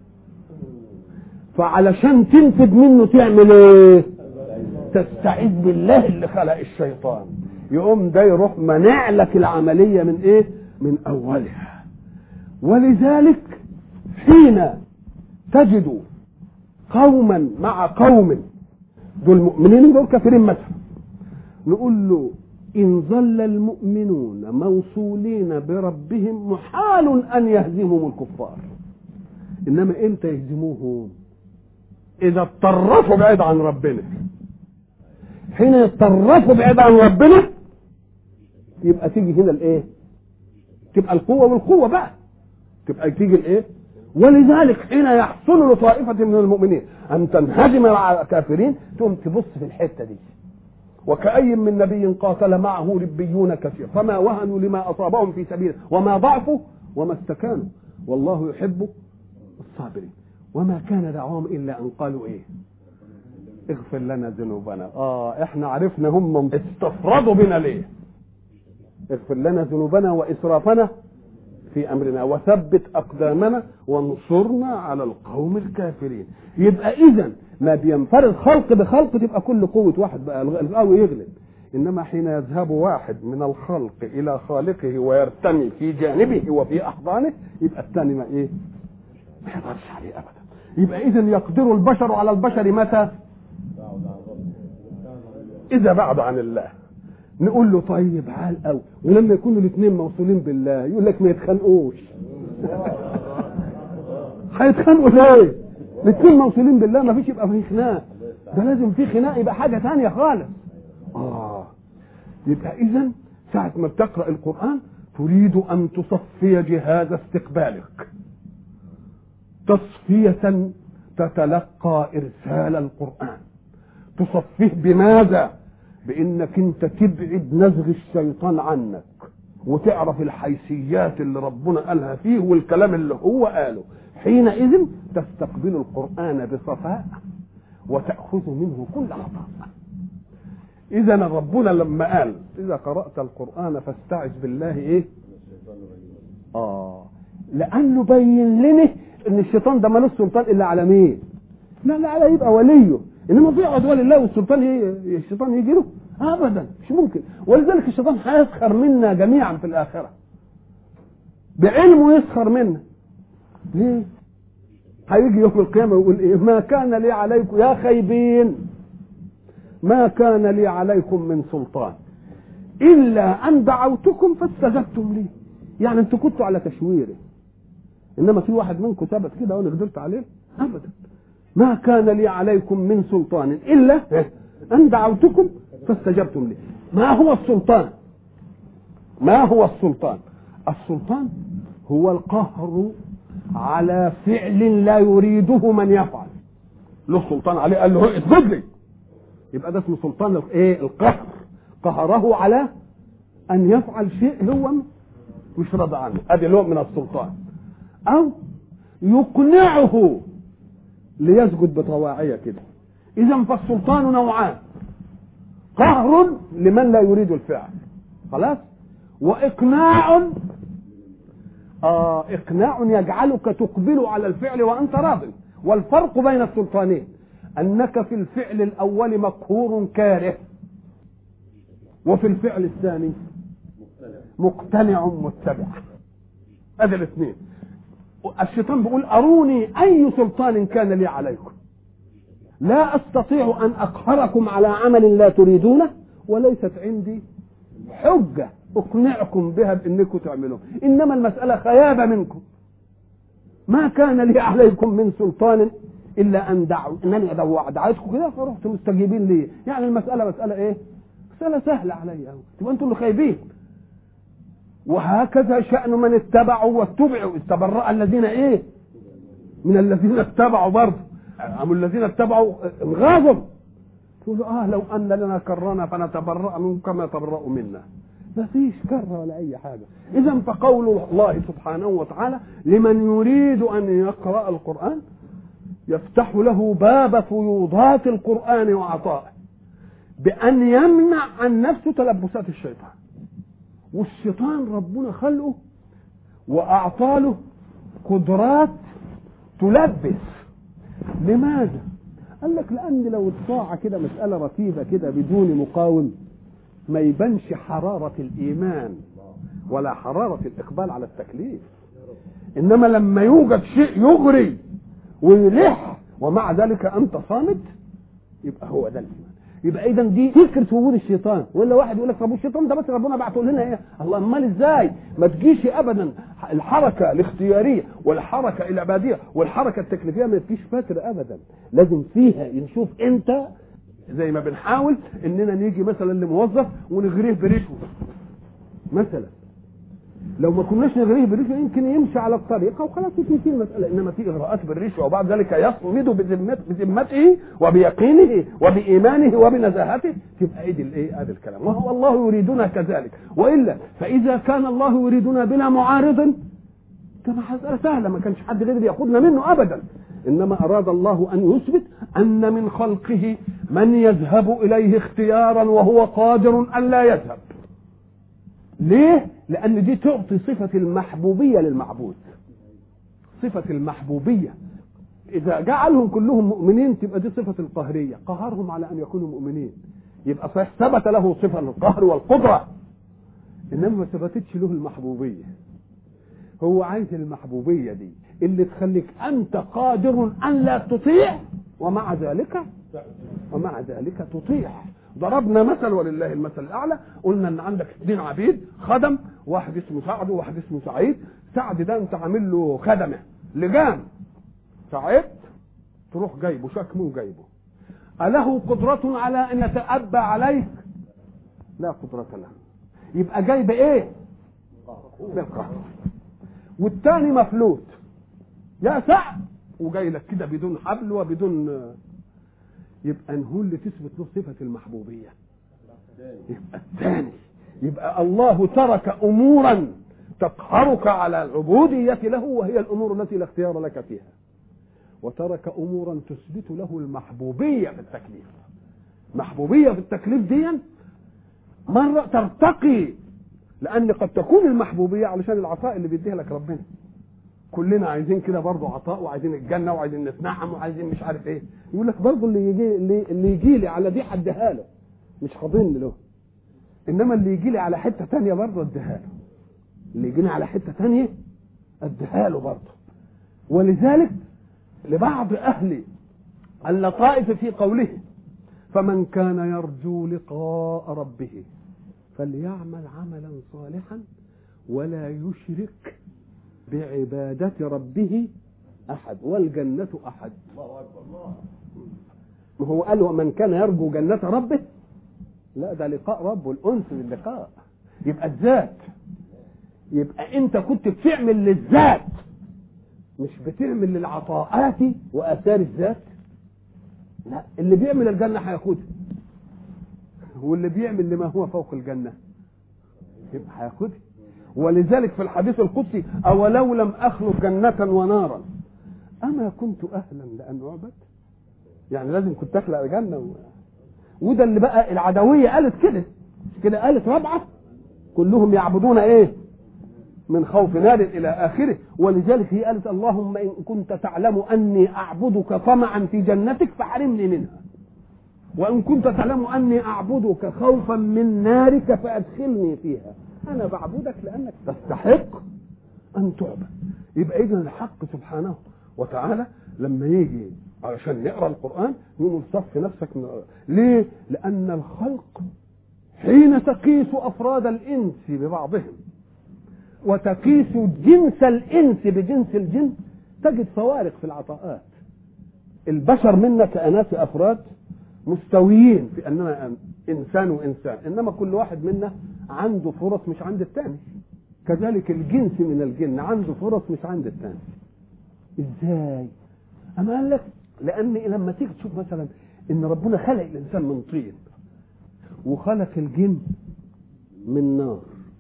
فعلشان تنفد منه تعمل ايه؟ تستعيذ بالله اللي خلق الشيطان، يقوم ده يروح منع لك العملية من ايه؟ من اولها. ولذلك حين تجد قوما مع قوم، دول مؤمنين دول كافرين مثلا، نقول له إن ظل المؤمنون موصولين بربهم محال أن يهزمهم الكفار. إنما إمتى يهزموهم؟ إذا اتطرفوا بعيد عن ربنا. حين يتطرفوا بعيد عن ربنا يبقى تيجي هنا الإيه؟ تبقى القوة والقوة بقى، تبقى تيجي الإيه؟ ولذلك حين يحصل لطائفة من المؤمنين أن تنهزم على الكافرين تقوم تبص في الحتة دي. وكأي من نبي قاتل معه ربيون كثير فما وهنوا لما أصابهم في سبيله وما ضعفوا وما استكانوا والله يحب الصابرين. وما كان دعوهم إلا أن قالوا إيه؟ اغفر لنا ذنوبنا. احنا عرفنا هم استفردوا بنا ليه. اغفر لنا ذنوبنا وإسرافنا في أمرنا وثبت أقدامنا وانصرنا على القوم الكافرين. يبقى إذن ما بينفرد خلق بخلق تبقى كل قوة واحد بقى القوي يغلب. إنما حين يذهب واحد من الخلق إلى خالقه ويرتمي في جانبه وفي أحضانه يبقى الثاني ما إيه؟ ما يقدرش عليه أبدا. يبقى إذن يقدر البشر على البشر متى؟ إذا بعد عن الله. نقول له طيب عال قوي، ولما يكونوا الاثنين موصولين بالله يقول لك ما يتخانقوش. هيتخانقوا ليه؟ الاثنين موصولين بالله ما فيش يبقى في خناق، ده لازم في خناق يبقى حاجه ثانيه خالص. يبقى اذا ساعه ما بتقرا القران تريد ان تصفي جهاز استقبالك تصفيه تتلقى ارسال القران. تصفيه بماذا؟ بانك انت تبعد نزغ الشيطان عنك وتعرف الحيثيات اللي ربنا قالها فيه والكلام اللي هو قاله. حينئذ تستقبل القرآن بصفاء وتأخذ منه كل عطاء. إذا ربنا لما قال إذا قرأت القرآن فاستعذ بالله إيه؟ لأنه بين لنا إن الشيطان ده مالوش سلطان إلا على مين؟ لا على يبقى وليه. إنما في عدوان الله والسلطان الشيطان يجي له؟ أبدا مش ممكن. ولذلك الشيطان هيسخر منا جميعا في الآخرة بعلمه، يسخر منا. ليه؟ هيجي يوم القيامة ويقول إيه؟ ما كان لي عليكم يا خايبين، ما كان لي عليكم من سلطان إلا أن دعوتكم فاستجبتم لي. يعني أنتوا كنتوا على تشويري، إنما في واحد منكم ثبت كده وأنا قدرت عليه؟ أبدا. ما كان لي عليكم من سلطان إلا أن دعوتكم فاستجبتم لي. ما هو السلطان؟ ما هو السلطان؟ السلطان هو القهر على فعل لا يريده من يفعل. له سلطان عليه، قال له اسجد لي، يبقى ده اسمه سلطان الايه؟ القهر. قهره على ان يفعل شيء هو مش راضي عنه، ادي نوع من السلطان. او يقنعه ليسجد بطواعية كده. اذا فالسلطان نوعان: قهر لمن لا يريد الفعل خلاص، واقناع اقناع يجعلك تقبل على الفعل وانت راض. والفرق بين السلطانين انك في الفعل الاول مقهور كاره، وفي الفعل الثاني مقتنع متبع. هذا الاثنين. الشيطان بيقول اروني اي سلطان كان لي عليكم، لا استطيع ان اقهركم على عمل لا تريدونه، وليست عندي حجة اقنعكم بها بانكم تعملوه، انما المسألة خيابة منكم. ما كان لي عليكم من سلطان الا ان انني دعيتكم كده فرحتم مستجيبين لي. يعني المسألة مسألة ايه؟ مسألة سهلة علي، تبقى انتم اللي خايبين. وهكذا شأن من اتبعوا واتبعوا. استبرأ الذين ايه؟ من الذين اتبعوا برضه. أم الذين اتبعوا غاضب. تقولوا لو أن لنا كرنا فنتبرأ منهم كما تبرأوا منا. ما فيش كرة ولا أي حاجة. إذا فقول الله سبحانه وتعالى لمن يريد أن يقرأ القرآن يفتح له باب فيوضات القرآن وعطائه بأن يمنع عن نفسه تلبسات الشيطان. والشيطان ربنا خلقه وأعطاله قدرات تلبس. لماذا؟ قال لك لأن لو الطاعة كده مسألة رتيبة كده بدون مقاوم ما يبانش حرارة الإيمان ولا حرارة الإقبال على التكليف. إنما لما يوجد شيء يغري ويلح ومع ذلك أنت صامت، يبقى هو ده الإيمان. يبقى إذا دي فكرة وجود الشيطان. ولا واحد يقول لك طب الشيطان ده بس ربنا بعته لنا إيه؟ الله، أمال إزاي؟ ما تجيش أبدا الحركة الاختيارية والحركة العبادية والحركة التكليفية ما تجيش فاتر أبدا، لازم فيها نشوف أنت. زي ما بنحاول إننا نيجي مثلا لموظف ونغريه برشوة مثلا، لو ما كناش نغريه بالرشوه يمكن يمشي على الطريقه وخلاص تنتهي المساله. انما في اغراءات بالرشوه وبعد ذلك يصمد بذمته وبيقينه وبايمانه وبنزاهته، تبقى ايه ادي الكلام. وهو الله يريدنا كذلك، والا فاذا كان الله يريدنا بلا معارض كما مساله سهله، ما كانش حد غير ياخذنا منه ابدا. انما اراد الله ان يثبت ان من خلقه من يذهب اليه اختيارا وهو قادر ان لا يذهب. ليه؟ لأن دي تعطي صفة المحبوبية للمعبود. صفة المحبوبية إذا جعلهم كلهم مؤمنين تبقى دي صفة القهرية، قهرهم على أن يكونوا مؤمنين، يبقى صحيح ثبت له صفة القهر والقدرة، إنما ما ثبتتش له المحبوبية. هو عايز المحبوبية دي اللي تخليك أنت قادر أن لا تطيع ومع ذلك تطيع. ضربنا مثل ولله المثل الاعلى، قلنا ان عندك 2 عبيد خدم، واحد اسمه سعد وواحد اسمه سعيد. سعد ده انت عامل له خدمه لجام، سعيد تروح جايبه شكمه وجايبه. أله قدرة على ان يتأبى عليك؟ لا قدرة له. يبقى جايب ايه؟ بالقهر. والتاني مفلوت يا سعد وجاي لك كده بدون حبل وبدون، يبقى نقول اللي تثبت له صفة المحبوبية. يبقى الثاني، يبقى الله ترك أمورا تقهرك على العبودية له وهي الأمور التي لا اختيار لك فيها، وترك أمورا تثبت له المحبوبية في التكليف. محبوبية في التكليف دي مرة ترتقي، لأن قد تكون المحبوبية علشان العطاء اللي بيديها لك ربنا. كلنا عايزين كده برضه عطاء، وعايزين الجنة وعايزين نتنعم وعايزين مش عارف ايه. يقول لك برضه اللي يجي لي على دي حدها له، مش خاضين له. انما اللي يجي لي على حتة تانية برضه اديها له، اللي يجيني على حتة تانية اديها له برضه. ولذلك لبعض اهل اللطائف في قوله فمن كان يرجو لقاء ربه فليعمل عملا صالحا ولا يشرك بعبادة ربه أحد والجنة أحد. الله أكبر. الله هو قال ومن كان يرجو جنة ربه، لا ده لقاء ربه، الأنس باللقاء. يبقى الذات، يبقى أنت كنت بتعمل للذات مش بتعمل للعطاءات وآثار الذات. لا، اللي بيعمل الجنة هياخدها، واللي بيعمل لما هو فوق الجنة يبقى هياخدها. ولذلك في الحديث القدسي أولو لم أخلق جنة ونارا أما كنت أهلا لأن أعبد. يعني لازم كنت أخلق جنة وده اللي بقى العدوية قالت كده قالت رابعة كلهم يعبدون إيه من خوف نار إلى آخره. ولذلك هي قالت اللهم إن كنت تعلم أني أعبدك طمعا في جنتك فحرمني منها، وإن كنت تعلم أني أعبدك خوفا من نارك فأدخلني فيها. أنا بعبدك لأنك تستحق أن تعبد. يبقى إذن الحق سبحانه وتعالى لما يجي علشان نقرأ القرآن نقول صف نفسك ليه؟ لأن الخلق حين تقيس أفراد الإنس ببعضهم وتقيس جنس الإنس بجنس الجنس تجد فوارق في العطاءات. البشر منا كأناس أفراد مستويين في أننا إنسان وإنسان، إنما كل واحد منا عنده فرص مش عند الثاني. كذلك الجنس من الجن عنده فرص مش عند الثاني. إزاي؟ أما قال لك لأن لما تيجي تشوف مثلا إن ربنا خلق الإنسان من طين وخلق الجن من نار،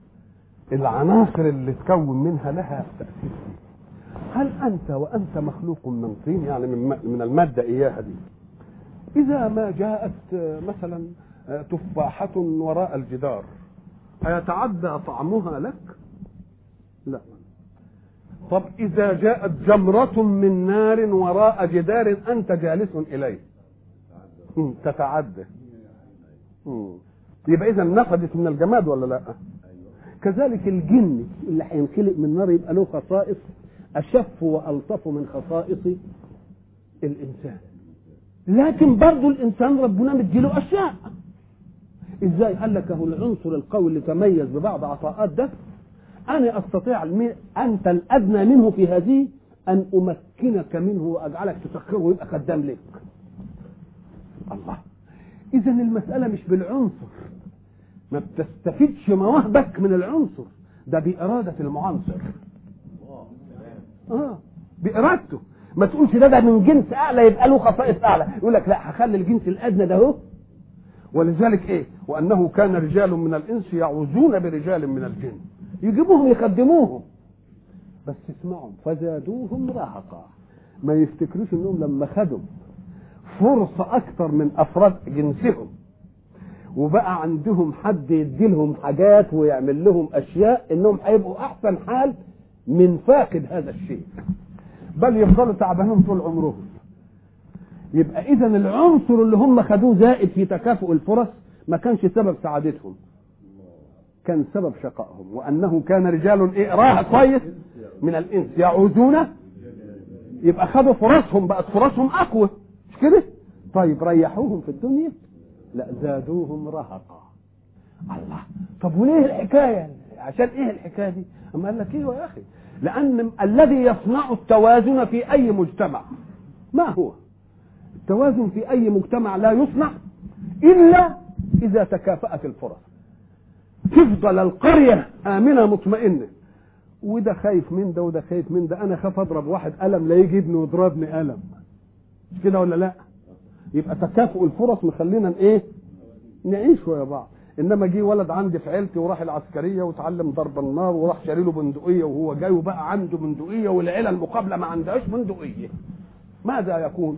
العناصر اللي تكون منها لها تأثير. هل أنت وأنت مخلوق من طين، يعني من المادة إياها دي، إذا ما جاءت مثلا تفاحة وراء الجدار أيتعدى طعمها لك؟ لا. طب إذا جاءت جمرة من نار وراء جدار أنت جالس إليه تتعدى. يبقى اذا نفدت من الجماد ولا لا؟ كذلك الجن اللي هينخلق من نار يبقى له خصائص اشف والطف من خصائص الانسان. لكن برضه الانسان ربنا مديله اشياء. ازاي؟ قال لك اهو العنصر القوي اللي تميز ببعض عطاءات ده، انا استطيع انت الادنى منه في هذه ان امكنك منه واجعلك تسخره ويبقى خدام لك. الله. اذا المساله مش بالعنصر، ما بتستفيدش مواهبك من العنصر ده، باراده المعنصر. بارادته. ما تقولش ده من جنس اعلى يبقى له خصائص اعلى، يقول لك لا هخلي الجنس الادنى ده اهو. ولذلك ايه؟ وانه كان رجال من الانس يعوذون برجال من الجن، يجيبوهم يخدموهم. بس اسمعوا، فزادوهم رهقا. ما يفتكروش انهم لما خدوا فرصه اكثر من افراد جنسهم وبقى عندهم حد يدي لهم حاجات ويعمل لهم اشياء، انهم هيبقوا احسن حال من فاقد هذا الشيء، بل يفضلوا تعبانين طول عمرهم. يبقى اذا العنصر اللي هم خدوه زائد في تكافؤ الفرص ما كانش سبب سعادتهم، كان سبب شقائهم. وانه كان رجال ايه راح كويس من الانس يعوذون، يبقى خدوا فرصهم، بقت فرصهم اقوى، مش كده؟ طيب ريحوهم في الدنيا؟ لا، زادوهم رهقا. الله. طب وليه الحكايه؟ عشان ايه الحكايه دي؟ اما قال لك ايه يا اخي؟ لان الذي يصنع التوازن في اي مجتمع ما هو؟ التوازن في اي مجتمع لا يصنع الا اذا تكافأت الفرص. تفضل القريه امنه مطمئنه، وده خايف من ده وده خايف من ده. انا خاف اضرب واحد قلم لا يجي ابني ويضربني قلم، مش كده ولا لا؟ يبقى تكافؤ الفرص مخلينا ايه؟ نعيش ويا بعض. انما جه ولد عندي في عيلتي وراح العسكريه وتعلم ضرب النار وراح شاري له بندقيه وهو جاي وبقى عنده بندقيه والعيله المقابله ما عندهاش بندقيه، ماذا يكون؟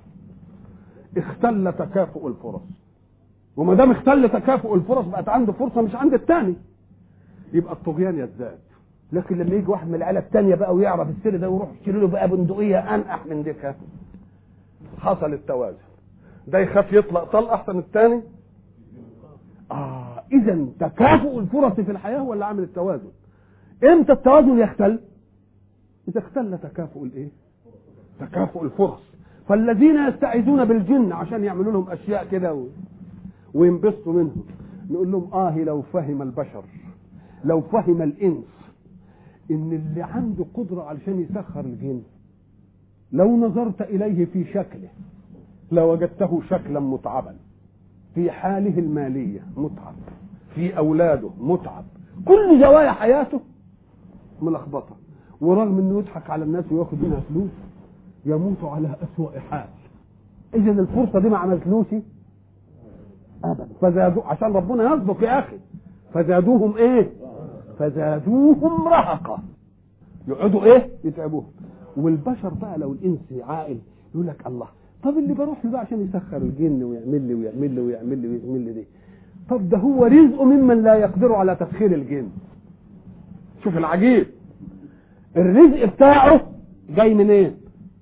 اختل تكافؤ الفرص. وما دام اختل تكافؤ الفرص بقت عنده فرصه مش عند الثاني، يبقى الطغيان يزداد. لكن لما يجي واحد من العيله الثانيه بقى ويعرف السر ده ويروح يشتري له بقى بندقيه انقح من ديكها، حصل التوازن. ده يخاف يطلق طلق احسن الثاني. اذا تكافؤ الفرص في الحياه هو اللي عامل التوازن. امتى التوازن يختل؟ اذا اختل تكافؤ الايه؟ تكافؤ الفرص. فالذين يستعيذون بالجن عشان يعملوا لهم اشياء كده وينبسطوا منهم، نقول لهم لو فهم البشر، لو فهم الانس ان اللي عنده قدره علشان يسخر الجن، لو نظرت اليه في شكله لوجدته شكلا متعبا، في حاله الماليه متعب، في اولاده متعب، كل زوايا حياته ملخبطه، ورغم انه يضحك على الناس وياخد منها فلوس يموت على اسوأ حال. اذا الفرصه دي ما عملتلوش ابدا. فزادوا عشان ربنا يصدق يا اخي، فزادوهم ايه؟ فزادوهم رهقا. يقعدوا ايه؟ يتعبوهم. والبشر بقى لو الانس عاقل يقول لك الله، طب اللي بروح له ده عشان يسخر الجن ويعمل لي ويعمل لي ويعمل لي ويعمل لي دي، طب ده هو رزق ممن لا يقدر على تسخير الجن. شوف العجيب، الرزق بتاعه جاي منين؟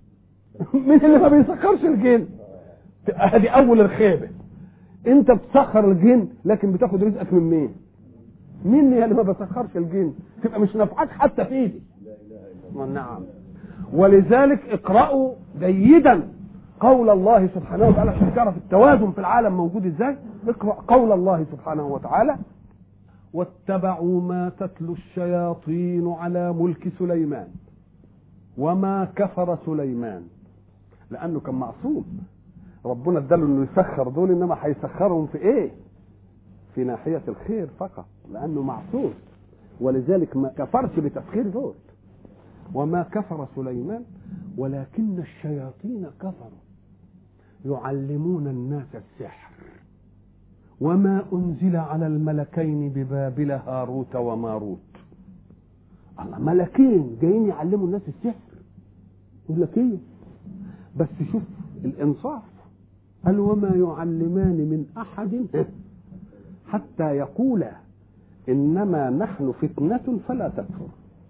من اللي ما بيسخرش الجن. هذه اول الخيبه. انت بتسخر الجن لكن بتاخد رزقك من مين؟ مني اللي ما بسخرش الجن، تبقى مش نافعك حتى في ايدي. نعم. ولذلك اقرأوا جيدا قول الله سبحانه وتعالى عشان تعرف التوازن في العالم موجود ازاي. اقرأ قول الله سبحانه وتعالى: واتبعوا ما تتلو الشياطين على ملك سليمان وما كفر سليمان، لانه كان معصوم، ربنا اداله انه يسخر دول، انما هيسخرهم في ايه؟ في ناحية الخير فقط، لانه معصوم، ولذلك ما كفرش بتسخير دول. وما كفر سليمان ولكن الشياطين كفروا يعلمون الناس السحر وما أنزل على الملكين ببابل هاروت وماروت. الله، ملكين جايين يعلموا الناس السحر، يقول لك ايه؟ بس شوف الانصاف، قال وما يعلمان من احد حتى يقولا انما نحن فتنة فلا تكفر.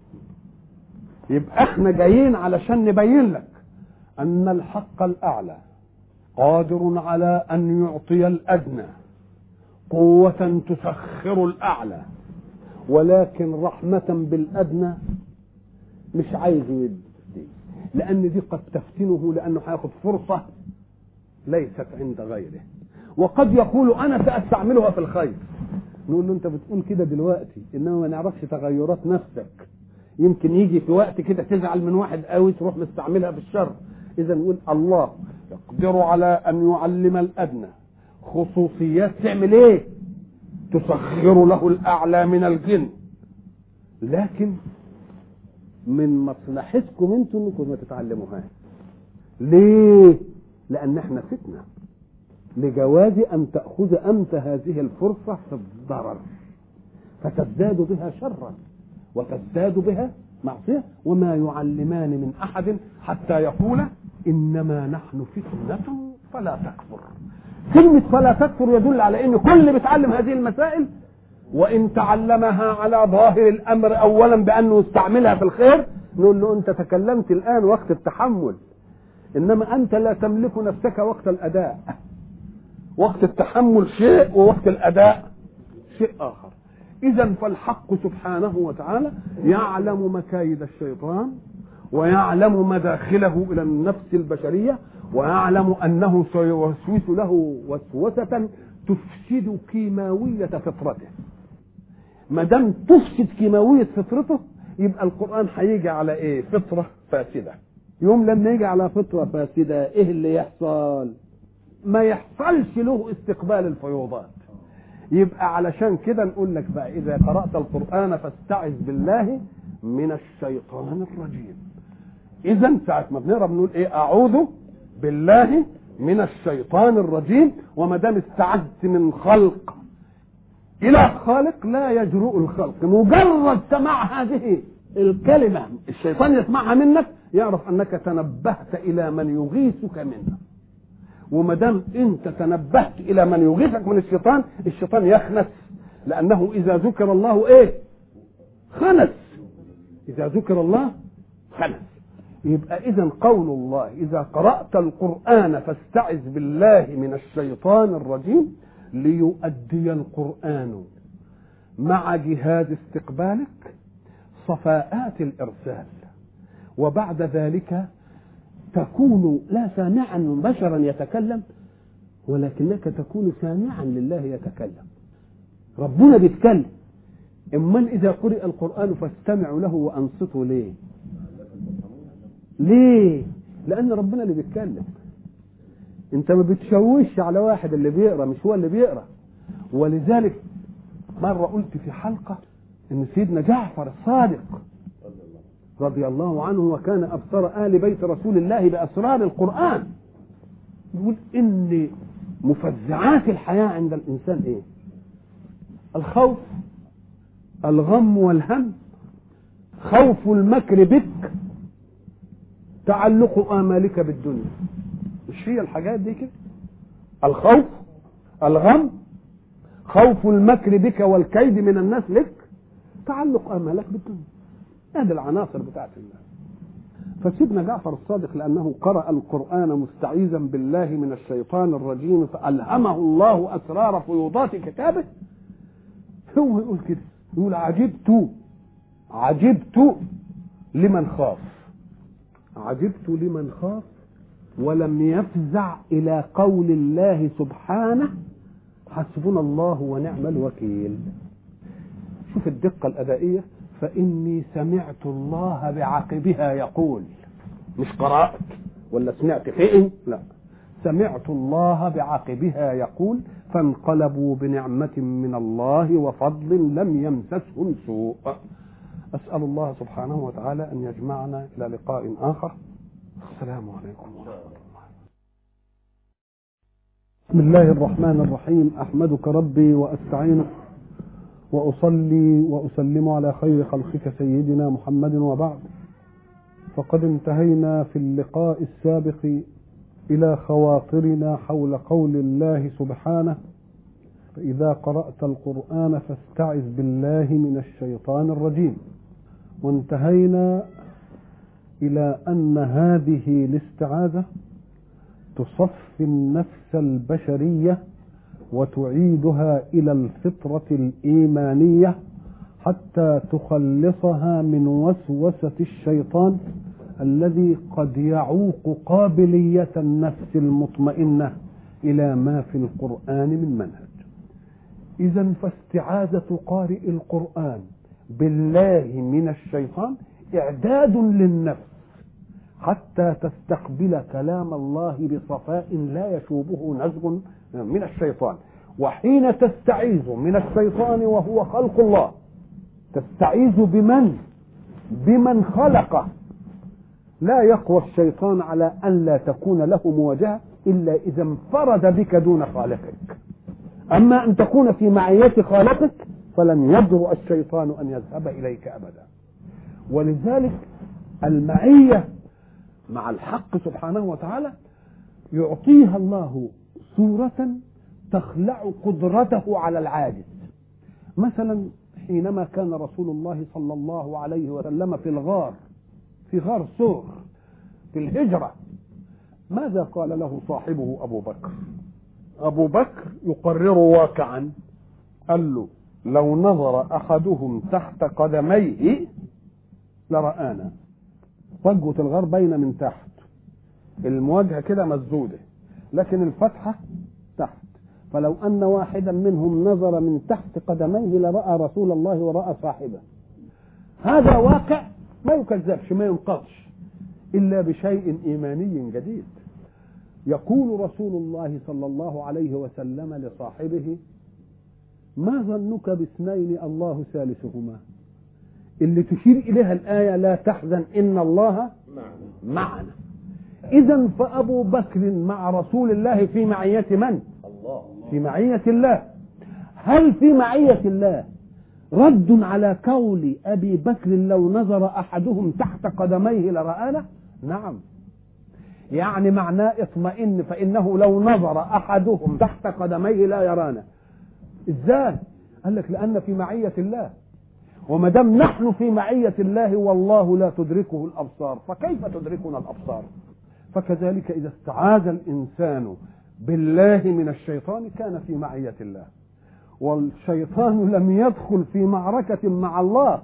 يبقى احنا جايين علشان نبين لك ان الحق الاعلى قادر على ان يعطي الادنى قوة تسخر الأعلى، ولكن رحمة بالأدنى مش عايز يدي، لأن دي قد تفتنه، لأنه هياخد فرصة ليست عند غيره. وقد يقول أنا سأستعملها في الخير، نقول له أنت بتقول كده دلوقتي، إنما ما نعرفش تغيرات نفسك، يمكن يجي في وقت كده تزعل من واحد قوي تروح مستعملها في الشر. إذا نقول الله يقدر على أن يعلم الأدنى خصوصيات تعمل إيه؟ تسخر له الأعلى من الجن، لكن من مصلحتكم انتم ما تتعلموهاش. ليه؟ لأن احنا فتنة، لجواز أن تأخذ أنت هذه الفرصة في الضرر فتزداد بها شرا وتزداد بها معصية. وما يعلمان من أحد حتى يقول إنما نحن فتنة فلا تكفر. كلمة فلا تكفر يدل على إن كل اللي بيتعلم هذه المسائل وإن تعلمها على ظاهر الأمر أولا بأنه يستعملها في الخير، نقول له أنت تكلمت الآن وقت التحمل، إنما أنت لا تملك نفسك وقت الأداء. وقت التحمل شيء ووقت الأداء شيء آخر. إذا فالحق سبحانه وتعالى يعلم مكايد الشيطان ويعلم مداخله إلى النفس البشرية، ويعلم أنه سيوسوس له وسوسة تفسد كيماوية فطرته. ما دام تفسد كيماوية فطرته يبقى القرآن هيجي على إيه؟ فطرة فاسدة. يوم لما يجي على فطرة فاسدة إيه اللي يحصل؟ ما يحصلش له استقبال الفيوضات. يبقى علشان كده نقول لك بقى إذا قرأت القرآن فاستعذ بالله من الشيطان الرجيم. إذا ساعة ما بنقرأ بنقول إيه؟ أعوذ بالله من الشيطان الرجيم. وما دام استعذت من خلق إلى خالق لا يجرؤ الخلق مجرد سماع هذه الكلمة الشيطان يسمعها منك يعرف أنك تنبهت إلى من يغيثك منه. وما دام أنت تنبهت إلى من يغيثك من الشيطان، الشيطان يخنس، لأنه إذا ذكر الله إيه؟ خنس. إذا ذكر الله خنس. يبقى إذن قول الله إذا قرأت القرآن فاستعذ بالله من الشيطان الرجيم ليؤدي القرآن مع جهاد استقبالك صفاءات الإرسال، وبعد ذلك تكون لا سامعا بشرا يتكلم، ولكنك تكون سامعا لله يتكلم. ربنا بيتكلم، إما إذا قرئ القرآن فاستمعوا له وأنصتوا. ليه؟ ليه؟ لأن ربنا اللي بيتكلم. انت ما بتشوش على واحد اللي بيقرأ، مش هو اللي بيقرأ. ولذلك مرة قلت في حلقة ان سيدنا جعفر الصادق رضي الله عنه وكان أبصر آل بيت رسول الله بأسرار القرآن، يقول ان مفزعات الحياة عند الإنسان ايه؟ الخوف، الغم والهم، خوف المكر بك، تعلق آمالك بالدنيا. مش هي الحاجات دي كده؟ الخوف، الغم، خوف المكر بك والكيد من الناس لك، تعلق آمالك بالدنيا. هذه العناصر بتاعت الله. فسيدنا جعفر الصادق لأنه قرأ القرآن مستعيذا بالله من الشيطان الرجيم فألهمه الله أسرار فيوضات كتابه، هو يقول كده، يقول عجبت لمن خاف، عجبت لمن خاف ولم يفزع إلى قول الله سبحانه حسبنا الله ونعم الوكيل. شوف الدقة الأدائية، فإني سمعت الله بعقبها يقول، مش قرأت ولا سمعت فين، لا، سمعت الله بعقبها يقول فانقلبوا بنعمة من الله وفضل لم يمسسهم سوء. أسأل الله سبحانه وتعالى أن يجمعنا إلى لقاء آخر. السلام عليكم ورحمة الله. بسم الله الرحمن الرحيم. أحمدك ربي وأستعينك وأصلي وأسلم على خير خلقك سيدنا محمد، وبعد. فقد انتهينا في اللقاء السابق إلى خواطرنا حول قول الله سبحانه فإذا قرأت القرآن فاستعذ بالله من الشيطان الرجيم، وانتهينا إلى أن هذه الاستعاذة تصفي النفس البشرية وتعيدها إلى الفطرة الإيمانية حتى تخلصها من وسوسة الشيطان الذي قد يعوق قابلية النفس المطمئنة إلى ما في القرآن من منهج. إذن فاستعاذة قارئ القرآن بالله من الشيطان إعداد للنفس حتى تستقبل كلام الله بصفاء لا يشوبه نزغ من الشيطان. وحين تستعيذ من الشيطان وهو خلق الله، تستعيذ بمن خلقه. لا يقوى الشيطان على أن لا تكون له مواجهة إلا إذا انفرد بك دون خالقك. أما أن تكون في معية خالقك فلن يجرؤ الشيطان أن يذهب إليك أبدا. ولذلك المعية مع الحق سبحانه وتعالى يعطيها الله صورة تخلع قدرته على العاجز. مثلا حينما كان رسول الله صلى الله عليه وسلم في غار ثور في الهجرة، ماذا قال له صاحبه أبو بكر يقرر واقعا، قال له لو نظر أحدهم تحت قدميه لرآنا. فجوة الغار باينة من تحت، المواجهة كده مسدودة لكن الفتحة تحت، فلو أن واحدا منهم نظر من تحت قدميه لرأى رسول الله ورأى صاحبه. هذا واقع ما يكذبش ما ينقضش إلا بشيء إيماني جديد. يقول رسول الله صلى الله عليه وسلم لصاحبه: ما ظنك باثنين الله ثالثهما، اللي تشير إليها الآية لا تحزن إن الله معنا. إذن فأبو بكر مع رسول الله في معية من؟ في معية الله. هل في معية الله رد على قول أبي بكر لو نظر أحدهم تحت قدميه لرآنا؟ نعم، يعني معناه اطمئن، فإنه لو نظر أحدهم تحت قدميه لا يرانا. إزاي؟ قال لك لأن في معية الله، وما دام نحن في معية الله والله لا تدركه الأبصار فكيف تدركنا الأبصار؟ فكذلك إذا استعاذ الإنسان بالله من الشيطان كان في معية الله. والشيطان لم يدخل في معركة مع الله،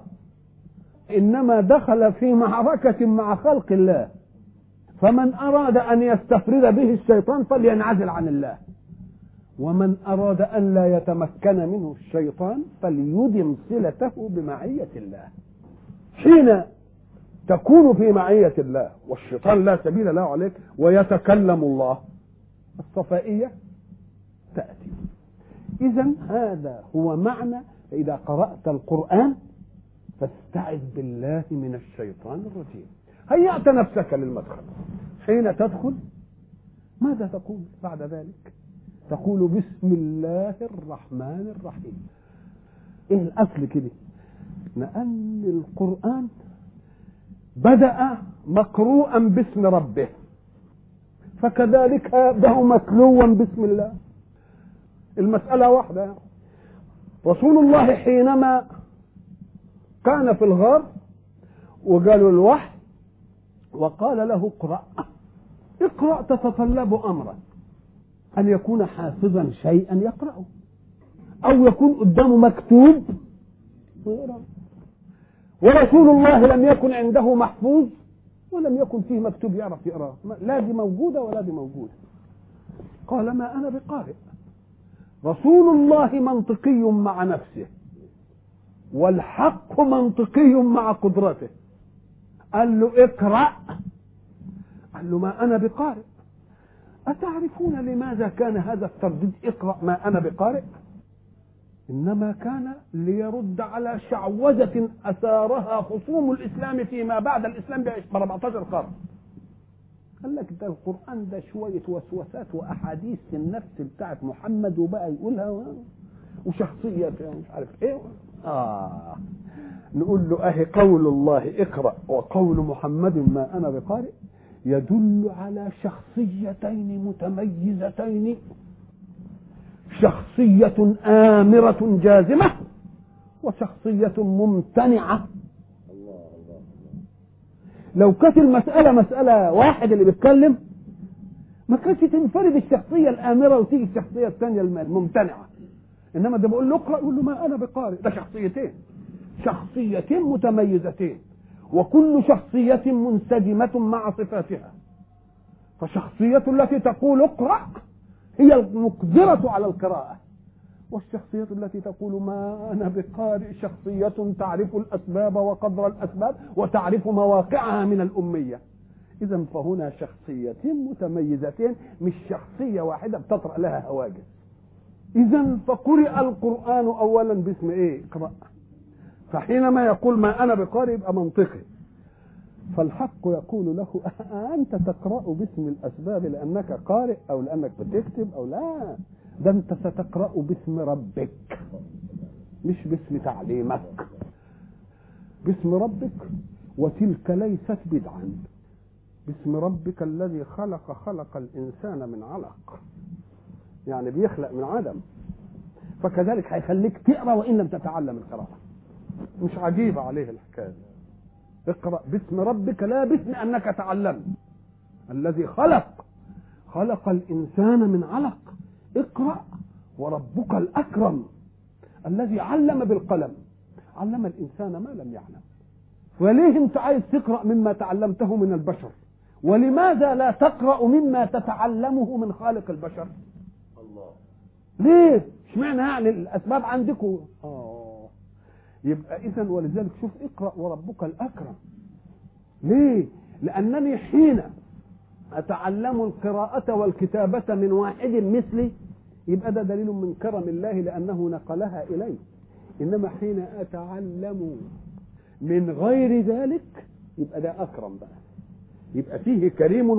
إنما دخل في معركة مع خلق الله. فمن أراد أن يستفرد به الشيطان فلينعزل عن الله، ومن أراد أن لا يتمكن منه الشيطان فليدم صلته بمعية الله. حين تكون في معية الله والشيطان لا سبيل له عليك ويتكلم الله، الصفائية تأتي. إذن هذا هو معنى إذا قرأت القرآن فاستعذ بالله من الشيطان الرجيم. هيأت نفسك للمدخل. حين تدخل ماذا تقول بعد ذلك؟ تقول بسم الله الرحمن الرحيم. ايه الاصل كده؟ لان القرآن بدأ مقروءا باسم ربه، فكذلك يبدأ متلوا بسم الله. المسألة واحدة. رسول الله حينما كان في الغار وقالوا الوحي وقال له اقرأ تتطلب أمرا، أن يكون حافظا شيئا يقرأه أو يكون قدامه مكتوب ويقرأ. ورسول الله لم يكن عنده محفوظ ولم يكن فيه مكتوب يعرف يقرأه، لا دي موجودة ولا دي موجودة. قال ما أنا بقارئ. رسول الله منطقي مع نفسه والحق منطقي مع قدرته. قال له اقرأ، قال له ما أنا بقارئ. أتعرفون لماذا كان هذا الترديد اقرأ ما أنا بقارئ؟ إنما كان ليرد على شعوذة أثارها خصوم الإسلام فيما بعد الإسلام ب14 قرن. قال لك ده القرآن ده شوية وسوسات وأحاديث النفس بتاعت محمد وبقى يقولها وشخصية مش عارف إيه. نقول له أهي قول الله اقرأ وقول محمد ما أنا بقارئ يدل على شخصيتين متميزتين، شخصية آمرة جازمة وشخصية ممتنعة. لو كانت المسألة مسألة واحد اللي بيتكلم ما كانش تنفرد الشخصية الآمرة وتيجي الشخصية الثانية الممتنعة. إنما ده بقول له اقرأ يقول له ما أنا بقارئ. ده شخصيتين متميزتين، وكل شخصية منسجمة مع صفاتها. فالشخصية التي تقول اقرأ هي المقدرة على القراءة، والشخصية التي تقول ما أنا بقارئ شخصية تعرف الأسباب وقدر الأسباب وتعرف مواقعها من الأمية. إذا فهنا شخصيتين متميزتين، مش شخصية واحدة بتطرأ لها هواجس. إذا فقرئ القرآن أولا باسم إيه؟ اقرأ. فحينما يقول ما أنا بقارئ يبقى منطقي. فالحق يقول له أنت تقرأ باسم الأسباب لأنك قارئ أو لأنك بتكتب أو لا، ده أنت ستقرأ باسم ربك مش باسم تعليمك. باسم ربك، وتلك ليست بدعا. باسم ربك الذي خلق الإنسان من علق، يعني بيخلق من عدم، فكذلك هيخليك تقرأ وإن لم تتعلم القراءة. مش عجيبة عليه الحكاية. اقرأ باسم ربك لا باسم أنك تعلم. الذي خلق الإنسان من علق. اقرأ وربك الأكرم الذي علم بالقلم، علم الإنسان ما لم يعلم. وليه انت عايز تقرأ مما تعلمته من البشر؟ ولماذا لا تقرأ مما تتعلمه من خالق البشر؟ الله. ليه؟ اشمعنى يعني الأسباب عندكم؟ يبقى إذن ولذلك شوف اقرأ وربك الأكرم. ليه؟ لأنني حين أتعلم القراءة والكتابة من واحد مثلي يبقى ده دليل من كرم الله لأنه نقلها إلي. إنما حين أتعلم من غير ذلك يبقى ده أكرم بقى، يبقى فيه كريم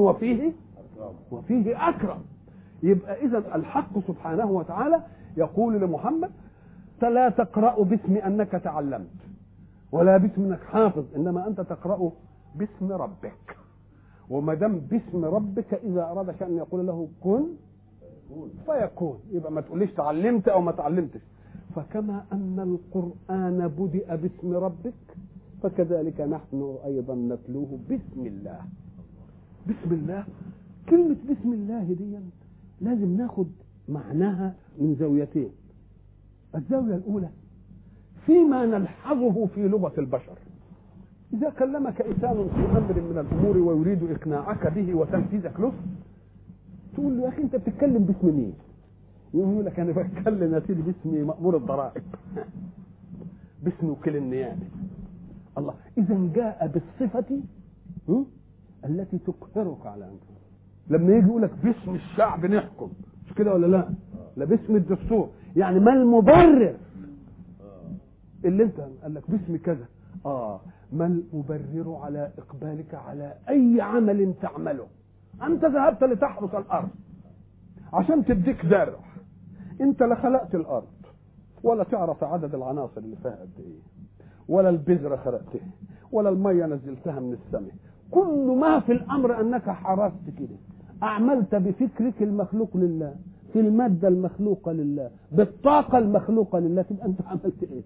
وفيه أكرم. يبقى إذن الحق سبحانه وتعالى يقول لمحمد لا تقرأ باسم أنك تعلمت ولا باسم أنك حافظ، إنما أنت تقرأ باسم ربك. وما دام باسم ربك إذا أراد شأن يقول له كن فيكون، يبقى ما تقوليش تعلمت أو ما تعلمتش. فكما أن القرآن بدأ باسم ربك فكذلك نحن أيضا نتلوه باسم الله. بسم الله، كلمة بسم الله دي لازم ناخد معناها من زاويتين. الزاوية الأولى فيما نلحظه في لغة البشر. إذا كلمك إنسان في أمر من الأمور ويريد إقناعك به وتنفيذك له تقول له يا أخي أنت بتتكلم باسم مين؟ يقول لك أنا بتكلم يا سيدي باسم مأمور الضرائب، باسم وكيل النيابة. الله، إذا جاء بالصفة التي تقهرك على أنفسك. لما يجي يقول لك باسم الشعب نحكم، مش كده ولا لا؟ لا، باسم الدستور. يعني ما المبرر اللي انت قال لك باسم كذا؟ ما المبرر على اقبالك على اي عمل تعمله؟ انت ذهبت لتحرس الارض عشان تديك زرع، انت لا خلقت الارض ولا تعرف عدد العناصر اللي فيها قد ايه، ولا البذره خلقتها، ولا الميه نزلتها من السماء. كل ما في الامر انك حرست كده، اعملت بفكرك المخلوق لله، في الماده المخلوقه لله، بالطاقه المخلوقه لله، تبقى انت عملت ايه؟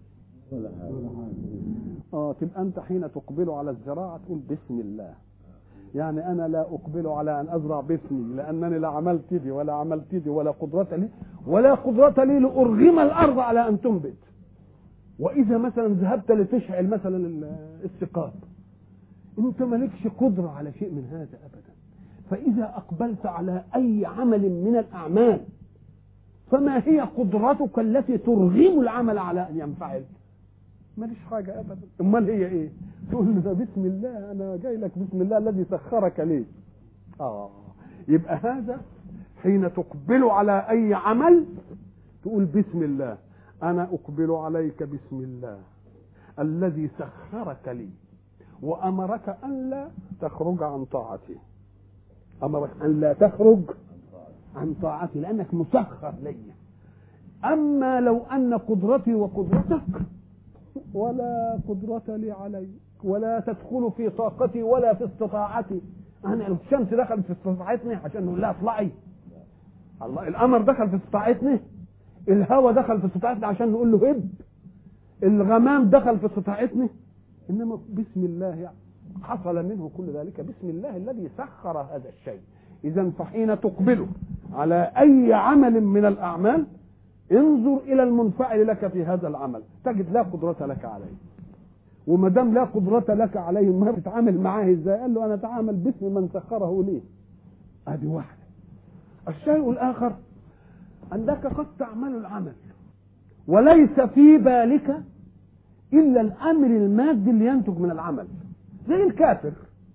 تبقى انت حين تقبل على الزراعه تقول بسم الله. يعني انا لا اقبل على ان ازرع باسمي لانني لا عملت دي ولا عملت دي ولا قدره لي لارغم الارض على ان تنبت. واذا مثلا ذهبت لتشعل مثلا السقاط، انت مالكش قدره على شيء من هذا ابدا. فاذا اقبلت على اي عمل من الاعمال فما هي قدرتك التي ترغم العمل على ان ينفعل؟ ماليش حاجه ابدا. امال هي ايه؟ تقول له بسم الله، انا جاي لك بسم الله الذي سخرك لي. يبقى هذا حين تقبل على اي عمل تقول بسم الله. انا اقبل عليك بسم الله الذي سخرك لي وامرك ان لا تخرج عن طاعتي. امرك ان لا تخرج عن طاعتي لانك مسخر لي. اما لو ان قدرتي وقدرتك ولا قدرة لي عليك ولا تدخل في طاقتي ولا في استطاعتي. أنا الشمس دخلت في استطاعتني عشان نقول لها اطلعي؟ الله، القمر دخل في استطاعتني، الهواء دخل في استطاعتني عشان نقول له هب، الغمام دخل في استطاعتني. إنما بسم الله حصل منه كل ذلك. بسم الله الذي سخر هذا الشيء، إذا فحين تقبل على أي عمل من الأعمال انظر إلى المنفعل لك في هذا العمل، تجد لا قدرة لك عليه. وما دام لا قدرة لك عليه ما تتعامل معاه ازاي؟ قال له أنا أتعامل باسم من سخره لي. هذه واحدة. الشيء الآخر أنك قد تعمل العمل وليس في بالك إلا الأمر المادي اللي ينتج من العمل، زي الكافر.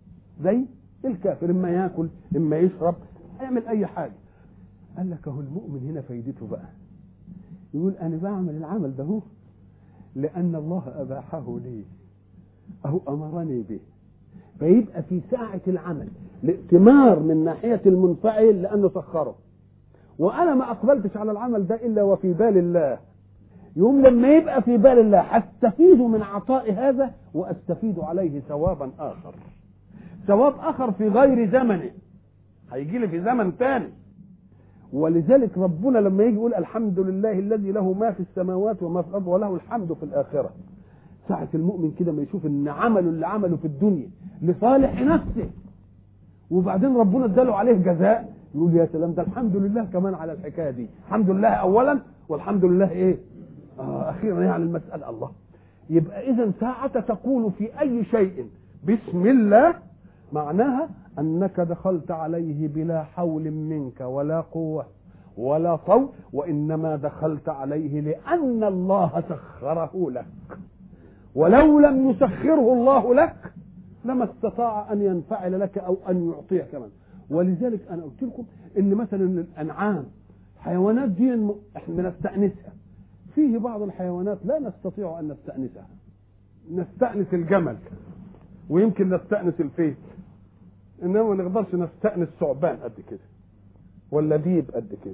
إما يأكل إما يشرب يعمل أي حاجة. قال لك هو المؤمن هنا فايدته بقى، يقول أنا بعمل العمل ده هو لأن الله أباحه لي أو أمرني به، فيبقى في ساعة العمل الائتمار من ناحية المنفعل لأنه سخره، وأنا ما أقبلتش على العمل ده إلا وفي بال الله. يوم لما يبقى في بال الله أستفيد من عطاء هذا وأستفيد عليه ثوابا آخر، ثواب آخر في غير زمنه، هيجي لي في زمن تاني. ولذلك ربنا لما يجي يقول الحمد لله الذي له ما في السماوات وما في الأرض وله الحمد في الآخرة، ساعة المؤمن كده ما يشوف ان عمله اللي عمله في الدنيا لصالح نفسه وبعدين ربنا اداله عليه جزاء، يقول يا سلام، ده الحمد لله كمان على الحكاية دي، الحمد لله أولا والحمد لله إيه أخيرا يعني المسألة. الله يبقى إذا ساعة تقول في أي شيء بسم الله معناها أنك دخلت عليه بلا حول منك ولا قوة ولا طول، وإنما دخلت عليه لأن الله سخره لك، ولو لم يسخره الله لك لما استطاع أن ينفعل لك أو أن يعطيه كمان. ولذلك أنا قلت لكم إن مثلا الأنعام حيوانات دي بنستأنسها، فيه بعض الحيوانات لا نستطيع أن نستأنسها، نستأنس الجمل ويمكن نستأنس الفيل، إنما ما نقدرش نستأنس ثعبان قد كده ولا ديب قد كده.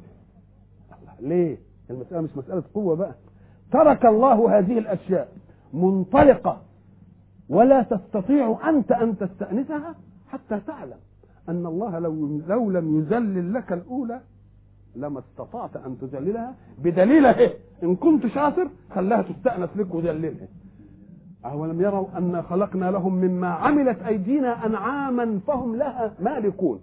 ليه؟ المسألة مش مسألة قوة بقى، ترك الله هذه الأشياء منطلقة ولا تستطيع أنت أن تستأنسها حتى تعلم أن الله لو لم يذلل لك الأولى لما استطعت أن تذللها، بدليله إن كنت شاطر خلاها تستأنس لك وذللها. أولم يروا أن خلقنا لهم مما عملت أيدينا أنعاما فهم لها مالكون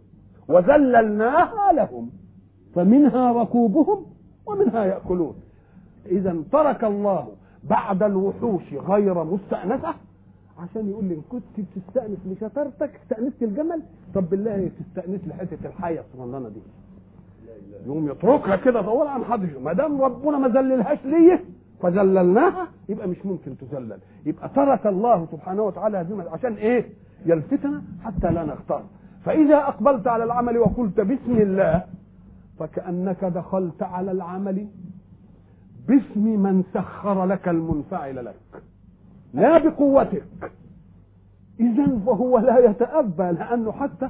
وذللناها لهم فمنها ركوبهم ومنها يأكلون. إذا ترك الله بعد الوحوش غير مستأنسة عشان يقول لي إن كنت بتستأنس لشطارتك استأنست الجمل، طب بالله تستأنس لحتة الحية الصغننة دي، يقوم يتركها كده طول عن حدش. ما دام ربنا ما ذللهاش ليه فذللناها يبقى مش ممكن تذلل. يبقى ترك الله سبحانه وتعالى هذه عشان ايه؟ يلفتنا حتى لا نختار. فإذا أقبلت على العمل وقلت بسم الله فكأنك دخلت على العمل باسم من سخر لك المنفعل لك لا بقوتك. إذن فهو لا يتأبى، لأنه حتى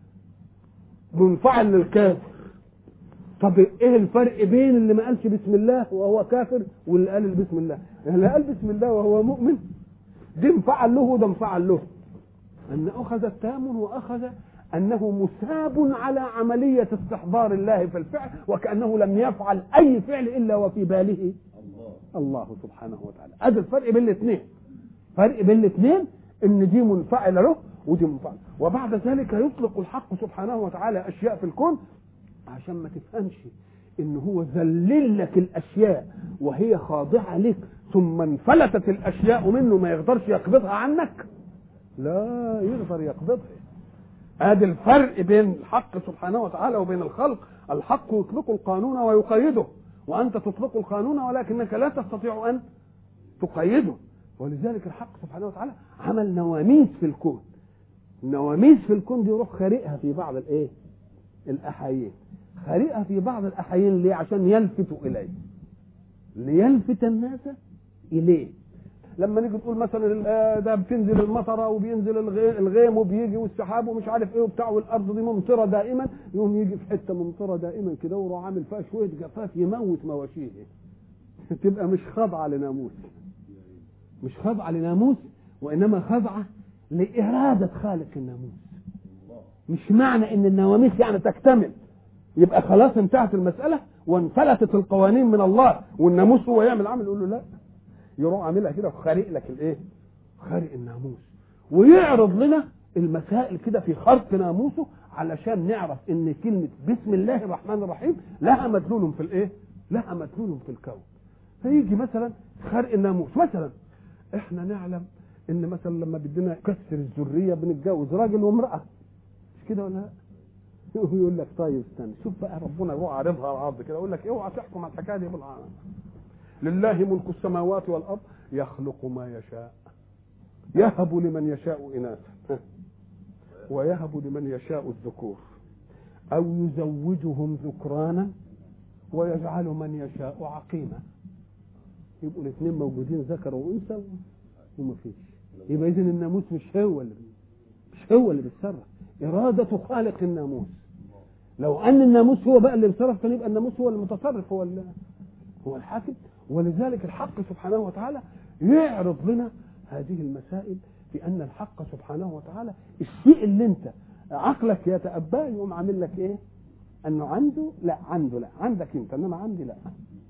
منفعل للكافر. طب ايه الفرق بين اللي ما قالش بسم الله وهو كافر واللي قال بسم الله؟ اللي قال بسم الله وهو مؤمن ده انفعل له وده انفعل له، ان اخذ التام واخذ انه مساب على عملية استحضار الله في الفعل، وكأنه لم يفعل اي فعل الا وفي باله الله سبحانه وتعالى. هذا الفرق بين الاثنين، فرق بين الاثنين ان دي منفعل له ودي منفعل. وبعد ذلك يطلق الحق سبحانه وتعالى اشياء في الكون عشان ما تفهمش ان هو ذلل لك الاشياء وهي خاضعه لك ثم انفلتت الاشياء منه ما يقدرش يقبضها عنك، لا يقدر يقبضها. ادي الفرق بين الحق سبحانه وتعالى وبين الخلق. الحق يطلق القانون ويقيده، وانت تطلق القانون ولكنك لا تستطيع ان تقيده. ولذلك الحق سبحانه وتعالى عمل نواميس في الكون. النواميس في الكون دي يروح خارقها في بعض الاحايين، خارقها في بعض الاحايين ليه؟ عشان يلفتوا اليه، ليلفت الناس اليه. لما نيجي تقول مثلا ده بتنزل المطره وبينزل الغيم وبيجي والسحاب ومش عارف ايه وبتاع والارض دي ممطره دائما، يوم يجي في حته ممطره دائما كده ويروح عامل فيها شويه جفاف يموت مواشيه تبقى مش خاضعه لناموس، مش خاضعه لناموس، وانما خاضعه لاراده خالق الناموس. مش معنى ان النواميس يعني تكتمل يبقى خلاص انتهت المسألة وانفلتت القوانين من الله والناموس هو يعمل عمل، يقول له لا، يروح عاملها كده وخارق لك خارق الناموس ويعرض لنا المسائل كده في خرق ناموسه علشان نعرف ان كلمه بسم الله الرحمن الرحيم لها مدلول في الايه؟ لها مدلول في الكون. فيجي مثلا خرق الناموس، مثلا احنا نعلم ان مثلا لما بدنا نكسر الذريه بنتجوز راجل وامراه، مش كده ولا لا؟ يقول لك طيب استنى شوف بقى ربنا يروح عارضها على الارض كده، يقول لك اوعى تحكم على الحكايه دي بالعالم. لله ملك السماوات والارض يخلق ما يشاء يهب لمن يشاء اناثا ويهب لمن يشاء الذكور او يزوجهم ذكرانا ويجعل من يشاء عقيما. يبقوا الاثنين موجودين ذكر وانثى وما فيش. يبقى اذا الناموس مش هو اللي بيتصرف، اراده خالق الناموس. لو ان الناموس هو بقى اللي بيتصرف كان يبقى الناموس هو المتصرف، هو الحاكم. ولذلك الحق سبحانه وتعالى يعرض لنا هذه المسائل في ان الحق سبحانه وتعالى الشيء اللي انت عقلك يتأباه يقوم عامل لك ايه؟ انه عنده لا عندك انت، انما عندي لا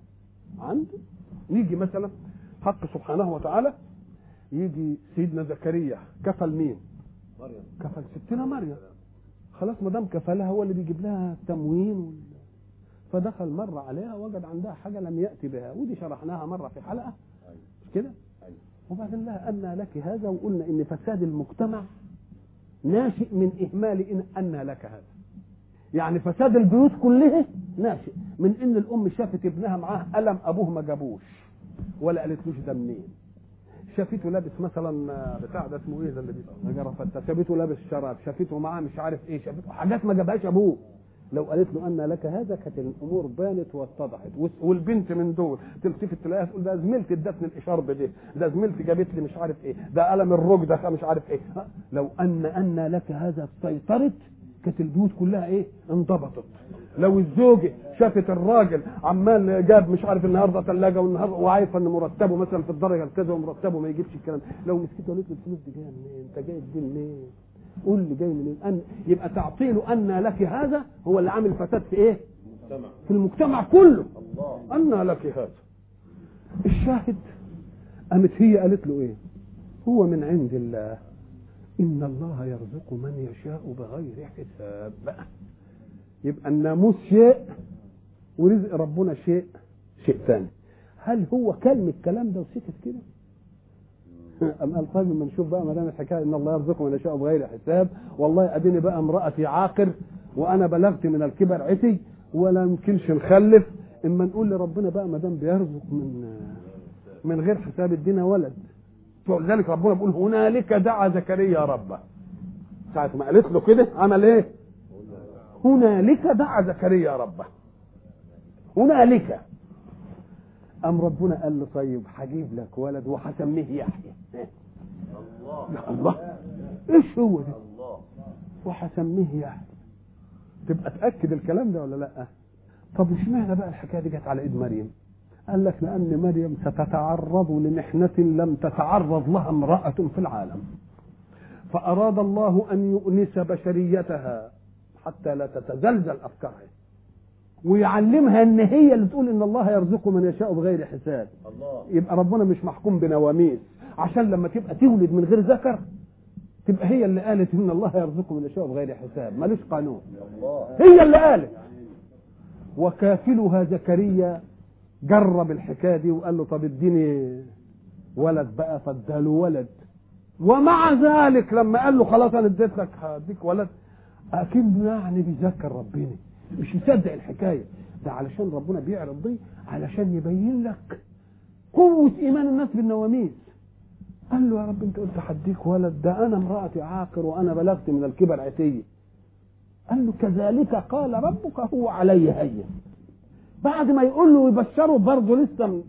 عنده. يجي مثلا حق سبحانه وتعالى يجي سيدنا زكريا كفل مين؟ مريم. كفل ستنا مريم. خلاص ما دام كفلها هو اللي بيجيب لها التموين فدخل مرة عليها وجد عندها حاجة لم يأتي بها، ودي شرحناها مرة في حلقة مش كده؟ وبعدين لها أن لك هذا، وقلنا إن فساد المجتمع ناشئ من إهمال أن لك هذا. يعني فساد البيوت كلها ناشئ من إن الأم شافت ابنها معاه قلم أبوه ما جابوش ولا قالتلوش ده منين. شافته لابس مثلا بتاع ده اسمه ايه ده اللي جرفت، شافته لابس شراب، شافته معاه مش عارف ايه، شافته حاجات ما جابهاش ابوه. لو قالت له ان لك هذا كانت الامور بانت واتضحت. والبنت من دول تلتفت تلاقيها تقول ده زميلتي ادتني الاشارب ده زميلتي جابت لي مش عارف ايه، ده قلم الرج ده مش عارف ايه. لو ان لك هذا سيطرت كانت البيوت كلها ايه؟ انضبطت. لو الزوجه شافت الراجل عمال جاب مش عارف النهارده ثلاجه والنهارده وعارفه ان مرتبه مثلا في الدرجه الكذا ومرتبه ما يجيبش الكلام، لو مسكته قالت له الفلوس دي جايه منين؟ انت جايب دي منين؟ قول لي جاي منين؟ ان يبقى تعطيل ان لك هذا هو اللي عامل فساد في ايه؟ في المجتمع كله. ان لك هذا. الشاهد قامت هي قالت له ايه؟ هو من عند الله ان الله يرزق من يشاء بغير حساب. يبقى الناموس شيء ورزق ربنا شيء ثاني. هل هو كلمة الكلام ده وسكت كده؟ أم قال طيب ما نشوف بقى ما دام الحكايه ان الله يرزق من يشاء بغير حساب، والله اديني بقى امرأتي عاقر وانا بلغت من الكبر عتي ولا يمكنش نخلف، اما نقول لربنا بقى ما دام بيرزق من غير حساب ادينا ولد. ولذلك ربنا بيقول هنالك دعا زكريا ربه. ساعة ما قالت له كده عمل ايه؟ هنالك دعا زكريا ربه. هنالك أم ربنا قال له طيب هجيب لك ولد وهسميه يحيى. الله ايش هو ده؟ وهسميه يحيى. تبقى تأكد الكلام ده ولا لا؟ طب اشمعنى بقى الحكايه دي جت على ايد مريم؟ قال لك لأن مريم ستتعرض لمحنة لم تتعرض لها امرأة في العالم، فأراد الله أن يؤنس بشريتها حتى لا تتزلزل أفكارها، ويعلمها ان هي اللي تقول ان الله يرزق من يشاء بغير حساب. الله. يبقى ربنا مش محكوم بنواميس، عشان لما تبقى تولد من غير ذكر تبقى هي اللي قالت ان الله يرزق من يشاء بغير حساب، مالوش قانون. الله. هي اللي قالت. وكافلها زكريا جرب الحكايه دي وقال له طب اديني ولد بقى، فاداله ولد. ومع ذلك لما قال له خلاص انا اديت لك هديك ولد، اكنه يعني بيذكر ربنا، مش مصدق الحكايه ده، علشان ربنا بيعرض دي علشان يبين لك قوه ايمان الناس بالنواميس. قال له يا رب انت قلت هديك ولد، ده انا امرأتي عاقر وانا بلغت من الكبر عتيه. قال له كذلك قال ربك هو علي هين. بعد ما يقول له ويبشره برضه لسه.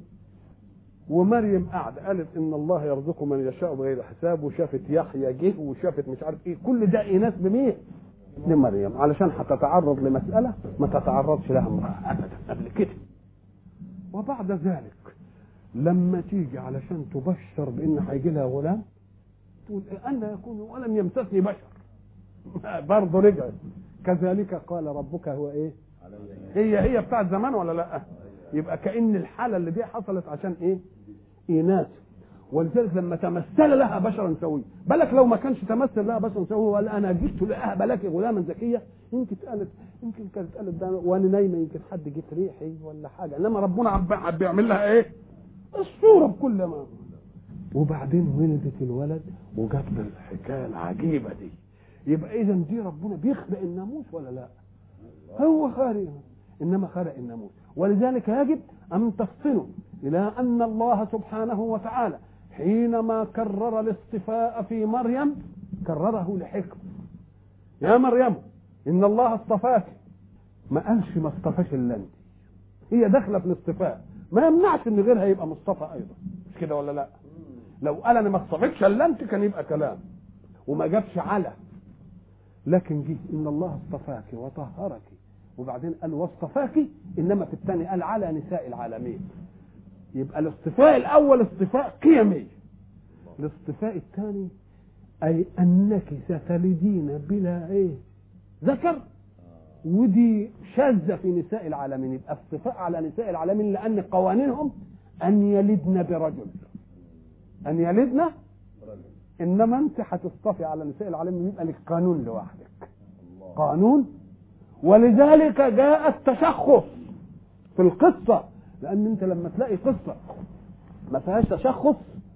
ومريم قاعده قالت ان الله يرزق من يشاء بغير حساب، وشافت يحيى جه وشافت مش عارف ايه، كل ده ايناس بمين؟ لمريم، علشان هتتعرض لمساله ما تتعرضش لها امراه ابدا قبل كده. وبعد ذلك لما تيجي علشان تبشر بان هيجي لها غلام تقول ان يكون ولم يمسسني بشر. برضه رجعت كذلك قال ربك هو ايه؟ هي بتاعت زمان ولا لا؟ يبقى كأن الحالة اللي دي حصلت عشان ايه؟ إيناس. ولذلك لما تمثل لها بشرا سويا، بالك لو ما كانش تمثل لها بشرا سويا وقال انا جبت لها بلاك غلاما زكيا، يمكن كانت قالت ده وانا نايمه يمكن حد جت ريحي ولا حاجه، انما ربنا عم بيعمل لها ايه؟ الصوره بكل ما. وبعدين ولدت الولد وجات الحكايه العجيبه دي. يبقى اذا دي ربنا بيخلق الناموس ولا لا؟ هو خالق، انما خلق الناموس. ولذلك يجب ان تفطنوا الى ان الله سبحانه وتعالى حينما كرر الاصطفاء في مريم كرره لحكمه. يا مريم ان الله اصطفاك، ما قالش ما اصطفاش الا انت. هي داخله في الاصطفاء، ما يمنعش ان غيرها يبقى مصطفى ايضا، مش كده ولا لا؟ لو قال انا ما اصطفيتش الا انت كان يبقى كلام، وما جابش على، لكن جه ان الله اصطفاك وطهرك، وبعدين قال واصطفاك، انما في الثاني قال على نساء العالمين. يبقى الاصطفاء الاول اصطفاء قيمي، الاصطفاء الثاني اي انك ستلدين بلا ايه؟ ذكر. ودي شاذه في نساء العالمين، يبقى اصطفاء على نساء العالمين لان قوانينهم ان يلدن برجل، ان يلدن. انما انت هتصطفي على نساء العالمين، يبقى لك قانون لوحدك، قانون. ولذلك جاء التشخص في القصه، لان انت لما تلاقي قصه ما فيهاش تشخص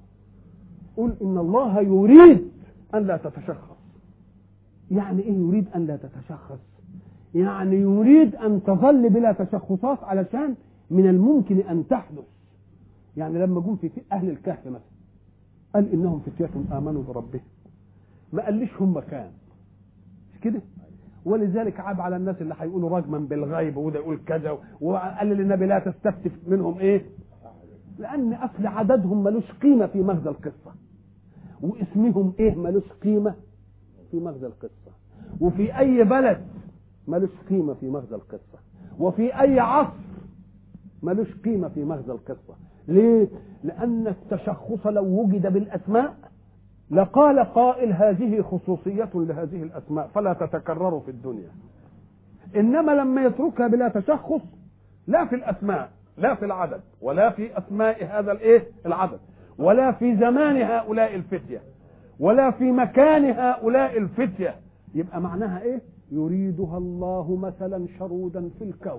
قل ان الله يريد ان لا تتشخص. يعني ايه يريد ان لا تتشخص؟ يعني يريد ان تظل بلا تشخصات، علشان من الممكن ان تحدث. يعني لما جم في اهل الكهف مثلا قال انهم فتية امنوا بربهم، ما قاليش هم كان، مش كده؟ ولذلك عاب على الناس اللي هيقولوا رجما بالغيب وده يقول كذا، وقال للنبي لا تستفتي منهم ايه؟ لان اصل عددهم ملوش قيمه في مغزى القصه، واسمهم ايه ملوش قيمه في مغزى القصه، وفي اي بلد ملوش قيمه في مغزى القصه، وفي اي عصر ملوش قيمه في مغزى القصه. ليه؟ لان التشخص لو وجد بالاسماء لقال قائل هذه خصوصيه لهذه الاسماء فلا تتكرر في الدنيا. انما لما يتركها بلا تشخص، لا في الاسماء لا في العدد ولا في اسماء هذا الايه العدد، ولا في زمان هؤلاء الفتيه، ولا في مكان هؤلاء الفتيه، يبقى معناها ايه؟ يريدها الله مثلا شرودا في الكون،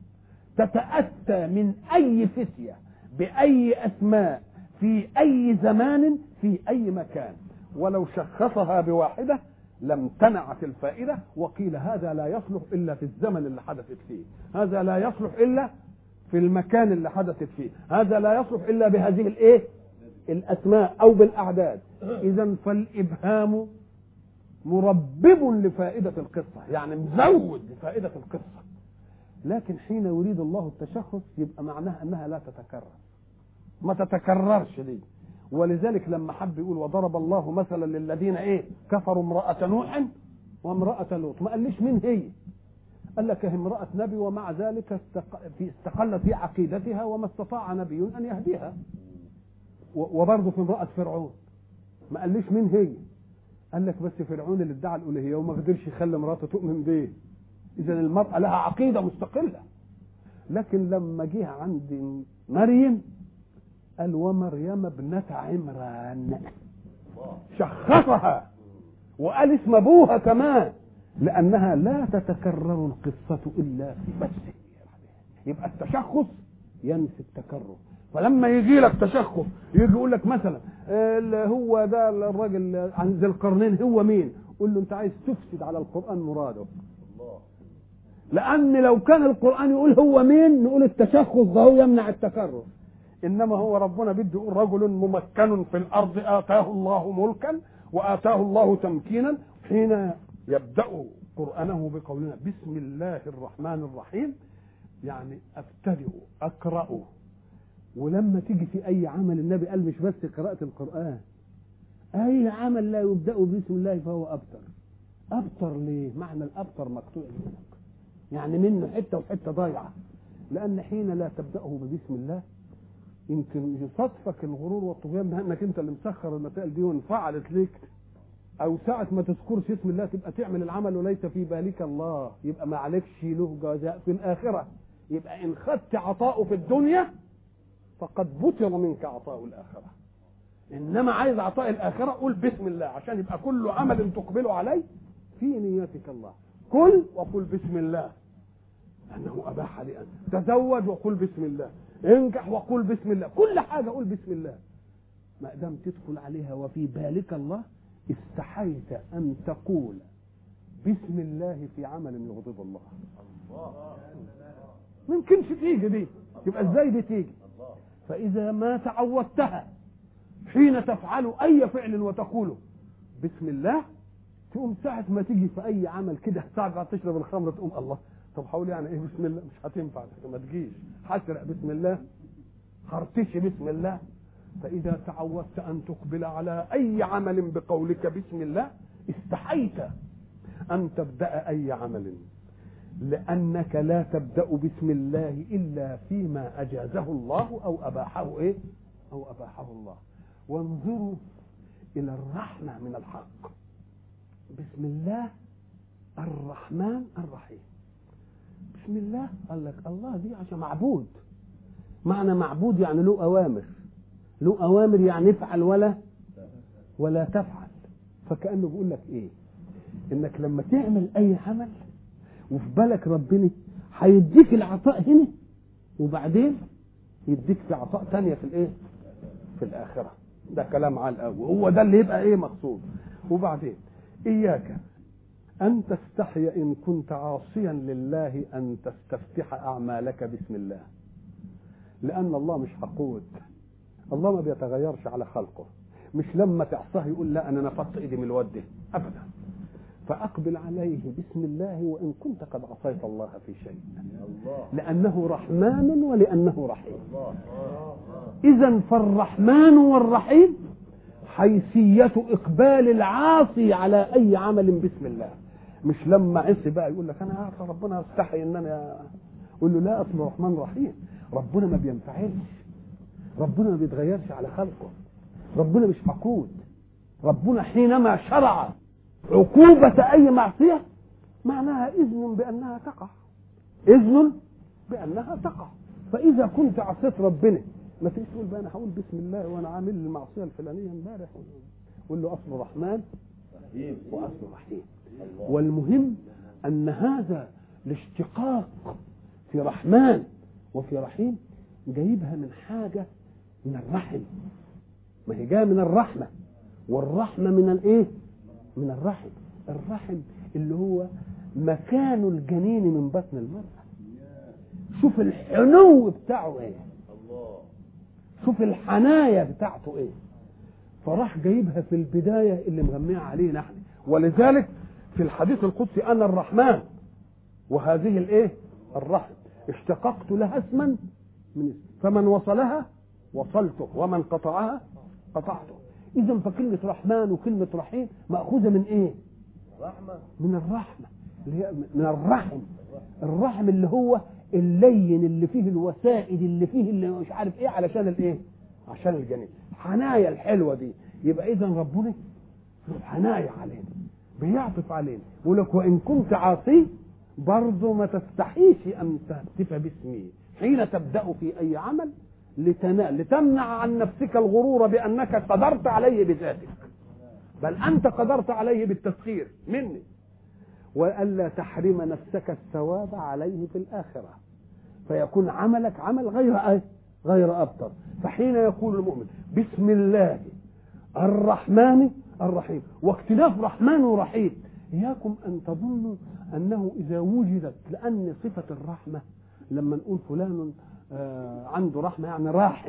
تتأتى من اي فتيه باي اسماء في اي زمان في اي مكان، ولو شخصها بواحده لم تنعت الفائده، وقيل هذا لا يصلح الا في الزمن اللي حدثت فيه، هذا لا يصلح الا في المكان اللي حدثت فيه، هذا لا يصلح الا بهذه الايه الاسماء او بالاعداد. اذا فالابهام مربب لفائده القصه، يعني مزود لفائده القصه. لكن حين يريد الله التشخص يبقى معناها انها لا تتكرر، ما تتكررش دي. ولذلك لما حب يقول وضرب الله مثلا للذين ايه كفروا امرأة نوح وامرأة لوط، ما قاليش مين هي، قال لك هي امرأة نبي ومع ذلك استقلت في عقيدتها وما استطاع نبي ان يهديها. وبرضه في امرأة فرعون ما قاليش مين هي، قال لك بس فرعون اللي ادعى الالوهيه وما قدرش يخلي مراته تؤمن به. اذا المرأة لها عقيدة مستقلة. لكن لما جه عند مريم قال ومريم ابنة عمران، شخصها وقال اسم ابوها كمان، لانها لا تتكرر القصة الا في بس. يبقى التشخص ينفي التكرر. فلما يجي لك تشخص يجي يقول لك مثلا هو ده الراجل عن ذي القرنين هو مين، قول له انت عايز تفسد على القرآن مراده. لان لو كان القرآن يقول هو مين نقول التشخص ده هو يمنع التكرر، انما هو ربنا بده يقول رجل ممكن في الارض اتاه الله ملكا واتاه الله تمكينا. حين يبدا قرانه بقولنا بسم الله الرحمن الرحيم، يعني ابتدئ اقرا. ولما تيجي في اي عمل النبي قال مش بس قراءه القران، اي عمل لا يبدا بسم الله فهو ابتر. ابتر ليه؟ معنى الابتر مقطوع منك، يعني منه حته وحته ضايعه. لان حين لا تبداه ببسم الله يمكن يصادفك الغرور والطغيان بانك انت اللي مسخر المسائل دي وانفعلت ليك، او ساعه ما تذكرش اسم الله تبقى تعمل العمل وليس في بالك الله، يبقى ما عليكش له جزاء في الاخره. يبقى ان خدت عطاؤه في الدنيا فقد بطل منك عطاء الاخره. انما عايز عطاء الاخره قول بسم الله، عشان يبقى كل عمل تقبله عليه في نيتك الله. كل وقل بسم الله، انه اباح لي ان تزوج وقل بسم الله، انكح وقل بسم الله، كل حاجه قول بسم الله. ما دام تدخل عليها وفي بالك الله، استحيت ان تقول بسم الله في عمل يغضب الله. ما يمكنش تيجي دي، يبقى ازاي دي تيجي؟ فاذا ما تعودتها حين تفعل اي فعل وتقوله بسم الله، تقوم ساعه ما تيجي في اي عمل كده ساعه تشرب الخمر تقوم الله، طب حاول يعني ايه بسم الله؟ مش هتنفع، ما تجيش. حسرق بسم الله، خرطش بسم الله. فاذا تعودت ان تقبل على اي عمل بقولك بسم الله، استحيت ان تبدا اي عمل، لانك لا تبدا بسم الله الا فيما اجازه الله او اباحه ايه، او اباحه الله. وانظروا الى الرحمه من الحق. بسم الله الرحمن الرحيم. بسم الله قال لك الله دي عشان معبود. معنى معبود يعني له اوامر، له اوامر يعني افعل ولا تفعل. فكانه بيقول لك ايه، انك لما تعمل اي عمل وفي بالك ربنا هيديك العطاء هنا، وبعدين يديك في عطاء تانية في الايه، في الاخره. ده كلام على الاول، هو ده اللي يبقى ايه مقصود. وبعدين اياك ان تستحي ان كنت عاصيا لله ان تستفتح اعمالك بسم الله، لان الله مش حقود، الله ما بيتغيرش على خلقه. مش لما تعصاه يقول لا انا نفضت ايدي من الود ده ابدا. فاقبل عليه بسم الله وان كنت قد عصيت الله في شيء، لانه رحمن ولانه رحيم. اذا فالرحمن والرحيم حيثية اقبال العاصي على اي عمل بسم الله. مش لما عصي بقى يقول لك انا عارف ربنا يستحي ان انا اقول له لا، اصل رحمن رحيم. ربنا ما بينفعلش، ربنا ما بيتغيرش على خلقه، ربنا مش حقود. ربنا حينما شرع عقوبة اي معصية معناها اذن بانها تقع، اذن بانها تقع. فاذا كنت عصيت ربنا ما تقولش تقول بقى انا هقول بسم الله وانا عامل المعصيه الفلانيه امبارح، قول له اصل رحمن واصل رحيم. والمهم ان هذا الاشتقاق في رحمن وفي رحيم جايبها من حاجه من الرحم. ما هي جايه من الرحمه، والرحمه من الايه، من الرحم. الرحم اللي هو مكان الجنين من بطن المرأة. شوف الحنو بتاعه ايه، شوف الحناية بتاعته ايه. فراح جايبها في البداية اللي مغميها عليه نحن. ولذلك في الحديث القدسي انا الرحمن وهذه الايه الرحم اشتققت لها اسما من اسم، فمن وصلها وصلته ومن قطعها قطعته. اذا فكلمة رحمن وكلمة رحيم مأخوذة من ايه؟ رحمة، من الرحمة اللي هي من الرحم. الرحم اللي هو اللين اللي فيه الوسائد اللي فيه اللي مش عارف ايه، علشان الايه، عشان الجنين. حنايا الحلوة دي. يبقى اذا ربنا له حنايا علينا، بيعطف علينا. يقول لك وان كنت عاصي برضه ما تستحيش ان تهتف باسمي حين تبدأ في اي عمل، لتمنع عن نفسك الغرور بانك قدرت عليه بذاتك، بل انت قدرت عليه بالتسخير مني، والا تحرم نفسك الثواب عليه في الاخره، فيكون عملك عمل غير ابتر. فحين يقول المؤمن بسم الله الرحمن الرحيم، واختلاف رحمن ورحيم، اياكم ان تظنوا انه اذا وجدت، لان صفه الرحمه لما نقول فلان عنده رحمه يعني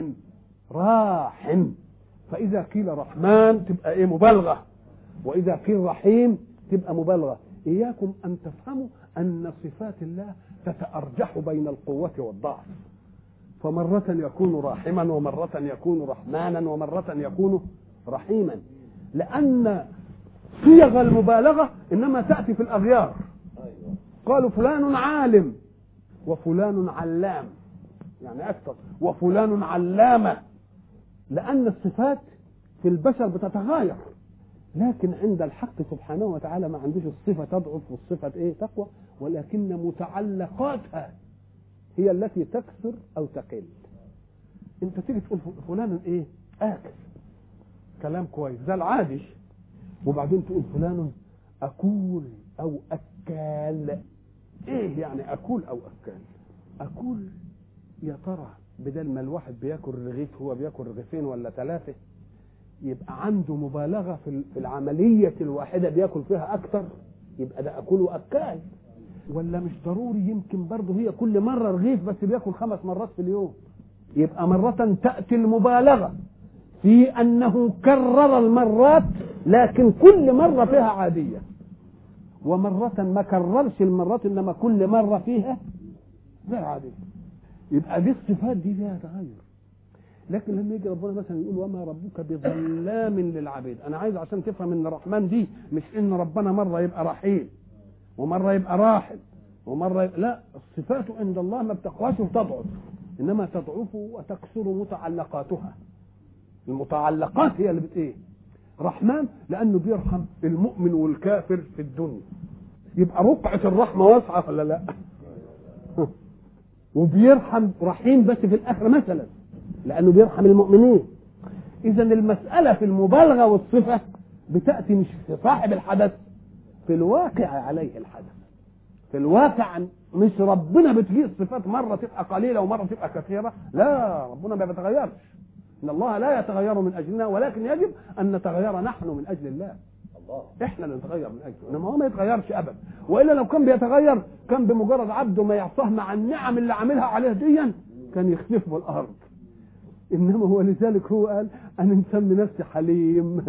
راحم. فاذا قيل رحمن تبقى ايه، مبالغه، واذا قيل رحيم تبقى مبالغه. اياكم ان تفهموا ان صفات الله تتارجح بين القوه والضعف، فمره يكون راحما ومره يكون رحمانا ومره يكون رحيما، لان صيغ المبالغه انما تاتي في الاغيار. قالوا فلان عالم وفلان علام، يعني اكثر، وفلان علامه، لان الصفات في البشر بتتغاير، لكن عند الحق سبحانه وتعالى ما عندوش الصفه تضعف والصفه ايه تقوى، ولكن متعلقاتها هي التي تكثر او تقل. انت تيجي تقول فلان ايه اكل، كلام كويس، ده العادي. وبعدين تقول فلان أكول أو أكال. إيه يعني أكول أو أكال؟ أكول يا ترى بدل ما الواحد بياكل رغيف هو بياكل رغيفين ولا 3، يبقى عنده مبالغة في العملية الواحدة بياكل فيها أكتر، يبقى ده أكول وأكال. ولا مش ضروري، يمكن برضه هي كل مرة رغيف بس بياكل 5 مرات في اليوم، يبقى مرة تأتي المبالغة في أنه كرر المرات لكن كل مرة فيها عادية، ومرة ما كررش المرات إنما كل مرة فيها غير عادية. يبقى دي الصفات دي فيها تغير. لكن لما يجي ربنا مثلا يقول وما ربك بظلام للعبيد، أنا عايز عشان تفهم إن الرحمن دي مش إن ربنا مرة يبقى رحيم ومرة يبقى راحل ومرة لا، الصفات عند الله ما بتقواش وتضعف، إنما تضعف وتكسر متعلقاتها. المتعلقات هي اللي ايه؟ رحمن لأنه بيرحم المؤمن والكافر في الدنيا، يبقى رقعة الرحمة واسعة ولا لا؟ وبيرحم رحيم بس في الآخر مثلا لأنه بيرحم المؤمنين. إذا المسألة في المبالغة والصفة بتأتي مش في صاحب الحدث، في الواقع عليه الحدث. في الواقع مش ربنا بتجيء الصفات مرة تبقى قليلة ومرة تبقى كثيرة، لا، ربنا ما بيتغيرش. إن الله لا يتغير من أجلنا، ولكن يجب أن نتغير نحن من أجل الله. إحنا اللي نتغير من أجله، إنما هو ما يتغيرش أبدا. وإلا لو كان بيتغير كان بمجرد عبده ما يعصاه مع النعم اللي عاملها عليه ديا كان يخسف بالأرض. إنما هو لذلك هو قال أنا مسمي نفسي حليم.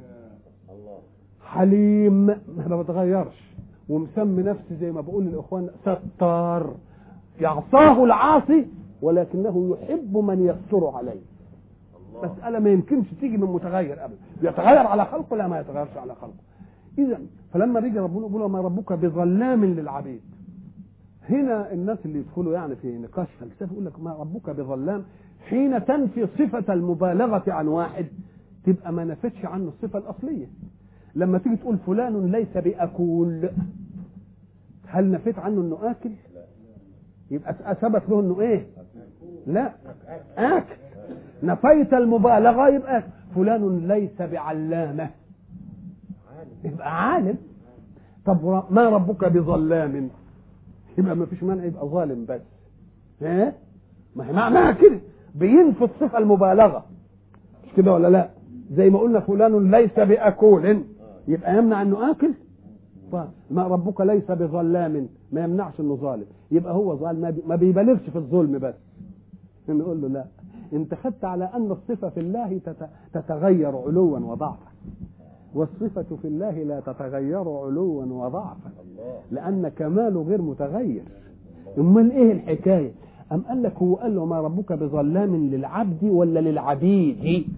حليم ما بتغيرش، ومسمي نفسي زي ما بقول للإخوان ستار، يعصاه العاصي ولكنه يحب من يستر عليه. مسألة ما يمكنش تيجي من متغير أبدا. يتغير على خلقه؟ لا، ما يتغيرش على خلقه. إذا فلما بيجي ربنا يقول ما ربك بظلام للعبيد، هنا الناس اللي يدخلوا يعني في نقاش فلسفي يقول لك ما ربك بظلام، حين تنفي صفة المبالغة عن واحد تبقى ما نفتش عنه الصفة الأصلية. لما تيجي تقول فلان ليس بأكول، هل نفيت عنه انه آكل؟ يبقى ثبت له انه ايه؟ لا، آكل. نفيت المبالغة يبقى فلان ليس بعلامة، يبقى عالم. طب ما ربك بظلام، يبقى ما فيش مانع يبقى ظالم بس. ها؟ ما هي معناها كده، بينفي الصفة المبالغة، مش كده ولا لا؟ زي ما قلنا فلان ليس بأكول يبقى يمنع انه آكل. ما ربك ليس بظلام ما يمنعش انه ظالم، يبقى هو ظالم ما بيبالغش في الظلم بس. نقول له لا، انت خدت على ان الصفة في الله تتغير علوا وضعفا، والصفة في الله لا تتغير علوا وضعفا، لان كماله غير متغير. امال ايه الحكاية؟ ام قال لك هو قال له ما ربك بظلام للعبد ولا للعبيد؟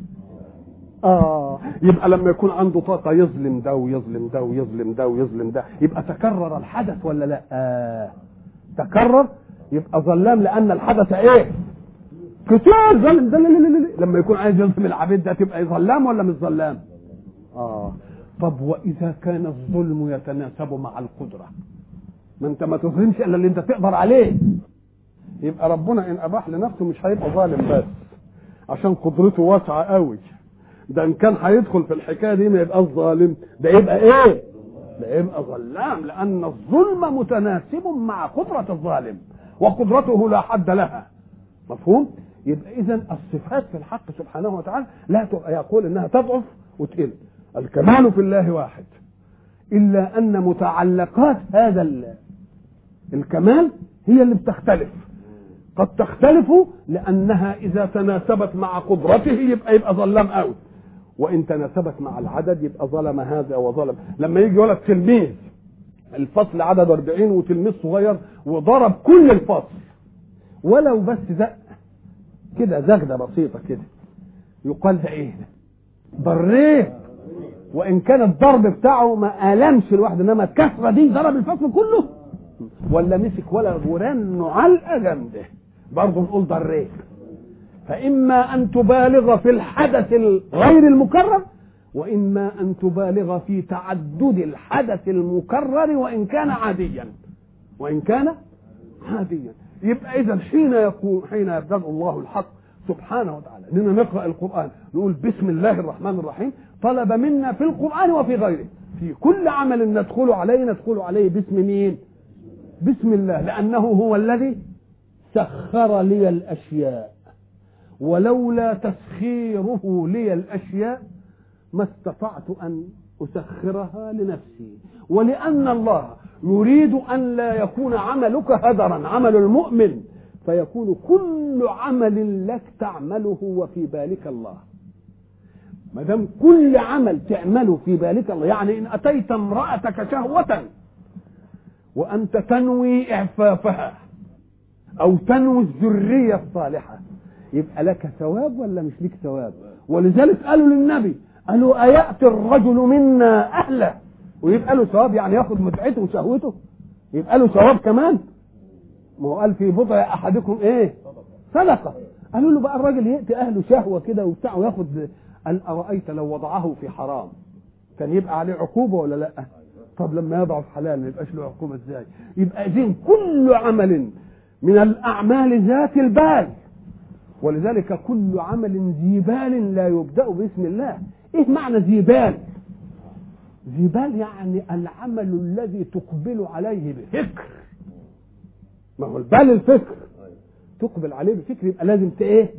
يبقى لما يكون عنده طاقة يظلم ده ويظلم ده ويظلم ده ويظلم ده، يبقى تكرر الحدث ولا لا؟ تكرر، يبقى ظلام لأن الحدث ايه؟ كتير. ظلم ده لما يكون عايز يظلم العبيد ده تبقى ظلام ولا مش ظلام؟ طب وإذا كان الظلم يتناسب مع القدرة، ما انت ما تظلمش إلا اللي انت تقدر عليه، يبقى ربنا إن أباح لنفسه مش هيبقى ظالم بس عشان قدرته واسعة قوي. ده ان كان هيدخل في الحكايه دي ما يبقى ظالم، ده يبقى ايه؟ ده يبقى ظلام، لان الظلم متناسب مع قدره الظالم وقدرته لا حد لها. مفهوم؟ يبقى اذا الصفات في الحق سبحانه وتعالى لا يقول انها تضعف وتقل. الكمال في الله واحد، الا ان متعلقات هذا الكمال هي اللي بتختلف. قد تختلف لانها اذا تناسبت مع قدرته يبقى ظلام قوي، وان تناسبت مع العدد يبقى ظلم هذا وظلم. لما يجي ولد تلميذ الفصل عدد 40 وتلميذ صغير وضرب كل الفصل ولو بس زق كده زغده بسيطه كده، يقال ده ايه؟ ضريه. وان كان الضرب بتاعه ما ألمش الواحد، انما الكسره دي ضرب الفصل كله. ولا مسك ولا غران علقه جامده برضه نقول ضريه. فإما أن تبالغ في الحدث غير المكرر، وإما أن تبالغ في تعدد الحدث المكرر وإن كان عاديا. يبقى إذا حين يبدأ الله الحق سبحانه وتعالى اننا نقرأ القرآن نقول بسم الله الرحمن الرحيم، طلب منا في القرآن وفي غيره في كل عمل ندخل عليه باسم مين؟ بسم الله، لأنه هو الذي سخر لي الأشياء، ولولا تسخيره لي الأشياء ما استطعت أن أسخرها لنفسي. ولأن الله يريد أن لا يكون عملك هدرا، عمل المؤمن، فيكون كل عمل لك تعمله وفي بالك الله. ما دام كل عمل تعمله في بالك الله، يعني إن أتيت امرأتك شهوة وأنت تنوي إعفافها أو تنوي الذرية الصالحة، يبقى لك ثواب ولا مش لك ثواب؟ ولذلك قالوا للنبي، قالوا أيأتي الرجل منا أهله ويبقى له ثواب، يعني ياخد متعته وشهوته يبقى له ثواب كمان. ما هو قال في بضع أحدكم إيه؟ صدقة. قالوا له بقى الراجل يأتي أهله شهوة كده وبتاع وياخد، قال أرأيت لو وضعه في حرام كان يبقى عليه عقوبة ولا لا؟ طب لما يضعه في حلال ما يبقاش له عقوبة ازاي؟ يبقى إذن كل عمل من الأعمال ذات البال، ولذلك كل عمل ذي بال لا يبدأ باسم الله. ايه معنى ذي بال؟ ذي بال يعني العمل الذي تقبل عليه بفكر. ما هو البال الفكر، تقبل عليه بفكر، يبقى لازم ايه؟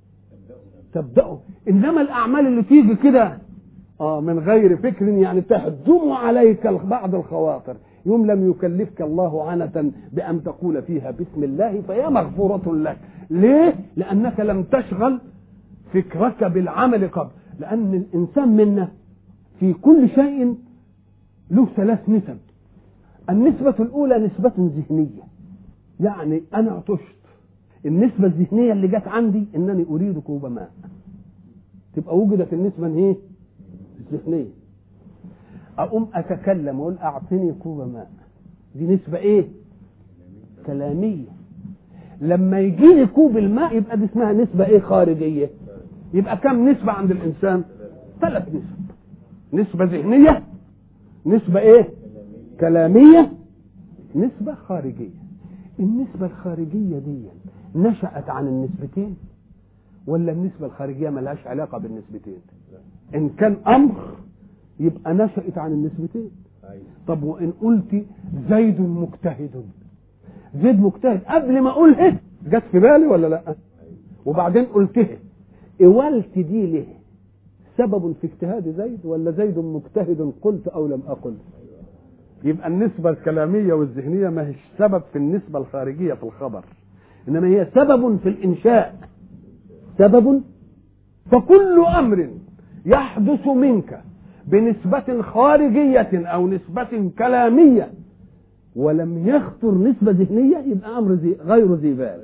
تبدأه. انما الاعمال اللي تيجي كده من غير فكر، يعني تهجم عليك بعض الخواطر، يوم لم يكلفك الله عنة بأن تقول فيها بسم الله فهي مغفورة لك. ليه؟ لأنك لم تشغل فكرك بالعمل قبل. لأن الإنسان منا في كل شيء له 3 نسب. النسبة الأولى نسبة ذهنية، يعني أنا عطشت، النسبة الذهنية اللي جت عندي إنني أريد كوب ماء، تبقى وجدت النسبة ايه؟ الذهنية. أقوم أتكلم وأقول أعطني كوب ماء، دي نسبة إيه؟ كلامية. لما يجيني كوب الماء يبقى دي اسمها نسبة إيه؟ خارجية. يبقى كم نسبة عند الإنسان؟ 3 نسب. نسبة ذهنية، نسبة إيه؟ كلامية، نسبة خارجية. النسبة الخارجية دي نشأت عن النسبتين ولا النسبة الخارجية ملهاش علاقة بالنسبتين؟ إن كان أمر يبقى نشأت عن النسبتين. طب وإن قلت زيد مجتهد، زيد مجتهد قبل ما أقوله جت في بالي ولا لا؟ وبعدين قلته، قولت دي ليه؟ سبب في اجتهاد زيد ولا زيد مجتهد قلت أو لم أقل؟ يبقى النسبة الكلامية والذهنية ما هيش سبب في النسبة الخارجية في الخبر، إنما هي سبب في الإنشاء، سبب. فكل أمر يحدث منك بنسبة خارجية أو نسبة كلامية ولم يخطر نسبة ذهنية يبقى أمر غير ذي بال،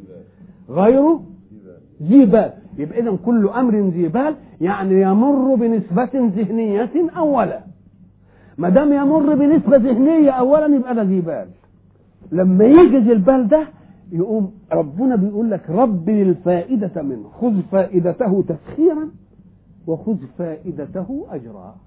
غير ذي بال. يبقى إذن كل أمر ذي بال يعني يمر بنسبة ذهنية أولا. ما دام يمر بنسبة ذهنية أولا يبقى ده ذي بال. لما يجي البال ده يقوم ربنا بيقول لك ربي الفائدة منه، خذ فائدته تسخيرا وخذ فائدته أجرا.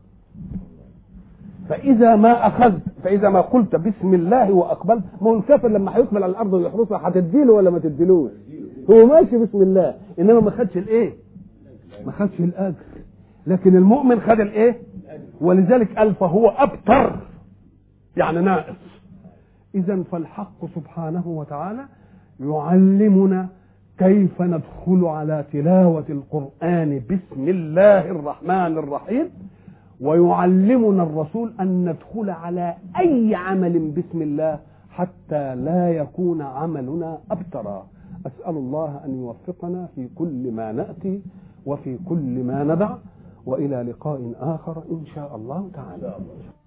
فإذا ما قلت بسم الله وأقبلت، ما هو الكافر لما هيقبل على الأرض ويحرسها هتديله ولا ما تديلوش؟ هو ماشي بسم الله إنما ما خدش الإيه؟ ما خدش الأجر. لكن المؤمن خد الإيه؟ ولذلك قال فهو أبتر، يعني ناقص. إذن فالحق سبحانه وتعالى يعلمنا كيف ندخل على تلاوة القرآن بسم الله الرحمن الرحيم، ويعلمنا الرسول أن ندخل على أي عمل بسم الله حتى لا يكون عملنا أبترا. أسأل الله أن يوفقنا في كل ما نأتي وفي كل ما ندع، وإلى لقاء آخر إن شاء الله تعالى.